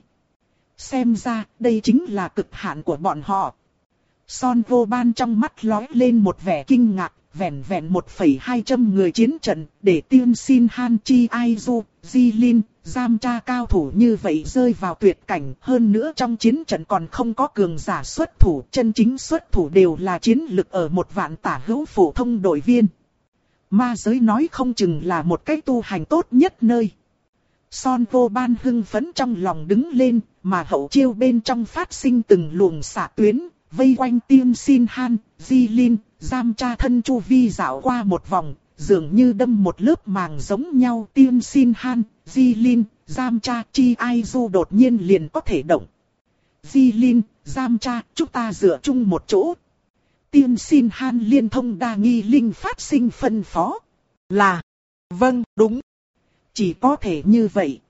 Xem ra, đây chính là cực hạn của bọn họ. Son Vô Ban trong mắt lóe lên một vẻ kinh ngạc, vẹn vẹn một phẩy hai trăm người chiến trận, để Tiên Xin Han, Chi Ai Du, Di Linh, Giam Cha cao thủ như vậy rơi vào tuyệt cảnh. Hơn nữa trong chiến trận còn không có cường giả xuất thủ, chân chính xuất thủ đều là chiến lực ở một vạn tả hữu phổ thông đội viên. Ma giới nói không chừng là một cách tu hành tốt nhất nơi. Son Vô Ban hưng phấn trong lòng đứng lên, mà hậu chiêu bên trong phát sinh từng luồng xạ tuyến, vây quanh Tiên Xin Han, Di Linh, Giam Cha thân chu vi dạo qua một vòng, dường như đâm một lớp màng giống nhau. Tiên Xin Han, Di Linh, Giam Cha, Chi Ai Du đột nhiên liền có thể động. Di Linh, Giam Cha, chúng ta dựa chung một chỗ. Tiên Xin Han liên thông đa nghi linh phát sinh phân phó. Là, vâng, đúng. Chỉ có thể như vậy.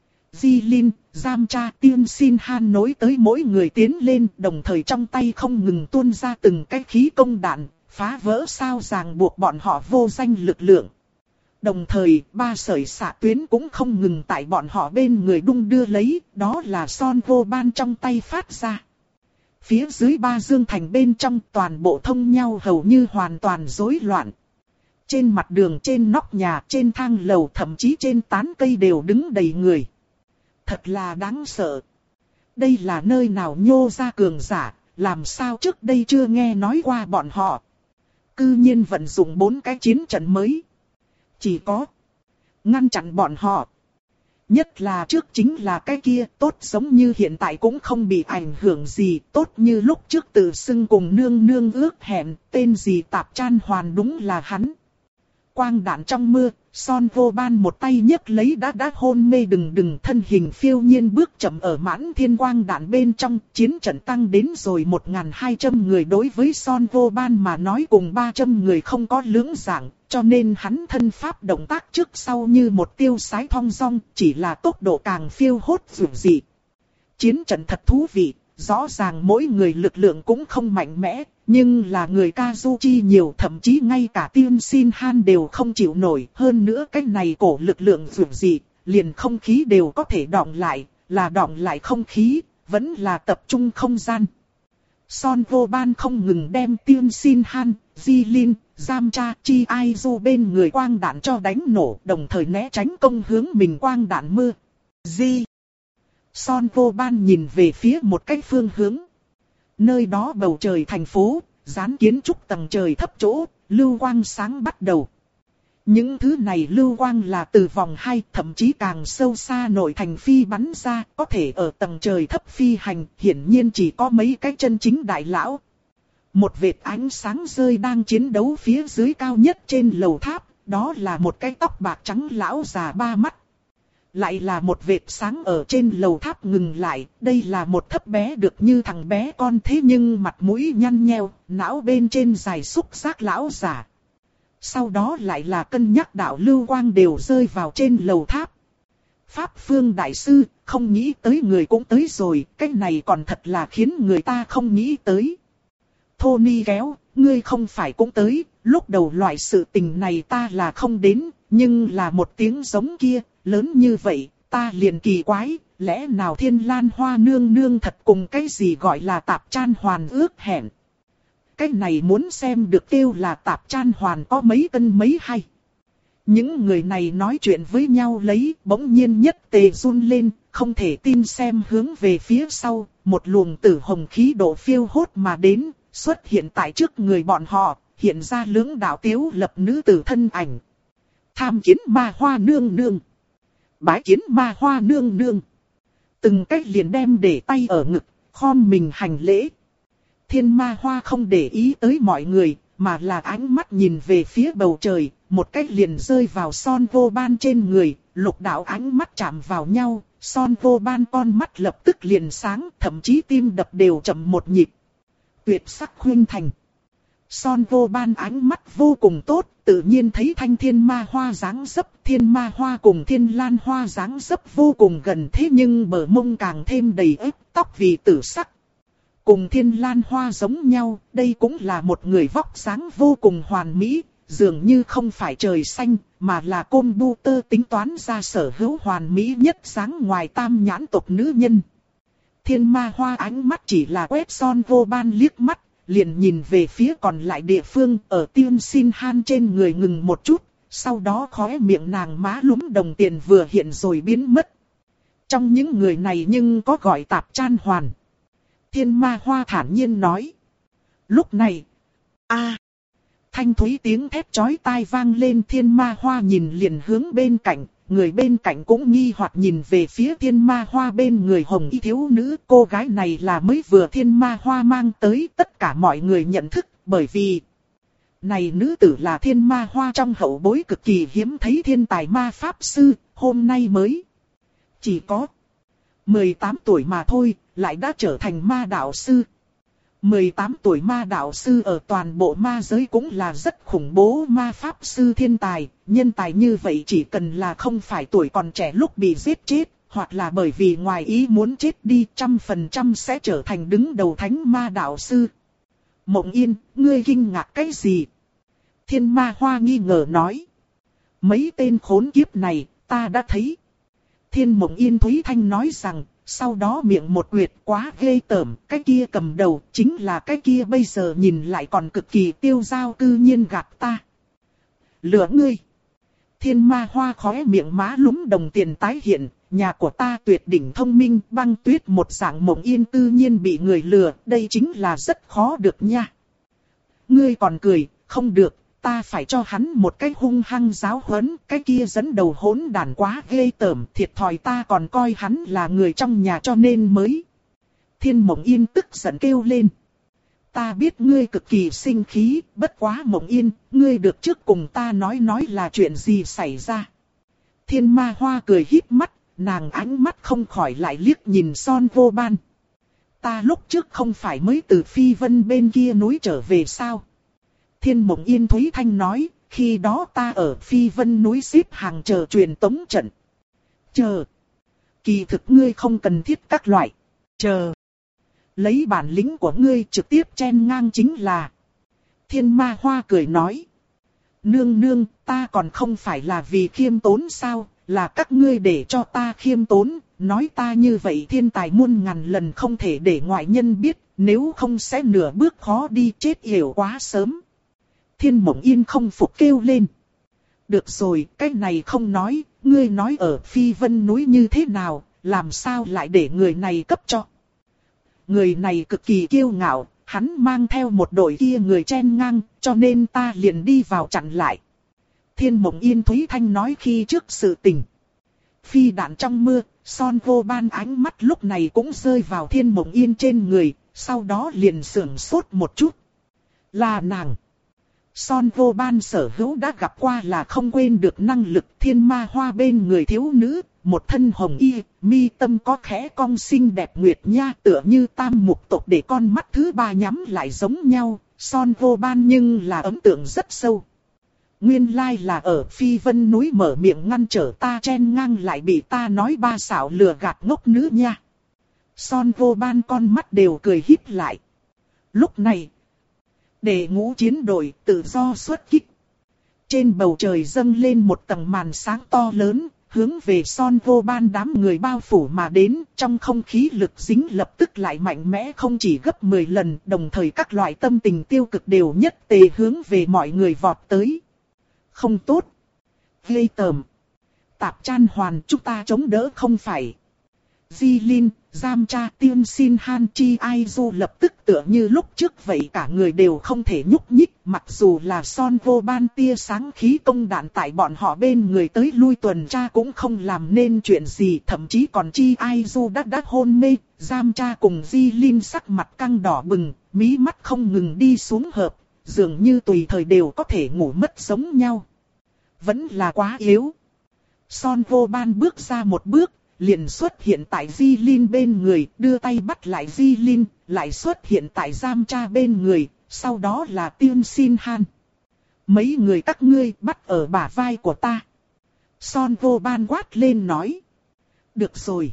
Di Linh, Giam Cha, Tiên Xin Han nối tới mỗi người tiến lên, đồng thời trong tay không ngừng tuôn ra từng cái khí công đạn, phá vỡ sao ràng buộc bọn họ vô danh lực lượng. Đồng thời, ba sợi xạ tuyến cũng không ngừng tại bọn họ bên người đung đưa lấy, đó là Son Vô Ban trong tay phát ra. Phía dưới ba dương thành bên trong toàn bộ thông nhau hầu như hoàn toàn rối loạn. Trên mặt đường, trên nóc nhà, trên thang lầu, thậm chí trên tán cây đều đứng đầy người. Thật là đáng sợ. Đây là nơi nào nhô ra cường giả, làm sao trước đây chưa nghe nói qua bọn họ. Cư nhiên vận dụng bốn cái chiến trận mới. Chỉ có ngăn chặn bọn họ. Nhất là trước chính là cái kia, tốt giống như hiện tại cũng không bị ảnh hưởng gì, tốt như lúc trước tự xưng cùng nương nương ước hẹn, tên gì Tạp Chan Hoàn đúng là hắn. Quang đạn trong mưa, Son Vô Ban một tay nhấc lấy đã đã hôn mê đừng đừng thân hình phiêu nhiên bước chậm ở mãn thiên quang đạn bên trong, chiến trận tăng đến rồi một nghìn hai trăm người đối với Son Vô Ban mà nói cùng ba trăm người không có lưỡng dạng, cho nên hắn thân pháp động tác trước sau như một tiêu sái thong dong, chỉ là tốc độ càng phiêu hốt dữ dị. Chiến trận thật thú vị, rõ ràng mỗi người lực lượng cũng không mạnh mẽ. Nhưng là người Kazuchi nhiều, thậm chí ngay cả Tiên Xin Han đều không chịu nổi. Hơn nữa cái này cổ lực lượng dường dị, liền không khí đều có thể đọng lại, là đọng lại không khí, vẫn là tập trung không gian. Son Vô Ban không ngừng đem Tiên Xin Han, Di Linh, Giam Cha, Chi Ai Du bên người quang đạn cho đánh nổ, đồng thời né tránh công hướng mình quang đạn mưa. Di Son Vô Ban nhìn về phía một cái phương hướng. Nơi đó bầu trời thành phố, dán kiến trúc tầng trời thấp chỗ, lưu quang sáng bắt đầu. Những thứ này lưu quang là từ vòng hai, thậm chí càng sâu xa nội thành phi bắn ra, có thể ở tầng trời thấp phi hành, hiển nhiên chỉ có mấy cái chân chính đại lão. Một vệt ánh sáng rơi đang chiến đấu phía dưới cao nhất trên lầu tháp, đó là một cái tóc bạc trắng lão già ba mắt. Lại là một vệt sáng ở trên lầu tháp ngừng lại, đây là một thấp bé được như thằng bé con thế nhưng mặt mũi nhăn nheo, não bên trên dài xúc giác lão giả. Sau đó lại là cân nhắc đạo lưu quang đều rơi vào trên lầu tháp. Pháp Phương Đại Sư, không nghĩ tới người cũng tới rồi, cái này còn thật là khiến người ta không nghĩ tới. Tony kéo, ngươi không phải cũng tới, lúc đầu loại sự tình này ta là không đến, nhưng là một tiếng giống kia, lớn như vậy, ta liền kỳ quái, lẽ nào Thiên Lan Hoa nương nương thật cùng cái gì gọi là tạp chan hoàn ước hẹn. Cái này muốn xem được kêu là tạp chan hoàn có mấy cân mấy hay. Những người này nói chuyện với nhau lấy, bỗng nhiên nhất tề run lên, không thể tin xem hướng về phía sau, một luồng tử hồng khí độ phiêu hốt mà đến, xuất hiện tại trước người bọn họ, hiện ra lưỡng đạo tiếu lập nữ tử thân ảnh. Tham kiến ma hoa nương nương. Bái kiến ma hoa nương nương. Từng cách liền đem để tay ở ngực, khom mình hành lễ. Thiên ma hoa không để ý tới mọi người, mà là ánh mắt nhìn về phía bầu trời, một cách liền rơi vào Son Vô Ban trên người, lục đạo ánh mắt chạm vào nhau, Son Vô Ban con mắt lập tức liền sáng, thậm chí tim đập đều chậm một nhịp. Tuyệt sắc khuynh thành. Son Vô Ban ánh mắt vô cùng tốt, tự nhiên thấy thanh thiên ma hoa dáng dấp, thiên ma hoa cùng thiên lan hoa dáng dấp vô cùng gần, thế nhưng bờ mông càng thêm đầy ếp, tóc vì tử sắc. Cùng thiên lan hoa giống nhau, đây cũng là một người vóc dáng vô cùng hoàn mỹ, dường như không phải trời xanh, mà là côn bu tơ tính toán ra sở hữu hoàn mỹ nhất dáng ngoài tam nhãn tộc nữ nhân. Thiên ma hoa ánh mắt chỉ là quét Son Vô Ban liếc mắt, liền nhìn về phía còn lại địa phương, ở Tiên Xin Han trên người ngừng một chút, sau đó khóe miệng nàng má lúm đồng tiền vừa hiện rồi biến mất. Trong những người này nhưng có gọi tạp chan hoàn. Thiên ma hoa thản nhiên nói. Lúc này, a thanh thúy tiếng thét chói tai vang lên, thiên ma hoa nhìn liền hướng bên cạnh, người bên cạnh cũng nghi hoặc nhìn về phía thiên ma hoa bên người hồng y thiếu nữ. Cô gái này là mới vừa thiên ma hoa mang tới, tất cả mọi người nhận thức, bởi vì này nữ tử là thiên ma hoa trong hậu bối cực kỳ hiếm thấy thiên tài ma pháp sư, hôm nay mới chỉ có mười tám tuổi mà thôi, lại đã trở thành ma đạo sư. mười tám tuổi ma đạo sư ở toàn bộ ma giới cũng là rất khủng bố ma pháp sư thiên tài, nhân tài như vậy chỉ cần là không phải tuổi còn trẻ lúc bị giết chết, hoặc là bởi vì ngoài ý muốn chết đi, trăm phần trăm sẽ trở thành đứng đầu thánh ma đạo sư. Mộng Yên, ngươi kinh ngạc cái gì? Thiên ma hoa nghi ngờ nói. Mấy tên khốn kiếp này, ta đã thấy. Thiên Mộng Yên Thúy Thanh nói rằng, sau đó miệng một quyệt quá ghê tởm, cái kia cầm đầu chính là cái kia bây giờ nhìn lại còn cực kỳ tiêu dao cư nhiên gạt ta. Lừa ngươi. Thiên ma hoa khóe miệng má lúm đồng tiền tái hiện, nhà của ta tuyệt đỉnh thông minh, băng tuyết một dạng Mộng Yên cư nhiên bị người lừa, đây chính là rất khó được nha. Ngươi còn cười, không được. Ta phải cho hắn một cái hung hăng giáo huấn, cái kia dẫn đầu hỗn đàn quá ghê tởm, thiệt thòi ta còn coi hắn là người trong nhà cho nên mới. Thiên Mộng Yên tức giận kêu lên. Ta biết ngươi cực kỳ sinh khí, bất quá Mộng Yên, ngươi được trước cùng ta nói nói là chuyện gì xảy ra. Thiên ma hoa cười híp mắt, nàng ánh mắt không khỏi lại liếc nhìn Son Vô Ban. Ta lúc trước không phải mới từ Phi Vân bên kia núi trở về sao? Thiên Mộng Yên Thúy Thanh nói, khi đó ta ở Phi Vân núi xếp hàng chờ truyền tống trận. Chờ. Kỳ thực ngươi không cần thiết các loại. Chờ. Lấy bản lĩnh của ngươi trực tiếp chen ngang chính là. Thiên ma hoa cười nói. Nương nương, ta còn không phải là vì khiêm tốn sao, là các ngươi để cho ta khiêm tốn, nói ta như vậy thiên tài muôn ngàn lần không thể để ngoại nhân biết, nếu không sẽ nửa bước khó đi chết hiểu quá sớm. Thiên Mộng Yên không phục kêu lên. Được rồi, cái này không nói, ngươi nói ở Phi Vân núi như thế nào, làm sao lại để người này cấp cho. Người này cực kỳ kiêu ngạo, hắn mang theo một đội kia người chen ngang, cho nên ta liền đi vào chặn lại. Thiên Mộng Yên Thúy Thanh nói khi trước sự tình. Phi đạn trong mưa, Son Vô Ban ánh mắt lúc này cũng rơi vào Thiên Mộng Yên trên người, sau đó liền sưởng sốt một chút. Là nàng. Son Vô Ban sở hữu đã gặp qua là không quên được năng lực thiên ma hoa bên người thiếu nữ, một thân hồng y, mi tâm có khẽ cong xinh đẹp nguyệt nha tựa như tam mục tộc để con mắt thứ ba nhắm lại giống nhau, Son Vô Ban nhưng là ấn tượng rất sâu. Nguyên lai là ở Phi Vân núi mở miệng ngăn trở ta chen ngang lại bị ta nói ba xảo lừa gạt ngốc nữ nha. Son Vô Ban con mắt đều cười híp lại. Lúc này, để ngũ chiến đội tự do xuất kích. Trên bầu trời dâng lên một tầng màn sáng to lớn, hướng về Son Vô Ban đám người bao phủ mà đến, trong không khí lực dính lập tức lại mạnh mẽ không chỉ gấp mười lần, đồng thời các loại tâm tình tiêu cực đều nhất tề hướng về mọi người vọt tới. Không tốt. Ghê tởm. Tạp Chan Hoàn, chúng ta chống đỡ không phải. Di Linh, Giam Cha, Tiên Sin Han Chi Ai Du lập tức tựa như lúc trước vậy cả người đều không thể nhúc nhích, mặc dù là Son Vô Ban tia sáng khí công đạn tại bọn họ bên người tới lui tuần tra cũng không làm nên chuyện gì, thậm chí còn Chi Ai Du đã đã hôn mê, Giam Cha cùng Di Linh sắc mặt căng đỏ bừng, mí mắt không ngừng đi xuống hợp, dường như tùy thời đều có thể ngủ mất giống nhau. Vẫn là quá yếu. Son Vô Ban bước ra một bước, liền xuất hiện tại Di Linh bên người, đưa tay bắt lại Di Linh, lại xuất hiện tại Giam Cha bên người, sau đó là Tiên Sin Han. Mấy người các ngươi bắt ở bả vai của ta. Son Vô Ban quát lên nói. Được rồi.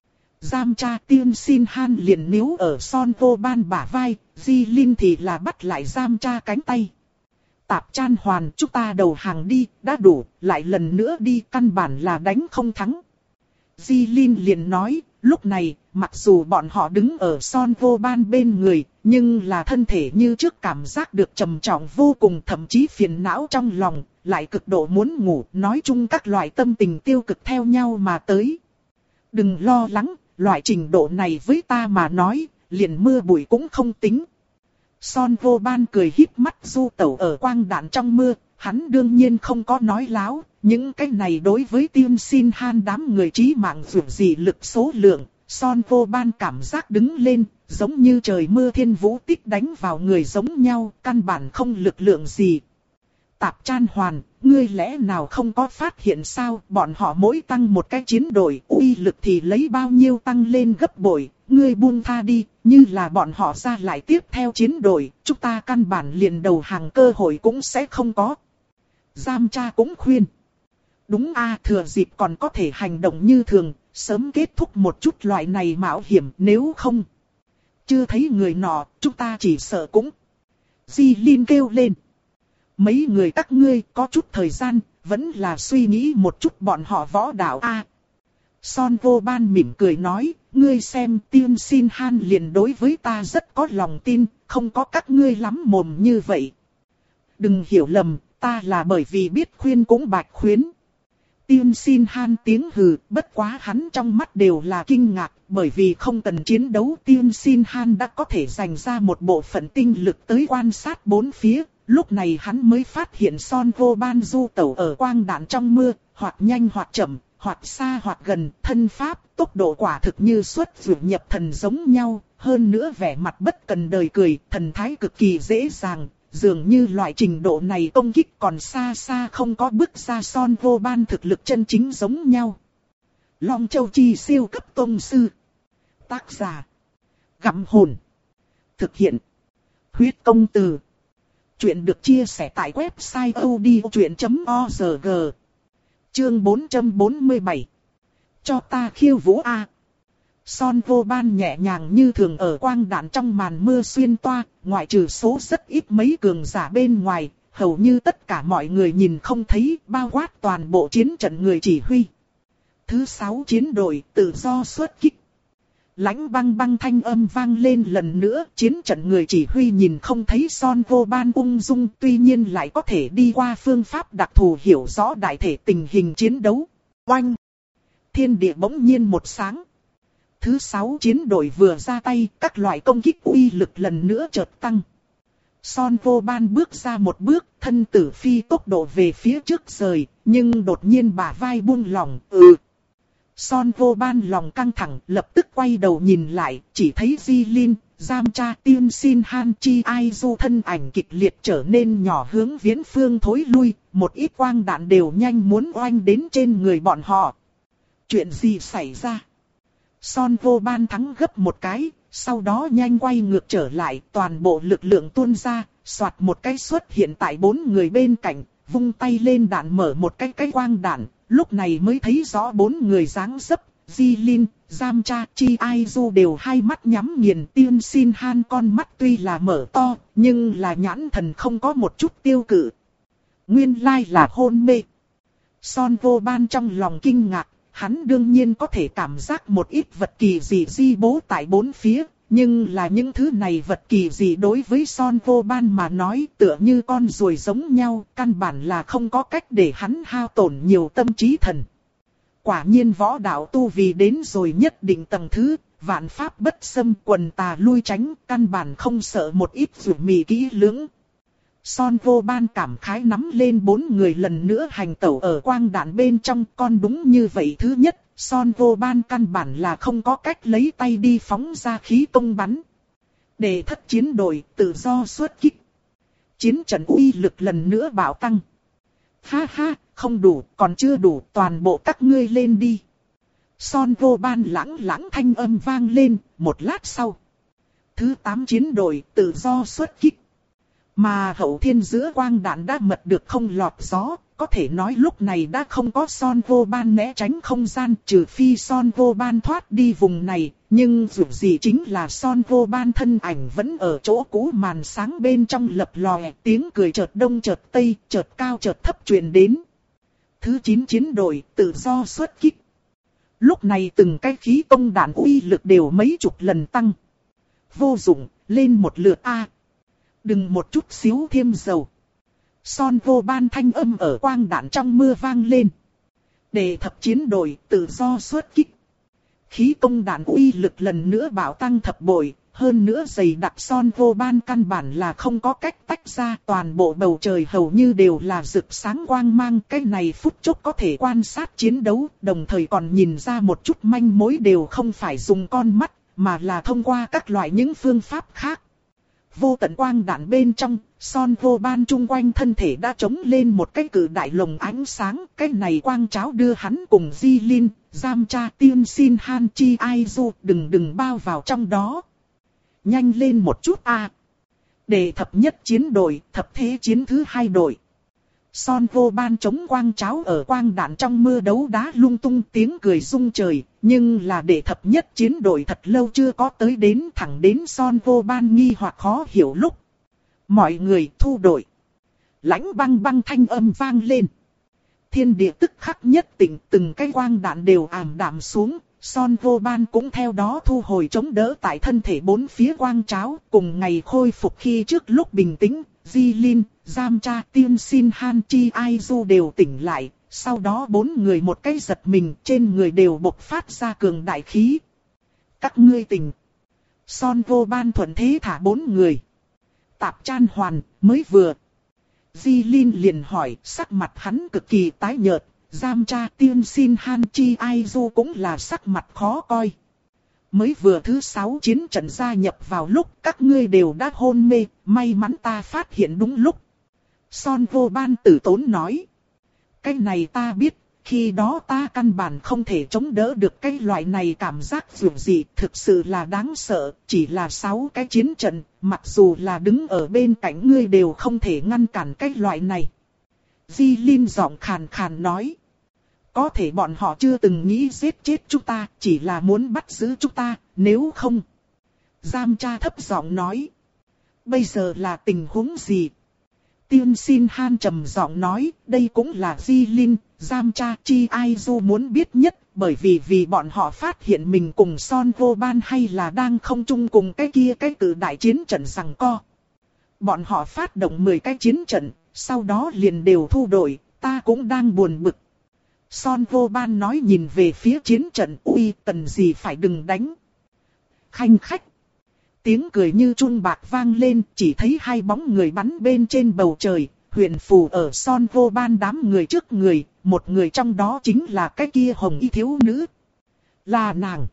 Giam Cha Tiên Sin Han liền níu ở Son Vô Ban bả vai, Di Linh thì là bắt lại Giam Cha cánh tay. Tạp Chan Hoàn, chúng ta đầu hàng đi, đã đủ, lại lần nữa đi, căn bản là đánh không thắng. Di Linh liền nói, lúc này, mặc dù bọn họ đứng ở Son Vô Ban bên người, nhưng là thân thể như trước cảm giác được trầm trọng vô cùng, thậm chí phiền não trong lòng, lại cực độ muốn ngủ, nói chung các loại tâm tình tiêu cực theo nhau mà tới. Đừng lo lắng, loại trình độ này với ta mà nói, liền mưa bụi cũng không tính. Son Vô Ban cười híp mắt du tẩu ở quang đạn trong mưa, hắn đương nhiên không có nói láo, những cái này đối với Tiên Sin Han đám người trí mạng dù gì lực số lượng, Son Vô Ban cảm giác đứng lên, giống như trời mưa thiên vũ tích đánh vào người giống nhau, căn bản không lực lượng gì. Tạp Chan Hoàn, ngươi lẽ nào không có phát hiện sao, bọn họ mỗi tăng một cái chiến đội, uy lực thì lấy bao nhiêu tăng lên gấp bội, ngươi buông tha đi, như là bọn họ ra lại tiếp theo chiến đội, chúng ta căn bản liền đầu hàng cơ hội cũng sẽ không có. Giam Cha cũng khuyên. Đúng a, thừa dịp còn có thể hành động như thường, sớm kết thúc một chút loại này mạo hiểm, nếu không. Chưa thấy người nọ, chúng ta chỉ sợ cũng. Di Linh kêu lên. Mấy người các ngươi có chút thời gian, vẫn là suy nghĩ một chút bọn họ võ đạo a. Son Vô Ban mỉm cười nói, ngươi xem Tiên Sin Han liền đối với ta rất có lòng tin, không có các ngươi lắm mồm như vậy. Đừng hiểu lầm, ta là bởi vì biết khuyên cũng bạch khuyến. Tiên Sin Han tiếng hừ, bất quá hắn trong mắt đều là kinh ngạc, bởi vì không cần chiến đấu Tiên Sin Han đã có thể dành ra một bộ phận tinh lực tới quan sát bốn phía. Lúc này hắn mới phát hiện Son Vô Ban du tẩu ở quang đạn trong mưa, hoặc nhanh hoặc chậm, hoặc xa hoặc gần, thân pháp, tốc độ quả thực như xuất dược nhập thần giống nhau, hơn nữa vẻ mặt bất cần đời cười, thần thái cực kỳ dễ dàng, dường như loại trình độ này công kích còn xa xa không có bước ra Son Vô Ban thực lực chân chính giống nhau. Long Châu Chi siêu cấp tông sư. Tác giả. Gặm hồn. Thực hiện. Huyết công từ. Chuyện được chia sẻ tại website odchuyện chấm org. Chương bốn trăm bốn mươi bảy. Cho ta khiêu vũ a. Son Vô Ban nhẹ nhàng như thường ở quang đạn trong màn mưa xuyên toa, ngoại trừ số rất ít mấy cường giả bên ngoài, hầu như tất cả mọi người nhìn không thấy, bao quát toàn bộ chiến trận người chỉ huy. Thứ sáu chiến đội tự do xuất kích. Lãnh băng băng thanh âm vang lên lần nữa, chiến trận người chỉ huy nhìn không thấy Son Vô Ban ung dung, tuy nhiên lại có thể đi qua phương pháp đặc thù hiểu rõ đại thể tình hình chiến đấu. Oanh! Thiên địa bỗng nhiên một sáng. Thứ sáu chiến đội vừa ra tay, các loại công kích uy lực lần nữa chợt tăng. Son Vô Ban bước ra một bước, thân tử phi tốc độ về phía trước rời, nhưng đột nhiên bả vai buông lỏng, ừ. Son Vô Ban lòng căng thẳng, lập tức quay đầu nhìn lại, chỉ thấy Di Linh, Giam Cha, Tiên Sin Han Chi Ai Du thân ảnh kịch liệt trở nên nhỏ hướng viễn phương thối lui, một ít quang đạn đều nhanh muốn oanh đến trên người bọn họ. Chuyện gì xảy ra? Son Vô Ban thắng gấp một cái, sau đó nhanh quay ngược trở lại, toàn bộ lực lượng tuôn ra, soạt một cái xuất hiện tại bốn người bên cạnh, vung tay lên đạn mở một cái cái quang đạn, lúc này mới thấy rõ bốn người dáng dấp, Di Linh, Giam Cha, Chi Ai Du đều hai mắt nhắm nghiền, Tiên Sin Han con mắt tuy là mở to, nhưng là nhãn thần không có một chút tiêu cự. Nguyên lai là hôn mê. Son Vô Ban trong lòng kinh ngạc, hắn đương nhiên có thể cảm giác một ít vật kỳ dị di bố tại bốn phía, nhưng là những thứ này vật kỳ dị đối với Son Vô Ban mà nói tựa như con ruồi giống nhau, căn bản là không có cách để hắn hao tổn nhiều tâm trí thần. Quả nhiên võ đạo tu vì đến rồi nhất định tầng thứ, vạn pháp bất xâm, quần tà lui tránh, căn bản không sợ một ít rủi mì kỹ lưỡng. Son Vô Ban cảm khái nắm lên bốn người lần nữa hành tẩu ở quang đạn bên trong, con đúng như vậy. Thứ nhất, Son Vô Ban căn bản là không có cách lấy tay đi phóng ra khí công bắn. Để thất chiến đội tự do xuất kích. Chiến trận uy lực lần nữa bạo tăng. Ha ha, không đủ, còn chưa đủ, toàn bộ các ngươi lên đi. Son Vô Ban lãng lãng thanh âm vang lên, một lát sau. Thứ tám chiến đội tự do xuất kích. Mà hậu thiên giữa quang đạn đã mật được không lọt gió, có thể nói lúc này đã không có Son Vô Ban né tránh không gian, trừ phi Son Vô Ban thoát đi vùng này, nhưng dù gì chính là Son Vô Ban thân ảnh vẫn ở chỗ cũ màn sáng bên trong lập lòe, tiếng cười chợt đông chợt tây, chợt cao chợt thấp truyền đến. Thứ chín chiến đội tự do xuất kích. Lúc này từng cái khí công đạn uy lực đều mấy chục lần tăng. Vô dụng, lên một lượt A. Đừng một chút xíu thêm dầu. Son Vô Ban thanh âm ở quang đạn trong mưa vang lên. Để thập chiến đội tự do xuất kích. Khí công đạn uy lực lần nữa bạo tăng thập bội. Hơn nữa dày đặc Son Vô Ban căn bản là không có cách tách ra. Toàn bộ bầu trời hầu như đều là rực sáng quang mang. Cái này phút chốc có thể quan sát chiến đấu. Đồng thời còn nhìn ra một chút manh mối đều không phải dùng con mắt. Mà là thông qua các loại những phương pháp khác. Vô tận quang đạn bên trong, Son Vô Ban chung quanh thân thể đã trống lên một cái cự đại lồng ánh sáng. Cái này quang cháo đưa hắn cùng Di Linh, Giam Cha, Tiên Sin Han Chi Ai Du đừng đừng bao vào trong đó. Nhanh lên một chút a. Để thập nhất chiến đội, thập thế chiến thứ hai đội. Son Vô Ban chống quang cháo ở quang đạn trong mưa đấu đá lung tung tiếng cười rung trời. Nhưng là để thập nhất chiến đội thật lâu chưa có tới đến thẳng đến Son Vô Ban nghi hoặc khó hiểu lúc. Mọi người thu đội. Lãnh băng băng thanh âm vang lên. Thiên địa tức khắc nhất tỉnh, từng cái quang đạn đều ảm đạm xuống. Son Vô Ban cũng theo đó thu hồi chống đỡ tại thân thể bốn phía quang cháo. Cùng ngày khôi phục khi trước lúc bình tĩnh, Di Linh, Giam Cha, Tiên Sin Han Chi Ai Du đều tỉnh lại. Sau đó bốn người một cái giật mình, trên người đều bộc phát ra cường đại khí. Các ngươi tỉnh. Son Vô Ban thuận thế thả bốn người. Tạp Chan Hoàn, mới vừa. Di Linh liền hỏi, sắc mặt hắn cực kỳ tái nhợt. Giam Cha, Tiên Sin Han Chi Ai Du cũng là sắc mặt khó coi. Mới vừa thứ sáu chiến trận gia nhập vào lúc các ngươi đều đã hôn mê, may mắn ta phát hiện đúng lúc. Son Vô Ban tử tốn nói. Cái này ta biết, khi đó ta căn bản không thể chống đỡ được cái loại này cảm giác dù gì, thực sự là đáng sợ, chỉ là sáu cái chiến trận, mặc dù là đứng ở bên cạnh ngươi đều không thể ngăn cản cái loại này. Di Linh giọng khàn khàn nói. Có thể bọn họ chưa từng nghĩ giết chết chúng ta, chỉ là muốn bắt giữ chúng ta, nếu không. Giam Cha thấp giọng nói. Bây giờ là tình huống gì? Tiên Sin Han trầm giọng nói, đây cũng là Di Linh, Giam Cha Chi Ai Du muốn biết nhất, bởi vì vì bọn họ phát hiện mình cùng Son Vô Ban hay là đang không chung cùng cái kia cái cử đại chiến trận giằng co. Bọn họ phát động mười cái chiến trận, sau đó liền đều thu đội, ta cũng đang buồn bực. Son Vô Ban nói nhìn về phía chiến trận, uy cần gì phải đừng đánh. Khanh khách. Tiếng cười như chun bạc vang lên, chỉ thấy hai bóng người bắn bên trên bầu trời, huyền phù ở Son Vô Ban đám người trước người, một người trong đó chính là cái kia hồng y thiếu nữ. Là nàng.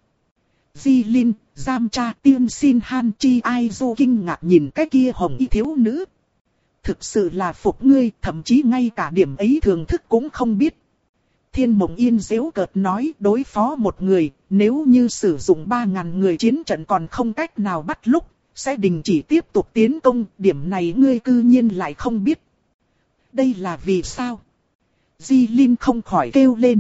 Di Linh, Giam Cha, Tiên Sin Han Chi Ai Du kinh ngạc nhìn cái kia hồng y thiếu nữ. Thực sự là phục ngươi, thậm chí ngay cả điểm ấy thường thức cũng không biết. Thiên Mộng Yên giễu cợt nói đối phó một người, nếu như sử dụng ba ngàn người chiến trận còn không cách nào bắt lúc, sẽ đình chỉ tiếp tục tiến công, điểm này ngươi cư nhiên lại không biết. Đây là vì sao? Di Linh không khỏi kêu lên.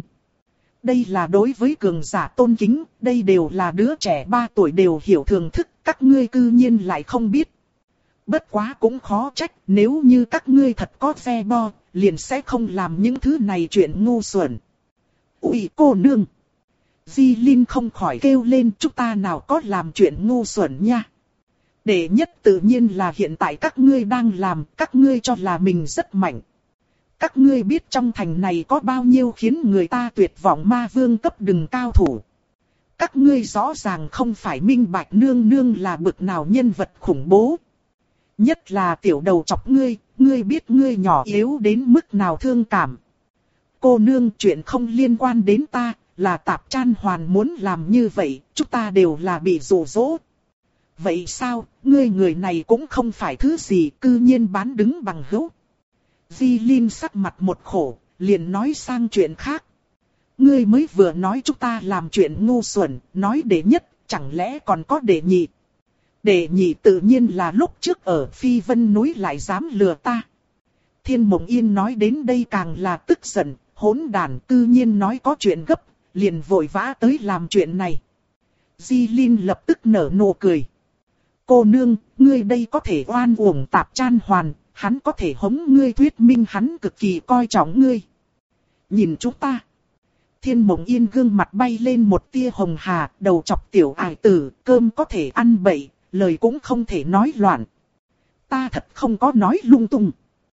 Đây là đối với cường giả tôn kính, đây đều là đứa trẻ ba tuổi đều hiểu thường thức, các ngươi cư nhiên lại không biết. Bất quá cũng khó trách, nếu như các ngươi thật có ve bo, liền sẽ không làm những thứ này chuyện ngu xuẩn. Ui cô nương! Di Linh không khỏi kêu lên, chúng ta nào có làm chuyện ngu xuẩn nha. Đệ nhất tự nhiên là hiện tại các ngươi đang làm, các ngươi cho là mình rất mạnh. Các ngươi biết trong thành này có bao nhiêu khiến người ta tuyệt vọng ma vương cấp đừng cao thủ. Các ngươi rõ ràng không phải minh bạch nương nương là bực nào nhân vật khủng bố. Nhất là tiểu đầu chọc ngươi, ngươi biết ngươi nhỏ yếu đến mức nào thương cảm. Cô nương, chuyện không liên quan đến ta, là Tạp Chan Hoàn muốn làm như vậy, chúng ta đều là bị dụ dỗ. Vậy sao, ngươi người này cũng không phải thứ gì, cư nhiên bán đứng bằng hữu. Di Linh sắc mặt một khổ, liền nói sang chuyện khác. Ngươi mới vừa nói chúng ta làm chuyện ngu xuẩn, nói đệ nhất, chẳng lẽ còn có đệ nhị. Đệ nhị tự nhiên là lúc trước ở Phi Vân núi lại dám lừa ta. Thiên Mộng Yên nói đến đây càng là tức giận, hỗn đản cư nhiên nói có chuyện gấp, liền vội vã tới làm chuyện này. Di Linh lập tức nở nụ cười. Cô nương, ngươi đây có thể oan uổng Tạp Chan Hoàn, hắn có thể hống ngươi thuyết minh hắn cực kỳ coi trọng ngươi. Nhìn chúng ta. Thiên Mộng Yên gương mặt bay lên một tia hồng hà, đầu chọc tiểu ải tử, cơm có thể ăn bậy, lời cũng không thể nói loạn. Ta thật không có nói lung tung.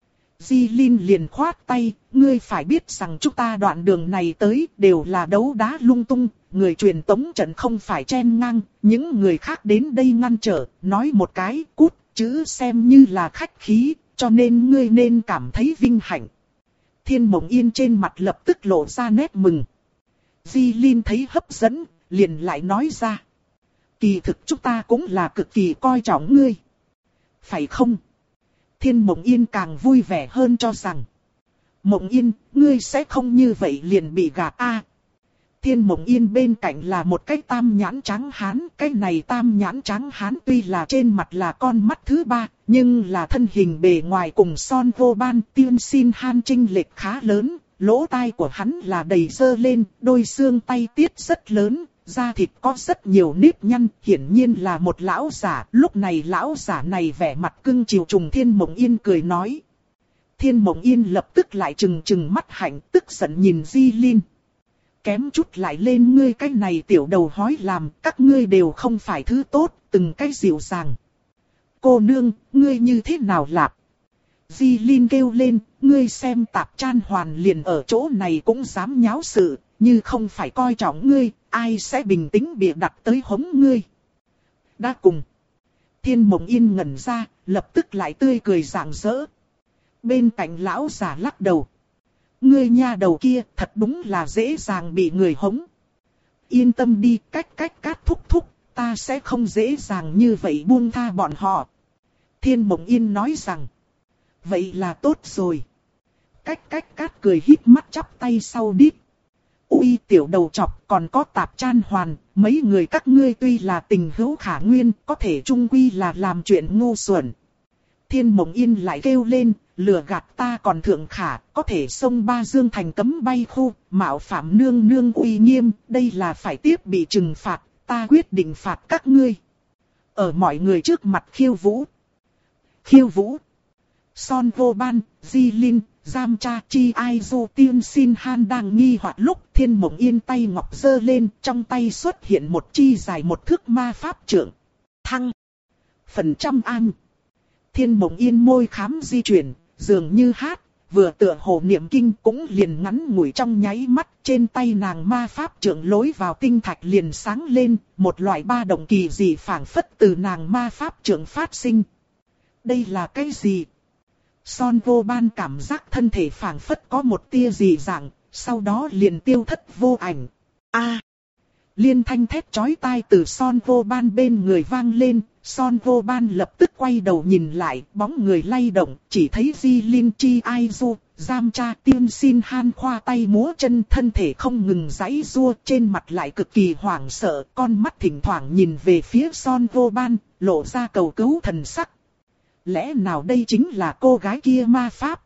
Di Linh liền khoát tay, ngươi phải biết rằng chúng ta đoạn đường này tới đều là đấu đá lung tung, người truyền tống trận không phải chen ngang, những người khác đến đây ngăn trở, nói một cái cút, chứ xem như là khách khí, cho nên ngươi nên cảm thấy vinh hạnh. Thiên Mộng Yên trên mặt lập tức lộ ra nét mừng. Di Linh thấy hấp dẫn, liền lại nói ra. Kỳ thực chúng ta cũng là cực kỳ coi trọng ngươi. Phải không? Thiên Mộng Yên càng vui vẻ hơn cho rằng. Mộng Yên, ngươi sẽ không như vậy liền bị gạt a. Thiên Mộng Yên bên cạnh là một cái tam nhãn trắng hán. Cái này tam nhãn trắng hán tuy là trên mặt là con mắt thứ ba, nhưng là thân hình bề ngoài cùng Son Vô Ban Tiên Sin Han chênh lệch khá lớn. Lỗ tai của hắn là đầy dơ lên, đôi xương tay tiết rất lớn, da thịt có rất nhiều nếp nhăn, hiển nhiên là một lão giả. Lúc này lão giả này vẻ mặt cưng chiều trùng Thiên Mộng Yên cười nói. Thiên Mộng Yên lập tức lại trừng trừng mắt hạnh, tức giận nhìn Di Linh. Kém chút lại lên ngươi cái này tiểu đầu hói làm, các ngươi đều không phải thứ tốt, từng cái dịu dàng. Cô nương, ngươi như thế nào lạp? Di Linh kêu lên, ngươi xem Tạp Chan Hoàn liền ở chỗ này cũng dám nháo sự, như không phải coi trọng ngươi, ai sẽ bình tĩnh bịa đặt tới hống ngươi. Đã cùng. Thiên Mộng Yên ngẩn ra, lập tức lại tươi cười rạng rỡ. Bên cạnh lão giả lắc đầu. Ngươi nha đầu kia thật đúng là dễ dàng bị người hống. Yên tâm đi, cách cách cát thúc thúc, ta sẽ không dễ dàng như vậy buông tha bọn họ. Thiên Mộng Yên nói rằng. Vậy là tốt rồi. Cách cách cát cười híp mắt chắp tay sau đít. Ui tiểu đầu chọc, còn có Tạp Chan Hoàn, mấy người các ngươi tuy là tình hữu khả nguyên, có thể chung quy là làm chuyện ngu xuẩn. Thiên Mộng Yên lại kêu lên, lừa gạt ta còn thượng khả, có thể xông Ba Dương thành cấm bay khu, mạo phạm nương nương uy nghiêm, đây là phải tiếp bị trừng phạt, ta quyết định phạt các ngươi. Ở mọi người trước mặt khiêu vũ. Khiêu vũ. Son Vô Ban, Di Linh, Giam Cha Chi Ai Du Tiên Sin Han đang nghi hoặc lúc Thiên Mộng Yên tay ngọc giơ lên, trong tay xuất hiện một chi dài một thước ma pháp trượng. Thăng. Phần trăm an. Thiên Mộng Yên môi khám di chuyển, dường như hát, vừa tựa hồ niệm kinh cũng liền ngắn ngủi trong nháy mắt. Trên tay nàng ma pháp trượng lối vào tinh thạch liền sáng lên, một loại ba động kỳ dị phảng phất từ nàng ma pháp trượng phát sinh. Đây là cái gì? Son Vô Ban cảm giác thân thể phảng phất có một tia dị dạng, sau đó liền tiêu thất vô ảnh. A! Liên thanh thét chói tai từ Son Vô Ban bên người vang lên, Son Vô Ban lập tức quay đầu nhìn lại, bóng người lay động, chỉ thấy Di Linh Chi Ai Du, Giam Cha Tiên Sin Han khoa tay múa chân, thân thể không ngừng giãy giụa, trên mặt lại cực kỳ hoảng sợ, con mắt thỉnh thoảng nhìn về phía Son Vô Ban, lộ ra cầu cứu thần sắc. Lẽ nào đây chính là cô gái kia ma pháp?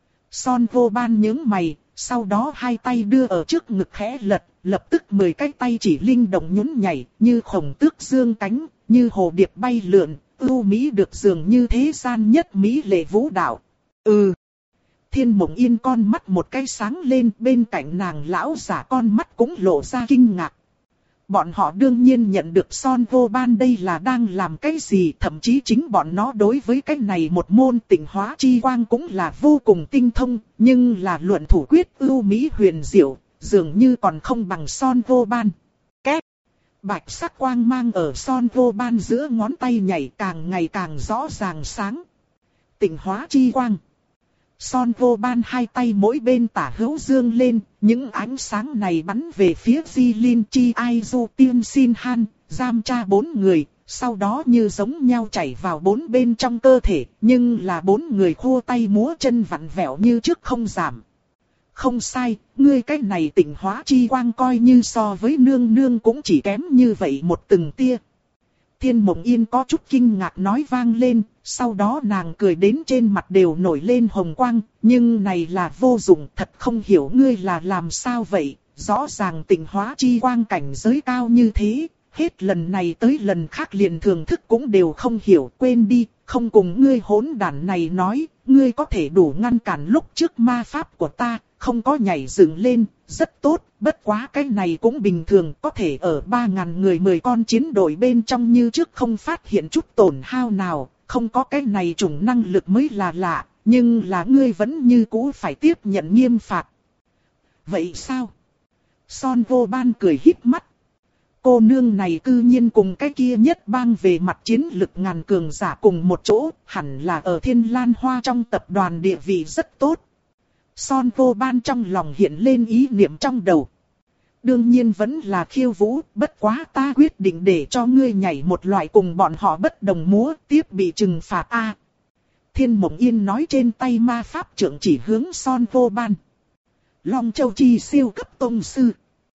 Son Vô Ban nhướng mày, sau đó hai tay đưa ở trước ngực khẽ lật, lập tức mười cái tay chỉ linh động nhún nhảy, như khổng tước dương cánh, như hồ điệp bay lượn, ưu mỹ được dường như thế gian nhất mỹ lệ vũ đạo. Ừ. Thiên Mộng Yên con mắt một cái sáng lên, bên cạnh nàng lão giả con mắt cũng lộ ra kinh ngạc. Bọn họ đương nhiên nhận được Son Vô Ban đây là đang làm cái gì, thậm chí chính bọn nó đối với cái này một môn tịnh hóa chi quang cũng là vô cùng tinh thông, nhưng là luận thủ quyết ưu mỹ huyền diệu, dường như còn không bằng Son Vô Ban. Két! Bạch sắc quang mang ở Son Vô Ban giữa ngón tay nhảy càng ngày càng rõ ràng sáng. Tịnh hóa chi quang. Son Vô Ban hai tay mỗi bên tả hữu dương lên, những ánh sáng này bắn về phía Di Linh Chi Ai Du Tiên Sin Han, giam cha bốn người, sau đó như giống nhau chảy vào bốn bên trong cơ thể, nhưng là bốn người khô tay múa chân vặn vẹo như trước không giảm. Không sai, ngươi cái này tịnh hóa chi quang coi như so với nương nương cũng chỉ kém như vậy một từng tia. Thiên Mộng Yên có chút kinh ngạc nói vang lên, sau đó nàng cười đến trên mặt đều nổi lên hồng quang, nhưng này là vô dụng, thật không hiểu ngươi là làm sao vậy, rõ ràng tịnh hóa chi quang cảnh giới cao như thế, hết lần này tới lần khác liền thưởng thức cũng đều không hiểu, quên đi, không cùng ngươi hỗn đản này nói, ngươi có thể đủ ngăn cản lúc trước ma pháp của ta, không có nhảy dựng lên, rất tốt, bất quá cái này cũng bình thường, có thể ở ba ngàn người mười con chiến đội bên trong như trước không phát hiện chút tổn hao nào, không có cái này chủng năng lực mới là lạ, nhưng là ngươi vẫn như cũ phải tiếp nhận nghiêm phạt. Vậy sao? Son Vô Ban cười híp mắt. Cô nương này cư nhiên cùng cái kia nhất bang về mặt chiến lực ngàn cường giả cùng một chỗ, hẳn là ở Thiên Lan Hoa trong tập đoàn địa vị rất tốt. Son Vô Ban trong lòng hiện lên ý niệm trong đầu. Đương nhiên vẫn là khiêu vũ, bất quá ta quyết định để cho ngươi nhảy một loại cùng bọn họ bất đồng múa, tiếp bị trừng phạt a. Thiên Mộng Yên nói trên tay ma pháp trượng chỉ hướng Son Vô Ban. Long Châu Chi siêu cấp tông sư.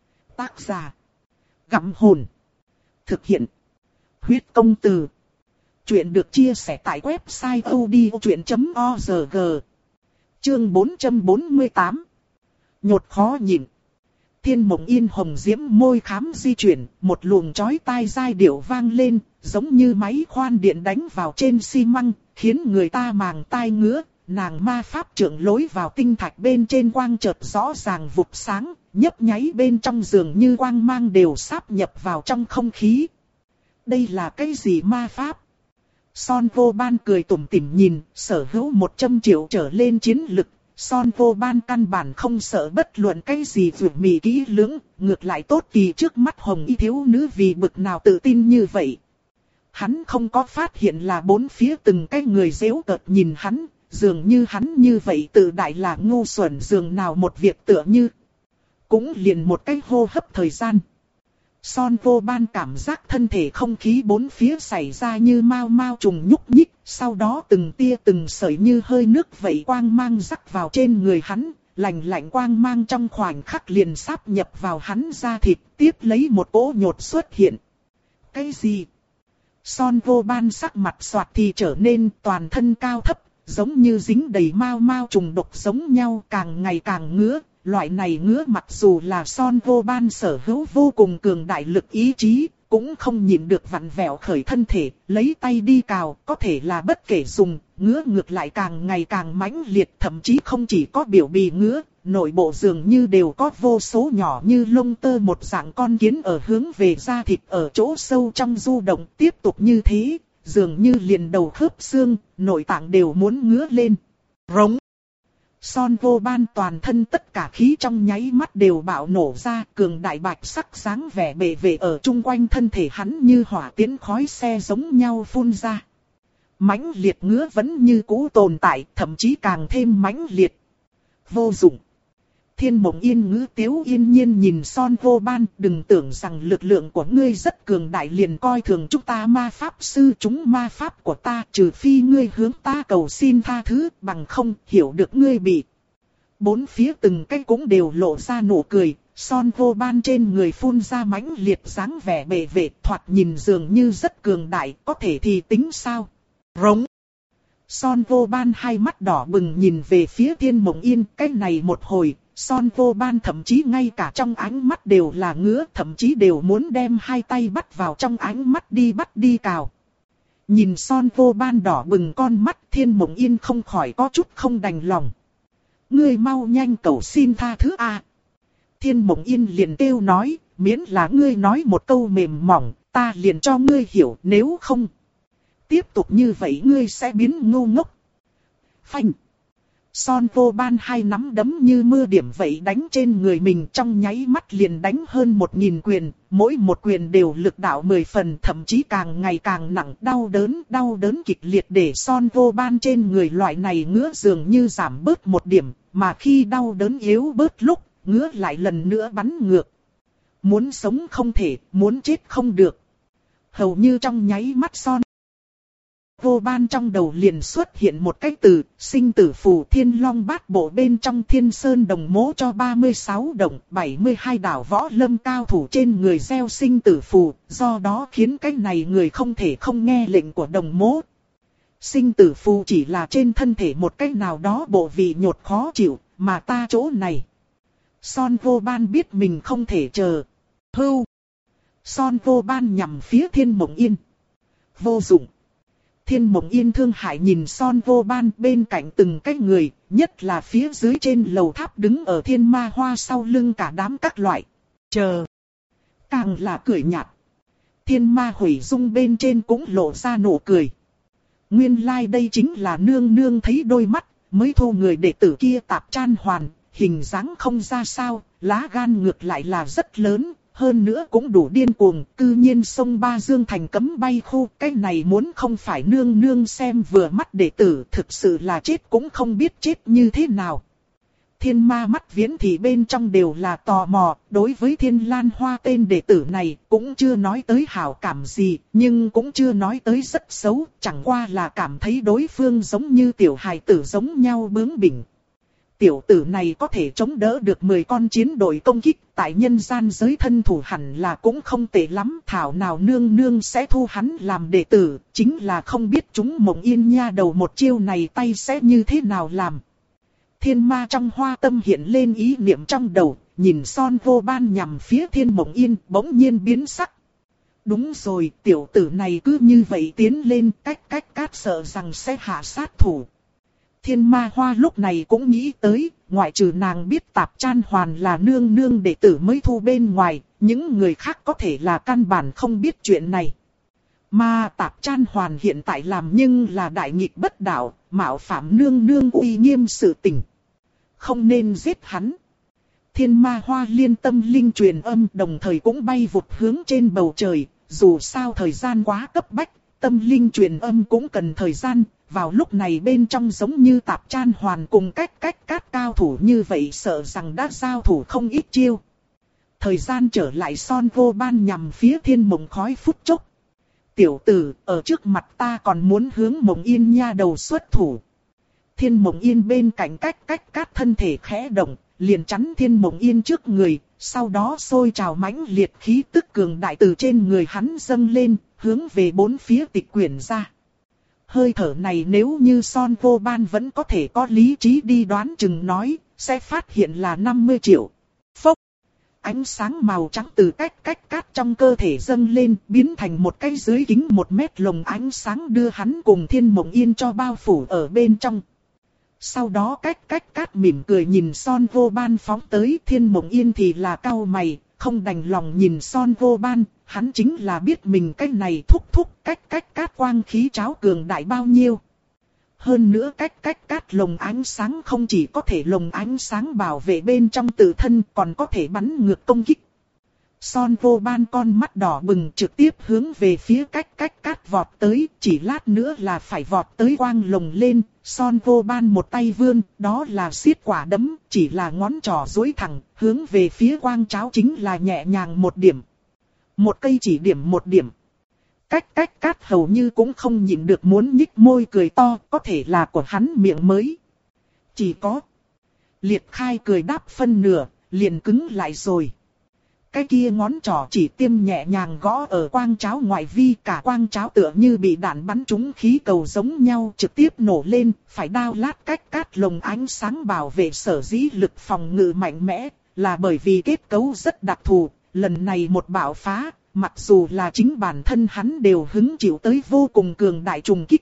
Tác giả. Gặm hồn. Thực hiện. Huyết công từ. Chuyện được chia sẻ tại website odchuyện chấm org. Chương bốn trăm bốn mươi tám. Nhột khó nhịn. Thiên Mộng Yên hồng diễm môi khám di chuyển, một luồng chói tai giai điệu vang lên, giống như máy khoan điện đánh vào trên xi măng, khiến người ta màng tai ngứa. Nàng ma pháp trượng lối vào tinh thạch bên trên quang chợt rõ ràng vụt sáng, nhấp nháy bên trong dường như quang mang đều sáp nhập vào trong không khí. Đây là cái gì ma pháp? Son Vô Ban cười tủm tỉm nhìn, sở hữu một trăm triệu trở lên chiến lực. Son Vô Ban căn bản không sợ bất luận cái gì vượt mì kỹ lưỡng, ngược lại tốt kỳ trước mắt hồng y thiếu nữ vì bực nào tự tin như vậy. Hắn không có phát hiện là bốn phía từng cái người giễu cợt nhìn hắn, dường như hắn như vậy tự đại là ngu xuẩn dường nào một việc tựa như. Cũng liền một cái hô hấp thời gian. Son Vô Ban cảm giác thân thể không khí bốn phía xảy ra như mau mau trùng nhúc nhích, sau đó từng tia từng sợi như hơi nước vậy quang mang rắc vào trên người hắn, lạnh lạnh quang mang trong khoảnh khắc liền sáp nhập vào hắn da thịt, tiếp lấy một cỗ nhột xuất hiện. Cái gì? Son Vô Ban sắc mặt xoạt thì trở nên toàn thân cao thấp, giống như dính đầy mau mau trùng độc giống nhau, càng ngày càng ngứa. Loại này ngứa mặc dù là Son Vô Ban sở hữu vô cùng cường đại lực ý chí, cũng không nhịn được vặn vẹo khởi thân thể, lấy tay đi cào, có thể là bất kể dùng, ngứa ngược lại càng ngày càng mãnh liệt, thậm chí không chỉ có biểu bì ngứa, nội bộ dường như đều có vô số nhỏ như lông tơ một dạng con kiến ở hướng về da thịt ở chỗ sâu trong du động, tiếp tục như thế, dường như liền đầu khớp xương, nội tạng đều muốn ngứa lên. Rống. Son Vô Ban toàn thân tất cả khí trong nháy mắt đều bạo nổ ra, cường đại bạch sắc sáng vẻ bề vệ ở chung quanh thân thể hắn như hỏa tiễn khói xe giống nhau phun ra. Mãnh liệt ngứa vẫn như cũ tồn tại, thậm chí càng thêm mãnh liệt. Vô dụng. Thiên Mộng Yên ngữ tiếu yên nhiên nhìn Son Vô Ban, đừng tưởng rằng lực lượng của ngươi rất cường đại liền coi thường chúng ta ma pháp sư, chúng ma pháp của ta, trừ phi ngươi hướng ta cầu xin tha thứ, bằng không hiểu được ngươi bị. Bốn phía từng cái cũng đều lộ ra nụ cười, Son Vô Ban trên người phun ra mãnh liệt dáng vẻ bề vệ, thoạt nhìn dường như rất cường đại, có thể thì tính sao? Rống. Son Vô Ban hai mắt đỏ bừng nhìn về phía Thiên Mộng Yên, cái này một hồi. Son Vô Ban thậm chí ngay cả trong ánh mắt đều là ngứa, thậm chí đều muốn đem hai tay bắt vào trong ánh mắt đi bắt đi cào. Nhìn Son Vô Ban đỏ bừng con mắt, Thiên Mộng Yên không khỏi có chút không đành lòng. Ngươi mau nhanh cầu xin tha thứ a. Thiên Mộng Yên liền kêu nói, miễn là ngươi nói một câu mềm mỏng, ta liền cho ngươi hiểu, nếu không tiếp tục như vậy ngươi sẽ biến ngu ngốc. Phanh. Son Vô Ban hai nắm đấm như mưa điểm vậy đánh trên người mình, trong nháy mắt liền đánh hơn một nghìn quyền, mỗi một quyền đều lực đạo mười phần, thậm chí càng ngày càng nặng, đau đớn, đau đớn kịch liệt để Son Vô Ban trên người loại này ngứa dường như giảm bớt một điểm, mà khi đau đớn yếu bớt lúc, ngứa lại lần nữa bắn ngược. Muốn sống không thể, muốn chết không được. Hầu như trong nháy mắt Son Vô Ban trong đầu liền xuất hiện một cái từ, sinh tử phù. Thiên Long Bát Bộ bên trong Thiên Sơn Đồng Mố cho ba mươi sáu đồng, bảy mươi hai đảo võ lâm cao thủ trên người gieo sinh tử phù, do đó khiến cái này người không thể không nghe lệnh của Đồng Mố. Sinh tử phù chỉ là trên thân thể một cái nào đó bộ vị nhột khó chịu, mà ta chỗ này. Son Vô Ban biết mình không thể chờ. Hưu. Son Vô Ban nhằm phía Thiên Mộng Yên. Vô dụng. Thiên Mộng Yên thương hại nhìn Son Vô Ban bên cạnh từng cái người, nhất là phía dưới trên lầu tháp đứng ở Thiên Ma Hoa sau lưng cả đám các loại. Chờ. Càng là cười nhạt. Thiên Ma Hủy Dung bên trên cũng lộ ra nụ cười. Nguyên lai like đây chính là nương nương thấy đôi mắt, mới thu người đệ tử kia Tạp Chan Hoàn, hình dáng không ra sao, lá gan ngược lại là rất lớn. Hơn nữa cũng đủ điên cuồng, cư nhiên sông Ba Dương thành cấm bay khu, cái này muốn không phải nương nương xem vừa mắt đệ tử, thực sự là chết cũng không biết chết như thế nào. Thiên Ma mắt viễn thì bên trong đều là tò mò, đối với Thiên Lan Hoa tên đệ tử này cũng chưa nói tới hảo cảm gì, nhưng cũng chưa nói tới rất xấu, chẳng qua là cảm thấy đối phương giống như tiểu hài tử giống nhau bướng bỉnh. Tiểu tử này có thể chống đỡ được mười con chiến đội công kích, tại nhân gian giới thân thủ hẳn là cũng không tệ lắm. Thảo nào nương nương sẽ thu hắn làm đệ tử, chính là không biết chúng Mộng Yên nha đầu một chiêu này tay sẽ như thế nào làm. Thiên Ma trong hoa tâm hiện lên ý niệm trong đầu, nhìn Son Vô Ban nhằm phía Thiên Mộng Yên, bỗng nhiên biến sắc. Đúng rồi, tiểu tử này cứ như vậy tiến lên, cách cách cát sợ rằng sẽ hạ sát thủ. Thiên Ma Hoa lúc này cũng nghĩ tới, ngoại trừ nàng biết Tạp Chan Hoàn là nương nương đệ tử mới thu bên ngoài, những người khác có thể là căn bản không biết chuyện này. Mà Tạp Chan Hoàn hiện tại làm nhưng là đại nghịch bất đạo, mạo phạm nương nương uy nghiêm sự tình. Không nên giết hắn. Thiên Ma Hoa liên tâm linh truyền âm đồng thời cũng bay vụt hướng trên bầu trời, dù sao thời gian quá cấp bách, tâm linh truyền âm cũng cần thời gian. Vào lúc này bên trong giống như Tạp Chan Hoàn cùng cách cách cát cao thủ như vậy sợ rằng đã giao thủ không ít chiêu. Thời gian trở lại Son Vô Ban nhằm phía Thiên Mộng khói phút chốc. Tiểu tử, ở trước mặt ta còn muốn hướng Mộng Yên nha đầu xuất thủ. Thiên Mộng Yên bên cạnh cách cách cát thân thể khẽ động, liền chắn Thiên Mộng Yên trước người, sau đó sôi trào mãnh liệt khí tức cường đại từ trên người hắn dâng lên, hướng về bốn phía tịch quyển ra. Hơi thở này nếu như Son Vô Ban vẫn có thể có lý trí đi đoán chừng nói, sẽ phát hiện là năm mươi triệu. Phốc! Ánh sáng màu trắng từ cách cách cát trong cơ thể dâng lên, biến thành một cái dưới kính một mét lồng ánh sáng đưa hắn cùng Thiên Mộng Yên cho bao phủ ở bên trong. Sau đó cách cách cát mỉm cười nhìn Son Vô Ban phóng tới, Thiên Mộng Yên thì là cau mày, không đành lòng nhìn Son Vô Ban. Hắn chính là biết mình cái này thúc thúc cách cách cát quang khí cháo cường đại bao nhiêu. Hơn nữa cách cách cát lồng ánh sáng không chỉ có thể lồng ánh sáng bảo vệ bên trong tự thân còn có thể bắn ngược công kích. Son Vô Ban con mắt đỏ bừng trực tiếp hướng về phía cách cách cát vọt tới, chỉ lát nữa là phải vọt tới quang lồng lên. Son Vô Ban một tay vươn, đó là siết quả đấm, chỉ là ngón trỏ duỗi thẳng, hướng về phía quang cháo chính là nhẹ nhàng một điểm. Một cây chỉ điểm một điểm. Cách cách cát hầu như cũng không nhịn được muốn nhích môi cười to, có thể là của hắn miệng mới. Chỉ có. Liệt khai cười đáp phân nửa, liền cứng lại rồi. Cái kia ngón trỏ chỉ tiêm nhẹ nhàng gõ ở quang cháo ngoại vi, cả quang cháo tựa như bị đạn bắn trúng khí cầu giống nhau trực tiếp nổ lên, phải đao lát cách cát lồng ánh sáng bảo vệ sở dĩ lực phòng ngự mạnh mẽ, là bởi vì kết cấu rất đặc thù. Lần này một bạo phá, mặc dù là chính bản thân hắn đều hứng chịu tới vô cùng cường đại trùng kích.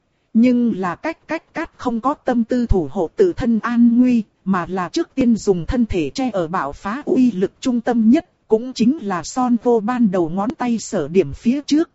Nhưng là cách cách cát không có tâm tư thủ hộ tự thân an nguy, mà là trước tiên dùng thân thể che ở bạo phá uy lực trung tâm nhất, cũng chính là Son Vô Ban đầu ngón tay sở điểm phía trước.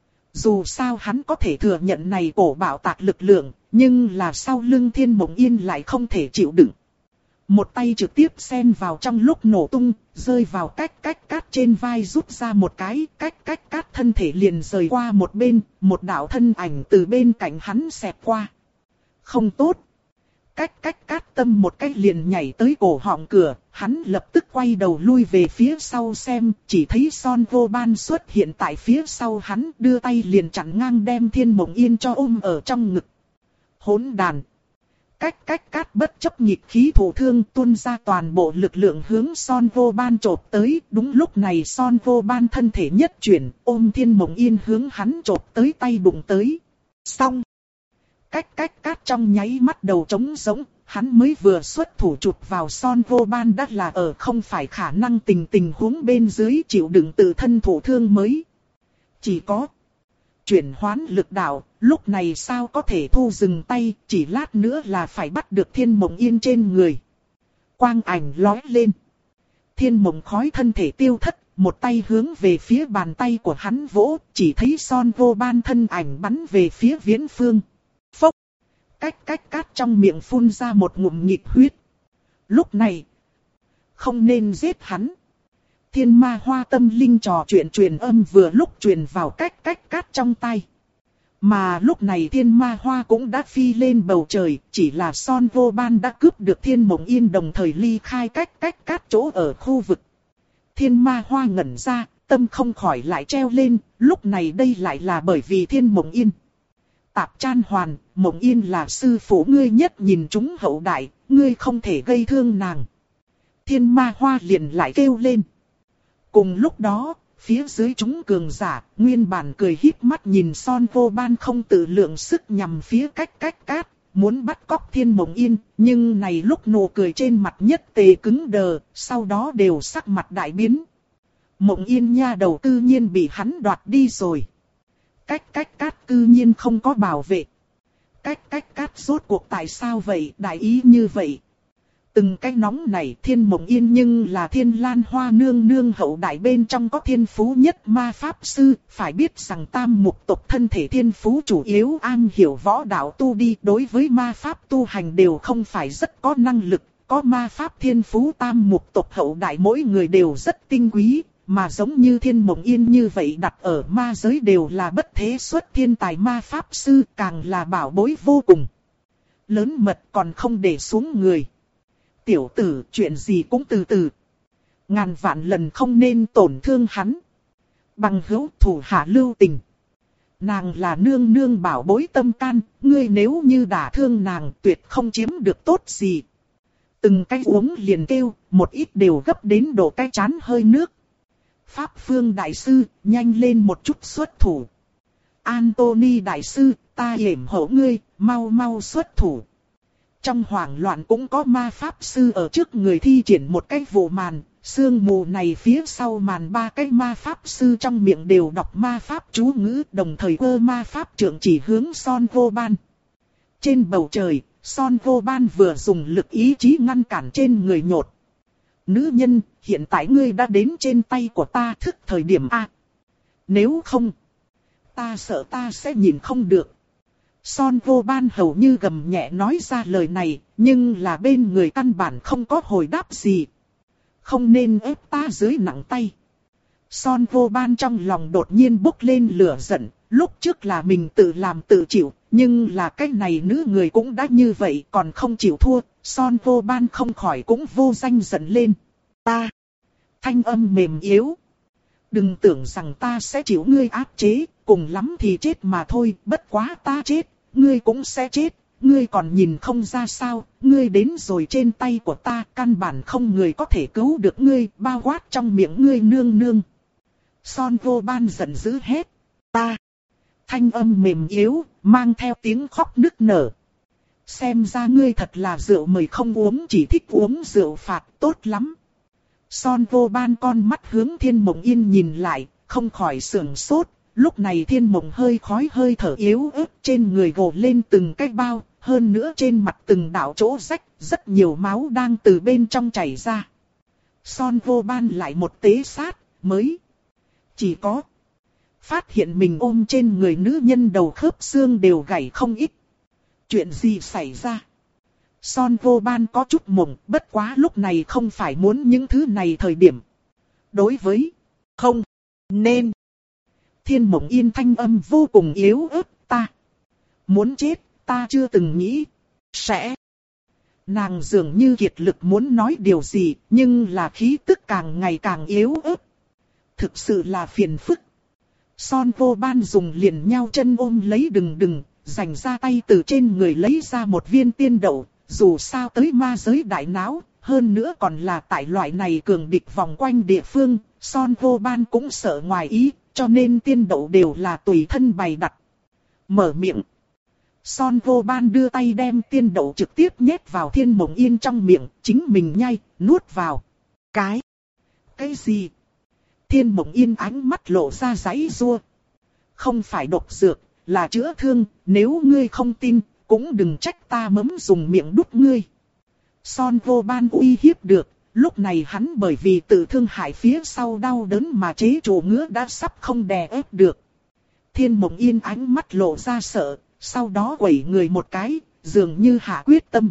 Dù sao hắn có thể thừa nhận này cổ bạo tạc lực lượng, nhưng là sau lưng Thiên Mộng Yên lại không thể chịu đựng. Một tay trực tiếp xen vào trong lúc nổ tung, rơi vào cách cách cát trên vai rút ra một cái, cách cách cát thân thể liền rời qua một bên, một đạo thân ảnh từ bên cạnh hắn xẹt qua. Không tốt. Cách cách cát tâm một cái liền nhảy tới cổ họng cửa, hắn lập tức quay đầu lui về phía sau xem, chỉ thấy Son Vô Ban xuất hiện tại phía sau hắn, đưa tay liền chặn ngang đem Thiên Mộng Yên cho ôm ở trong ngực. Hỗn đàn. Cách cách cát bất chấp nhịp khí thổ thương tuôn ra toàn bộ lực lượng hướng Son Vô Ban chộp tới. Đúng lúc này Son Vô Ban thân thể nhất chuyển, ôm Thiên Mộng Yên hướng hắn chộp tới tay đụng tới. Xong. Cách cách cát trong nháy mắt đầu trống rỗng, hắn mới vừa xuất thủ chụp vào Son Vô Ban đã là ở không phải khả năng tình tình huống bên dưới chịu đựng tự thân thổ thương mới. Chỉ có chuyển hoán lực đạo, lúc này sao có thể thu dừng tay, chỉ lát nữa là phải bắt được Thiên Mộng Yên trên người. Quang ảnh lóe lên. Thiên Mộng khói thân thể tiêu thất, một tay hướng về phía bàn tay của hắn vỗ, chỉ thấy Son Vô Ban thân ảnh bắn về phía viễn phương. Phốc! Cách cách cát trong miệng phun ra một ngụm nhịp huyết. Lúc này, không nên giết hắn. Thiên Ma Hoa tâm linh trò chuyện truyền âm vừa lúc truyền vào cách cách cát trong tay. Mà lúc này Thiên Ma Hoa cũng đã phi lên bầu trời, chỉ là Son Vô Ban đã cướp được Thiên Mộng Yên đồng thời ly khai cách cách cát chỗ ở khu vực. Thiên Ma Hoa ngẩn ra, tâm không khỏi lại treo lên, lúc này đây lại là bởi vì Thiên Mộng Yên. Tạp Chan Hoàn, Mộng Yên là sư phụ ngươi nhất nhìn chúng hậu đại, ngươi không thể gây thương nàng. Thiên Ma Hoa liền lại kêu lên. Cùng lúc đó, phía dưới chúng cường giả, nguyên bản cười híp mắt nhìn Son Vô Ban không tự lượng sức nhằm phía cách cách cát, muốn bắt cóc Thiên Mộng Yên, nhưng này lúc nụ cười trên mặt nhất tề cứng đờ, sau đó đều sắc mặt đại biến. Mộng Yên nha đầu cư nhiên bị hắn đoạt đi rồi. Cách cách cát cư nhiên không có bảo vệ. Cách cách cát rốt cuộc tại sao vậy, đại ý như vậy. Từng cái nóng này Thiên Mộng Yên nhưng là Thiên Lan Hoa nương nương hậu đại bên trong có thiên phú nhất ma pháp sư, phải biết rằng tam mục tộc thân thể thiên phú chủ yếu am hiểu võ đạo tu đi, đối với ma pháp tu hành đều không phải rất có năng lực, có ma pháp thiên phú tam mục tộc hậu đại mỗi người đều rất tinh quý, mà giống như Thiên Mộng Yên như vậy đặt ở ma giới đều là bất thế xuất thiên tài ma pháp sư, càng là bảo bối vô cùng. Lớn mật còn không để xuống người. Tiểu tử, chuyện gì cũng từ từ. Ngàn vạn lần không nên tổn thương hắn. Bằng hữu thủ hạ lưu tình. Nàng là nương nương bảo bối tâm can, ngươi nếu như đả thương nàng tuyệt không chiếm được tốt gì. Từng cái uống liền kêu, một ít đều gấp đến độ cái chán hơi nước. Pháp Phương Đại Sư, nhanh lên một chút xuất thủ. Anthony Đại Sư, ta yểm hộ ngươi, mau mau xuất thủ. Trong hoảng loạn cũng có ma pháp sư ở trước người thi triển một cái vụ màn, sương mù này phía sau màn ba cái ma pháp sư trong miệng đều đọc ma pháp chú ngữ, đồng thời quơ ma pháp trượng chỉ hướng Son Vô Ban. Trên bầu trời, Son Vô Ban vừa dùng lực ý chí ngăn cản trên người nhột. Nữ nhân, hiện tại ngươi đã đến trên tay của ta thức thời điểm A. Nếu không, ta sợ ta sẽ nhìn không được. Son Vô Ban hầu như gầm nhẹ nói ra lời này, nhưng là bên người căn bản không có hồi đáp gì. Không nên ép ta dưới nặng tay. Son Vô Ban trong lòng đột nhiên bốc lên lửa giận, lúc trước là mình tự làm tự chịu, nhưng là cái này nữ người cũng đã như vậy còn không chịu thua, Son Vô Ban không khỏi cũng vô danh giận lên. Ta, thanh âm mềm yếu. Đừng tưởng rằng ta sẽ chịu ngươi áp chế, cùng lắm thì chết mà thôi, bất quá ta chết, ngươi cũng sẽ chết, ngươi còn nhìn không ra sao, ngươi đến rồi trên tay của ta, căn bản không người có thể cứu được ngươi, bao quát trong miệng ngươi nương nương. Son Vô Ban giận dữ hét, ta, thanh âm mềm yếu, mang theo tiếng khóc nức nở. Xem ra ngươi thật là rượu mời không uống, chỉ thích uống rượu phạt, tốt lắm. Son Vô Ban con mắt hướng Thiên Mộng Yên nhìn lại, không khỏi sưởng sốt. Lúc này Thiên Mộng hơi khói hơi thở yếu ớt, trên người gồ lên từng cái bao, hơn nữa trên mặt từng đạo chỗ rách, rất nhiều máu đang từ bên trong chảy ra. Son Vô Ban lại một tế sát, mới chỉ có phát hiện mình ôm trên người nữ nhân đầu khớp xương đều gãy không ít. Chuyện gì xảy ra? Son Vô Ban có chút mộng, bất quá lúc này không phải muốn những thứ này thời điểm. Đối với không nên. Thiên Mộng Yên thanh âm vô cùng yếu ớt, ta muốn chết, ta chưa từng nghĩ sẽ. Nàng dường như kiệt lực muốn nói điều gì, nhưng là khí tức càng ngày càng yếu ớt. Thực sự là phiền phức. Son Vô Ban dùng liền nhau chân ôm lấy đừng đừng, dành ra tay từ trên người lấy ra một viên tiên đậu, dù sao tới ma giới đại náo, hơn nữa còn là tại loại này cường địch vòng quanh địa phương, Son Vô Ban cũng sợ ngoài ý, cho nên tiên đậu đều là tùy thân bày đặt. Mở miệng. Son Vô Ban đưa tay đem tiên đậu trực tiếp nhét vào Thiên Mộng Yên trong miệng, chính mình nhai, nuốt vào. Cái? Cái gì? Thiên Mộng Yên ánh mắt lộ ra giãy giụa. Không phải độc dược, là chữa thương, nếu ngươi không tin, cũng đừng trách ta mấm dùng miệng đút ngươi. Son Vô Ban uy hiếp được, lúc này hắn bởi vì tự thương hại phía sau đau đớn mà chế trụ ngứa đã sắp không đè ép được. Thiên Mộng Yên ánh mắt lộ ra sợ, sau đó quẩy người một cái, dường như hạ quyết tâm.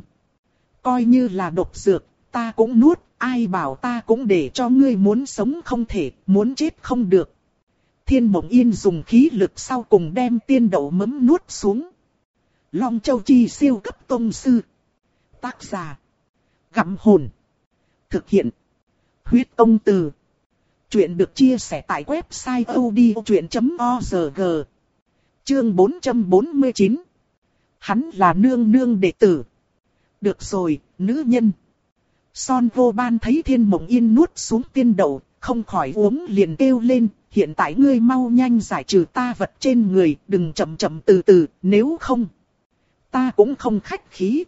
Coi như là độc dược, ta cũng nuốt, ai bảo ta cũng để cho ngươi muốn sống không thể, muốn chết không được. Thiên Mộng Yên dùng khí lực sau cùng đem tiên đậu mấm nuốt xuống. Long Châu Chi siêu cấp tông sư. Tác giả. Gặm hồn. Thực hiện. Huyết Công Từ. Chuyện được chia sẻ tại website odchuyện chấm org. Chương bốn trăm bốn mươi chín. Hắn là nương nương đệ tử. Được rồi, nữ nhân. Son Vô Ban thấy Thiên Mộng Yên nuốt xuống tiên đậu, không khỏi uống liền kêu lên. Hiện tại ngươi mau nhanh giải trừ ta vật trên người, đừng chậm chậm từ từ, nếu không. Ta cũng không khách khí.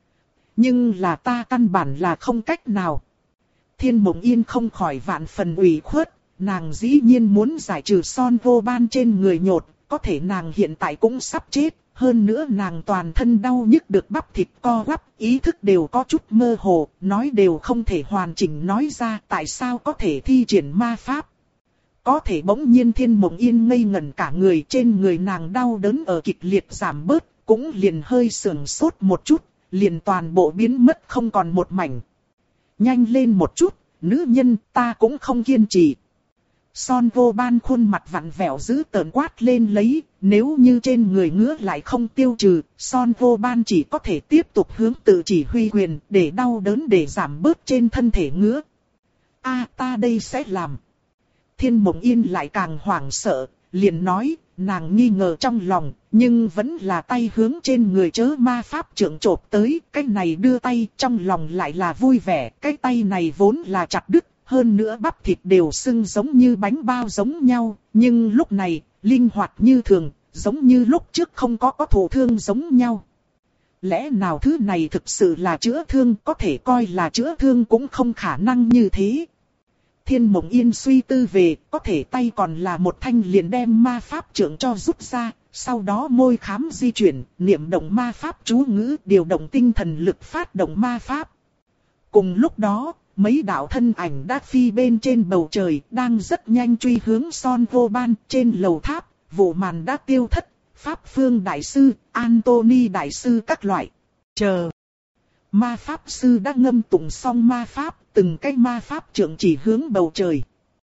Nhưng là ta căn bản là không cách nào. Thiên Mộng Yên không khỏi vạn phần ủy khuất, nàng dĩ nhiên muốn giải trừ Son Vô Ban trên người nhột, có thể nàng hiện tại cũng sắp chết, hơn nữa nàng toàn thân đau nhức được bắp thịt co quắp, ý thức đều có chút mơ hồ, nói đều không thể hoàn chỉnh nói ra tại sao có thể thi triển ma pháp. Có thể bỗng nhiên Thiên Mộng Yên ngây ngẩn cả người, trên người nàng đau đớn ở kịch liệt giảm bớt, cũng liền hơi sườn sốt một chút, liền toàn bộ biến mất không còn một mảnh. Nhanh lên một chút, nữ nhân, ta cũng không kiên trì. Son Vô Ban khuôn mặt vặn vẹo giữ tợn quát lên lấy, nếu như trên người ngứa lại không tiêu trừ, Son Vô Ban chỉ có thể tiếp tục hướng tự chỉ huy quyền, để đau đớn để giảm bớt trên thân thể ngứa. A, ta đây sẽ làm. Thiên Mộng Yên lại càng hoảng sợ, liền nói, nàng nghi ngờ trong lòng, nhưng vẫn là tay hướng trên người chớ ma pháp trưởng chộp tới, cái này đưa tay trong lòng lại là vui vẻ, cái tay này vốn là chặt đứt, hơn nữa bắp thịt đều sưng giống như bánh bao giống nhau, nhưng lúc này, linh hoạt như thường, giống như lúc trước không có có thụ thương giống nhau. Lẽ nào thứ này thực sự là chữa thương, có thể coi là chữa thương cũng không khả năng như thế. Thiên Mộng Yên suy tư về, có thể tay còn là một thanh liền đem ma pháp trưởng cho rút ra, sau đó môi khám di chuyển, niệm động ma pháp chú ngữ, điều động tinh thần lực phát động ma pháp. Cùng lúc đó, mấy đạo thân ảnh đã phi bên trên bầu trời, đang rất nhanh truy hướng Son Vô Ban trên lầu tháp, vụ màn đã tiêu thất, Pháp Phương Đại Sư, Anthony Đại Sư các loại. Chờ. Ma Pháp Sư đã ngâm tụng xong ma pháp, từng cái ma pháp trưởng chỉ hướng bầu trời.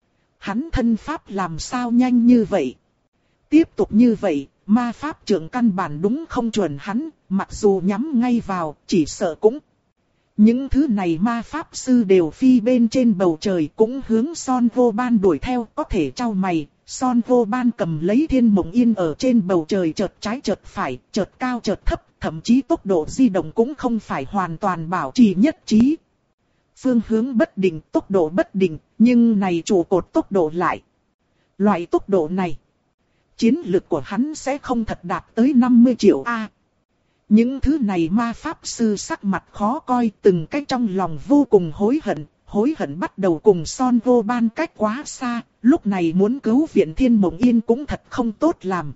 Hắn thân pháp làm sao nhanh như vậy? Tiếp tục như vậy, ma pháp trưởng căn bản đúng không chuẩn hắn, mặc dù nhắm ngay vào, chỉ sợ cũng. Những thứ này ma pháp sư đều phi bên trên bầu trời cũng hướng Son Vô Ban đuổi theo, có thể trao mày. Son Vô Ban cầm lấy Thiên Mộng Yên ở trên bầu trời chợt trái chợt phải, chợt cao chợt thấp, thậm chí tốc độ di động cũng không phải hoàn toàn bảo trì nhất trí. Phương hướng bất định, tốc độ bất định, nhưng này trụ cột tốc độ lại. Loại tốc độ này, chiến lực của hắn sẽ không thật đạt tới năm mươi triệu A. Những thứ này ma pháp sư sắc mặt khó coi, từng cái trong lòng vô cùng hối hận, hối hận bắt đầu cùng Son Vô Ban cách quá xa, lúc này muốn cứu viện Thiên Mộng Yên cũng thật không tốt làm.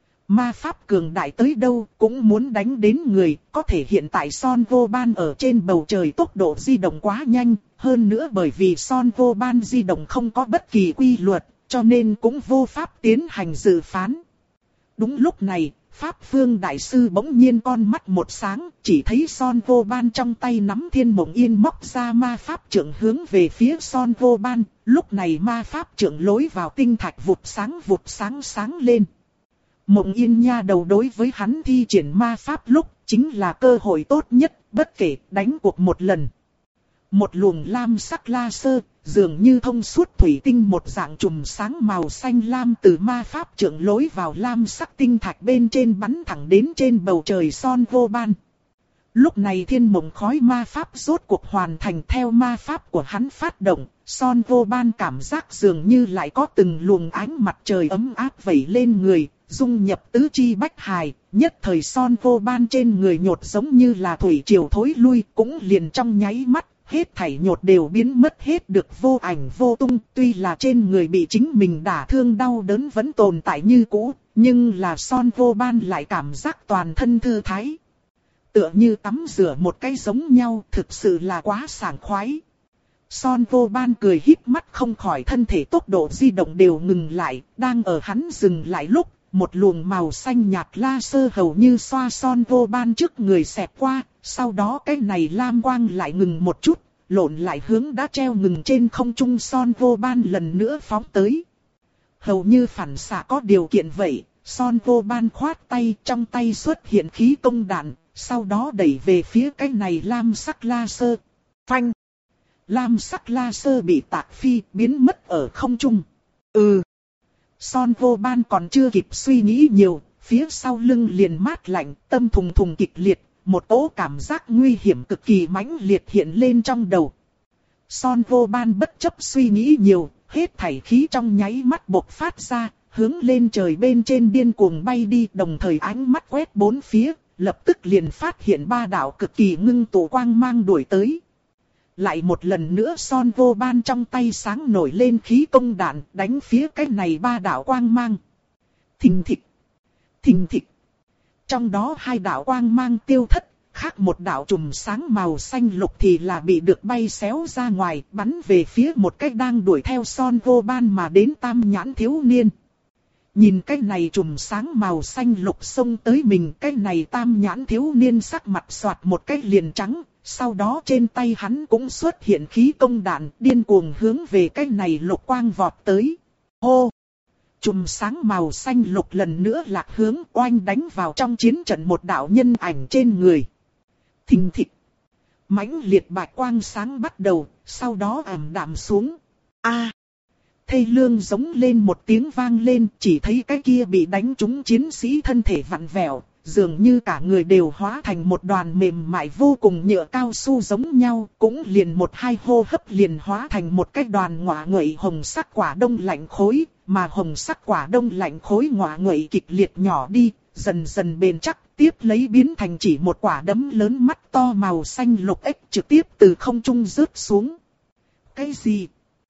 Ma pháp cường đại tới đâu cũng muốn đánh đến người, có thể hiện tại Son Vô Ban ở trên bầu trời tốc độ di động quá nhanh, hơn nữa bởi vì Son Vô Ban di động không có bất kỳ quy luật, cho nên cũng vô pháp tiến hành dự phán. Đúng lúc này, Pháp Phương Đại Sư bỗng nhiên con mắt một sáng, chỉ thấy Son Vô Ban trong tay nắm Thiên Mộng Yên móc ra ma pháp trượng hướng về phía Son Vô Ban, lúc này ma pháp trượng lối vào tinh thạch vụt sáng vụt sáng sáng lên. Mộng Yên nha đầu đối với hắn thi triển ma pháp lúc, chính là cơ hội tốt nhất, bất kể đánh cuộc một lần. Một luồng lam sắc laser, dường như thông suốt thủy tinh một dạng chùm sáng màu xanh lam từ ma pháp trượng lối vào lam sắc tinh thạch bên trên bắn thẳng đến trên bầu trời Son Vô Ban. Lúc này thiên mộng khói ma pháp rốt cuộc hoàn thành theo ma pháp của hắn phát động, Son Vô Ban cảm giác dường như lại có từng luồng ánh mặt trời ấm áp vẩy lên người, dung nhập tứ chi bách hài, nhất thời Son Vô Ban trên người nhột giống như là thủy triều thối lui, cũng liền trong nháy mắt, hết thảy nhột đều biến mất hết được vô ảnh vô tung, tuy là trên người bị chính mình đả thương đau đớn vẫn tồn tại như cũ, nhưng là Son Vô Ban lại cảm giác toàn thân thư thái. Tựa như tắm rửa một cái giống nhau, thực sự là quá sảng khoái. Son Vô Ban cười híp mắt không khỏi thân thể tốc độ di động đều ngừng lại, đang ở hắn dừng lại lúc, một luồng màu xanh nhạt laser hầu như xoa Son Vô Ban trước người xẹt qua, sau đó cái này lam quang lại ngừng một chút, lộn lại hướng đã treo ngừng trên không trung Son Vô Ban lần nữa phóng tới. Hầu như phản xạ có điều kiện vậy, Son Vô Ban khoát tay, trong tay xuất hiện khí công đạn, sau đó đẩy về phía cái này lam sắc laser. Phanh! Lam sắc laser bị tạc phi, biến mất ở không trung. Ừ! Son Vô Ban còn chưa kịp suy nghĩ nhiều, phía sau lưng liền mát lạnh, tâm thùng thùng kịch liệt, một cỗ cảm giác nguy hiểm cực kỳ mãnh liệt hiện lên trong đầu. Son Vô Ban bất chấp suy nghĩ nhiều, hết thảy khí trong nháy mắt bộc phát ra, hướng lên trời bên trên điên cuồng bay đi, đồng thời ánh mắt quét bốn phía, lập tức liền phát hiện ba đạo cực kỳ ngưng tụ quang mang đuổi tới. Lại một lần nữa Son Vô Ban trong tay sáng nổi lên khí công đạn, đánh phía cái này ba đạo quang mang. Thình thịch, thình thịch. Trong đó hai đạo quang mang tiêu thất, khác một đạo chùm sáng màu xanh lục thì là bị được bay xéo ra ngoài, bắn về phía một cái đang đuổi theo Son Vô Ban mà đến tam nhãn thiếu niên. Nhìn cái này chùm sáng màu xanh lục xông tới mình, cái này tam nhãn thiếu niên sắc mặt xoạt một cái liền trắng, sau đó trên tay hắn cũng xuất hiện khí công đạn, điên cuồng hướng về cái này lục quang vọt tới. Hô! Chùm sáng màu xanh lục lần nữa lạc hướng oanh đánh vào trong chiến trận một đạo nhân ảnh trên người. Thình thịch! Mãnh liệt bạch quang sáng bắt đầu, sau đó ảm đạm xuống. A! Thê lương giống lên một tiếng vang lên, chỉ thấy cái kia bị đánh trúng chiến sĩ thân thể vặn vẹo, dường như cả người đều hóa thành một đoàn mềm mại vô cùng nhựa cao su giống nhau, cũng liền một hai hô hấp liền hóa thành một cái đoàn ngọa nguậy hồng sắc quả đông lạnh khối, mà hồng sắc quả đông lạnh khối ngọa nguậy kịch liệt nhỏ đi, dần dần bền chắc, tiếp lấy biến thành chỉ một quả đấm lớn mắt to màu xanh lục ếch trực tiếp từ không trung rớt xuống. Cái gì?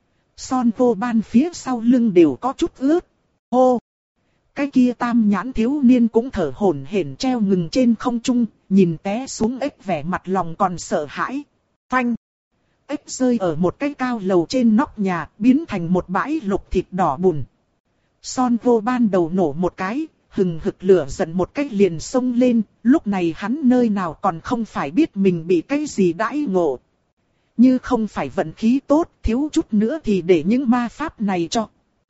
Son Vô Ban phía sau lưng đều có chút ướt. Hô! Cái kia tam nhãn thiếu niên cũng thở hổn hển treo ngừng trên không trung, nhìn té xuống ếch vẻ mặt lòng còn sợ hãi. Phanh! Ếch rơi ở một cái cao lầu trên nóc nhà, biến thành một bãi lục thịt đỏ bùn. Son Vô Ban đầu nổ một cái, hừng hực lửa giận một cái liền xông lên, lúc này hắn nơi nào còn không phải biết mình bị cái gì đãi ngộ. Như không phải vận khí tốt, thiếu chút nữa thì để những ma pháp này cho.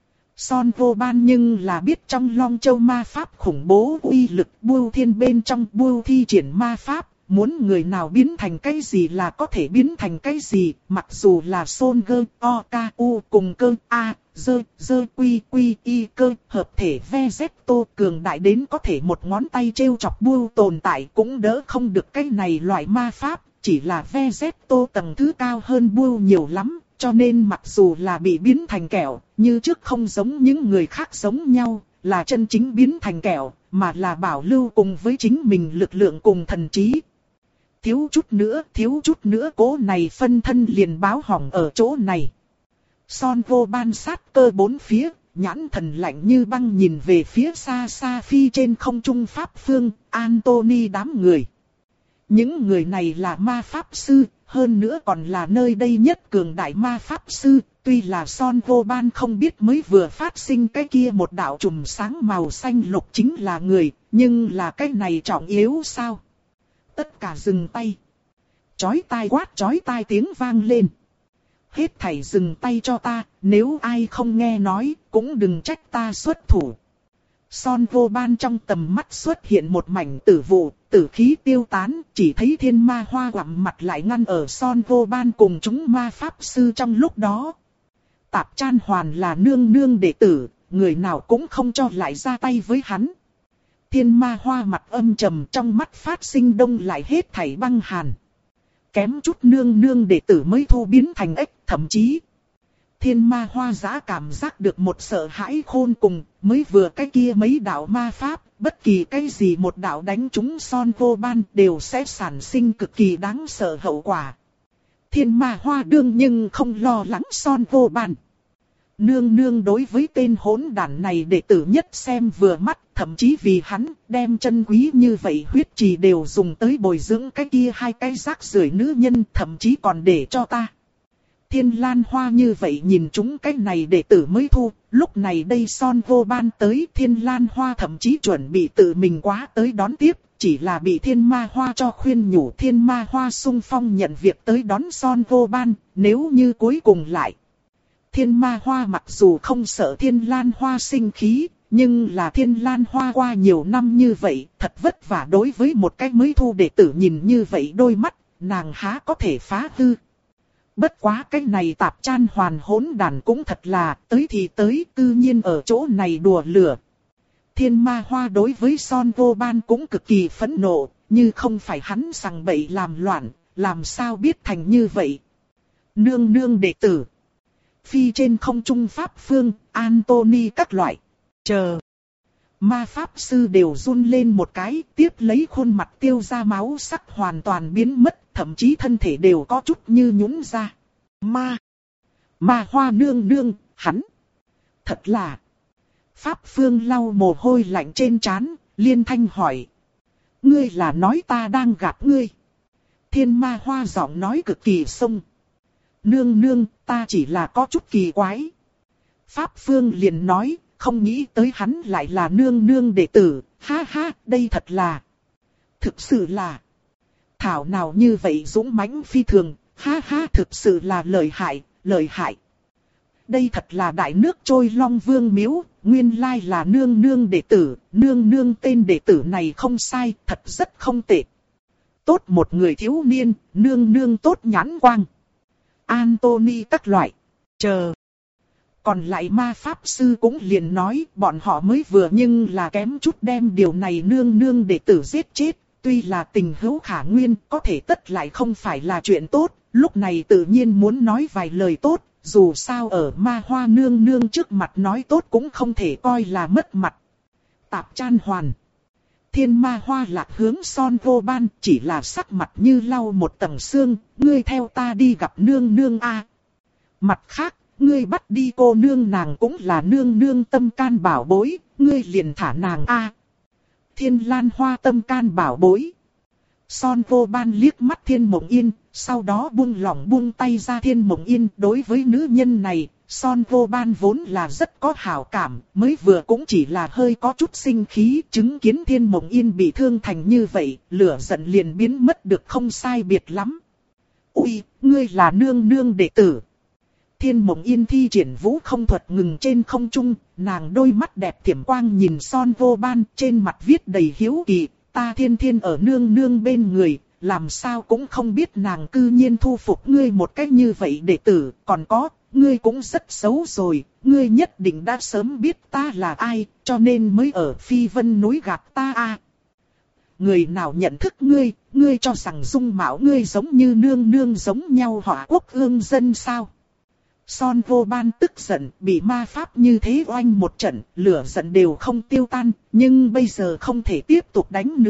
Son Vô Ban nhưng là biết trong Long Châu ma pháp khủng bố uy lực Bưu Thiên bên trong Bưu thi triển ma pháp, muốn người nào biến thành cái gì là có thể biến thành cái gì, mặc dù là Son Gơ, O, K, U cùng cơ A, Dơ, Dơ, Quy, Quy, Y cơ, hợp thể Vezetto cường đại đến có thể một ngón tay treo chọc Bưu tồn tại cũng đỡ không được cái này loại ma pháp. Chỉ là Vezetto tầng thứ cao hơn Bưu nhiều lắm, cho nên mặc dù là bị biến thành kẹo, như trước không giống những người khác giống nhau, là chân chính biến thành kẹo, mà là bảo lưu cùng với chính mình lực lượng cùng thần trí. Thiếu chút nữa, thiếu chút nữa cố này phân thân liền báo hỏng ở chỗ này. Son vô ban sát cơ bốn phía, nhãn thần lạnh như băng nhìn về phía xa xa phi trên không trung pháp phương, Anthony đám người. Những người này là ma pháp sư, hơn nữa còn là nơi đây nhất cường đại ma pháp sư. Tuy là Son vô ban không biết mới vừa phát sinh cái kia một đạo chùm sáng màu xanh lục chính là người, nhưng là cái này trọng yếu sao? Tất cả dừng tay. Chói tai quát chói tai tiếng vang lên. Hết thảy dừng tay cho ta, nếu ai không nghe nói, cũng đừng trách ta xuất thủ. Son vô ban trong tầm mắt xuất hiện một mảnh tử vụ, tử khí tiêu tán, chỉ thấy thiên ma hoa quặm mặt lại ngăn ở Son vô ban cùng chúng ma pháp sư trong lúc đó. Tạp Chan Hoàn là nương nương đệ tử, người nào cũng không cho lại ra tay với hắn. Thiên ma hoa mặt âm trầm trong mắt phát sinh đông lại hết thảy băng hàn. Kém chút nương nương đệ tử mới thu biến thành ếch, thậm chí. Thiên ma hoa giã cảm giác được một sợ hãi khôn cùng, mới vừa cái kia mấy đạo ma pháp, bất kỳ cái gì một đạo đánh trúng Son vô ban đều sẽ sản sinh cực kỳ đáng sợ hậu quả. Thiên ma hoa đương nhưng không lo lắng Son vô ban. Nương nương đối với tên hỗn đản này đệ tử nhất xem vừa mắt, thậm chí vì hắn đem chân quý như vậy huyết trì đều dùng tới bồi dưỡng cái kia hai cái rác rưởi nữ nhân, thậm chí còn để cho ta. Thiên Lan Hoa như vậy nhìn chúng cái này đệ tử mới thu, lúc này đây Son vô ban tới Thiên Lan Hoa thậm chí chuẩn bị tự mình quá tới đón tiếp, chỉ là bị Thiên Ma Hoa cho khuyên nhủ. Thiên Ma Hoa sung phong nhận việc tới đón Son vô ban, nếu như cuối cùng lại. Thiên Ma Hoa mặc dù không sợ Thiên Lan Hoa sinh khí, nhưng là Thiên Lan Hoa qua nhiều năm như vậy, thật vất vả đối với một cái mới thu đệ tử nhìn như vậy đôi mắt, nàng há có thể phá hư. Bất quá cái này Tạp Chan Hoàn hỗn đàn cũng thật là, tới thì tới, tự nhiên ở chỗ này đùa lửa. Thiên Ma Hoa đối với Son vô ban cũng cực kỳ phẫn nộ, như không phải hắn sằng bậy làm loạn, làm sao biết thành như vậy. Nương nương đệ tử. Phi trên không trung pháp phương, Anthony các loại. Chờ. Ma pháp sư đều run lên một cái, tiếp lấy khuôn mặt tiêu ra máu sắc hoàn toàn biến mất, thậm chí thân thể đều có chút như nhũn ra. Ma. Ma hoa nương nương, hắn. Thật là. Pháp phương lau mồ hôi lạnh trên trán, liên thanh hỏi. Ngươi là nói ta đang gặp ngươi. Thiên ma hoa giọng nói cực kỳ sông. Nương nương, ta chỉ là có chút kỳ quái. Pháp phương liền nói, không nghĩ tới hắn lại là nương nương đệ tử, ha ha, đây thật là. Thực sự là. Thảo nào như vậy dũng mãnh phi thường, ha ha, thực sự là lợi hại, lợi hại. Đây thật là đại nước trôi long vương miếu, nguyên lai là nương nương đệ tử, nương nương tên đệ tử này không sai, thật rất không tệ. Tốt một người thiếu niên, nương nương tốt nhãn quang. Anthony các loại. Chờ. Còn lại ma pháp sư cũng liền nói bọn họ mới vừa nhưng là kém chút đem điều này nương nương đệ tử giết chết. Tuy là tình hữu khả nguyên có thể tất lại không phải là chuyện tốt. Lúc này tự nhiên muốn nói vài lời tốt. Dù sao ở ma hoa nương nương trước mặt nói tốt cũng không thể coi là mất mặt. Tạp Chan Hoàn. Thiên ma hoa lạc hướng Son vô ban chỉ là sắc mặt như lau một tầng sương, ngươi theo ta đi gặp nương nương a. Mặt khác, ngươi bắt đi cô nương nàng cũng là nương nương tâm can bảo bối, ngươi liền thả nàng a. Thiên Lan Hoa tâm can bảo bối. Son vô ban liếc mắt Thiên Mộng Yên, sau đó buông lỏng buông tay ra Thiên Mộng Yên. Đối với nữ nhân này, Son vô ban vốn là rất có hảo cảm, mới vừa cũng chỉ là hơi có chút sinh khí. Chứng kiến Thiên Mộng Yên bị thương thành như vậy, lửa giận liền biến mất được không sai biệt lắm. Ui, ngươi là nương nương đệ tử. Thiên Mộng Yên thi triển vũ không thuật ngừng trên không trung, nàng đôi mắt đẹp thiểm quang nhìn Son vô ban, trên mặt viết đầy hiếu kỳ. Ta thiên thiên ở nương nương bên người, làm sao cũng không biết nàng cư nhiên thu phục ngươi một cách như vậy đệ tử. Còn có, ngươi cũng rất xấu rồi, ngươi nhất định đã sớm biết ta là ai, cho nên mới ở Phi Vân núi gạt ta a. Người nào nhận thức ngươi, ngươi cho rằng dung mạo ngươi giống như nương nương giống nhau Hỏa Quốc ương dân sao? Son vô ban tức giận, bị ma pháp như thế oanh một trận, lửa giận đều không tiêu tan, nhưng bây giờ không thể tiếp tục đánh nữa,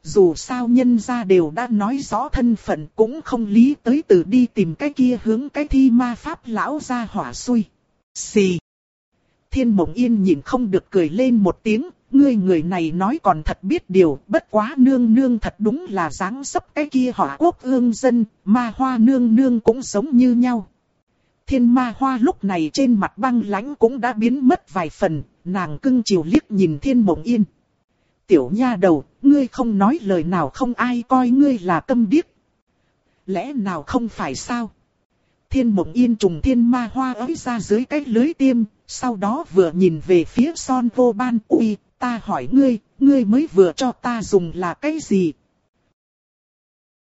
dù sao nhân gia đều đã nói rõ thân phận, cũng không lý tới từ đi tìm cái kia hướng cái thi ma pháp lão ra hỏa xui. Xì. Thiên Mộng Yên nhìn không được cười lên một tiếng, ngươi người này nói còn thật biết điều, bất quá nương nương thật đúng là dáng dấp cái kia hỏa quốc ương dân, ma hoa nương nương cũng giống như nhau. Thiên ma hoa lúc này trên mặt băng lãnh cũng đã biến mất vài phần, nàng cưng chiều liếc nhìn Thiên Mộng Yên. Tiểu nha đầu, ngươi không nói lời nào không ai coi ngươi là câm điếc. Lẽ nào không phải sao? Thiên Mộng Yên trùng thiên ma hoa ấy ra dưới cái lưới tiêm, sau đó vừa nhìn về phía Son Vô Ban. Ui, ta hỏi ngươi, ngươi mới vừa cho ta dùng là cái gì?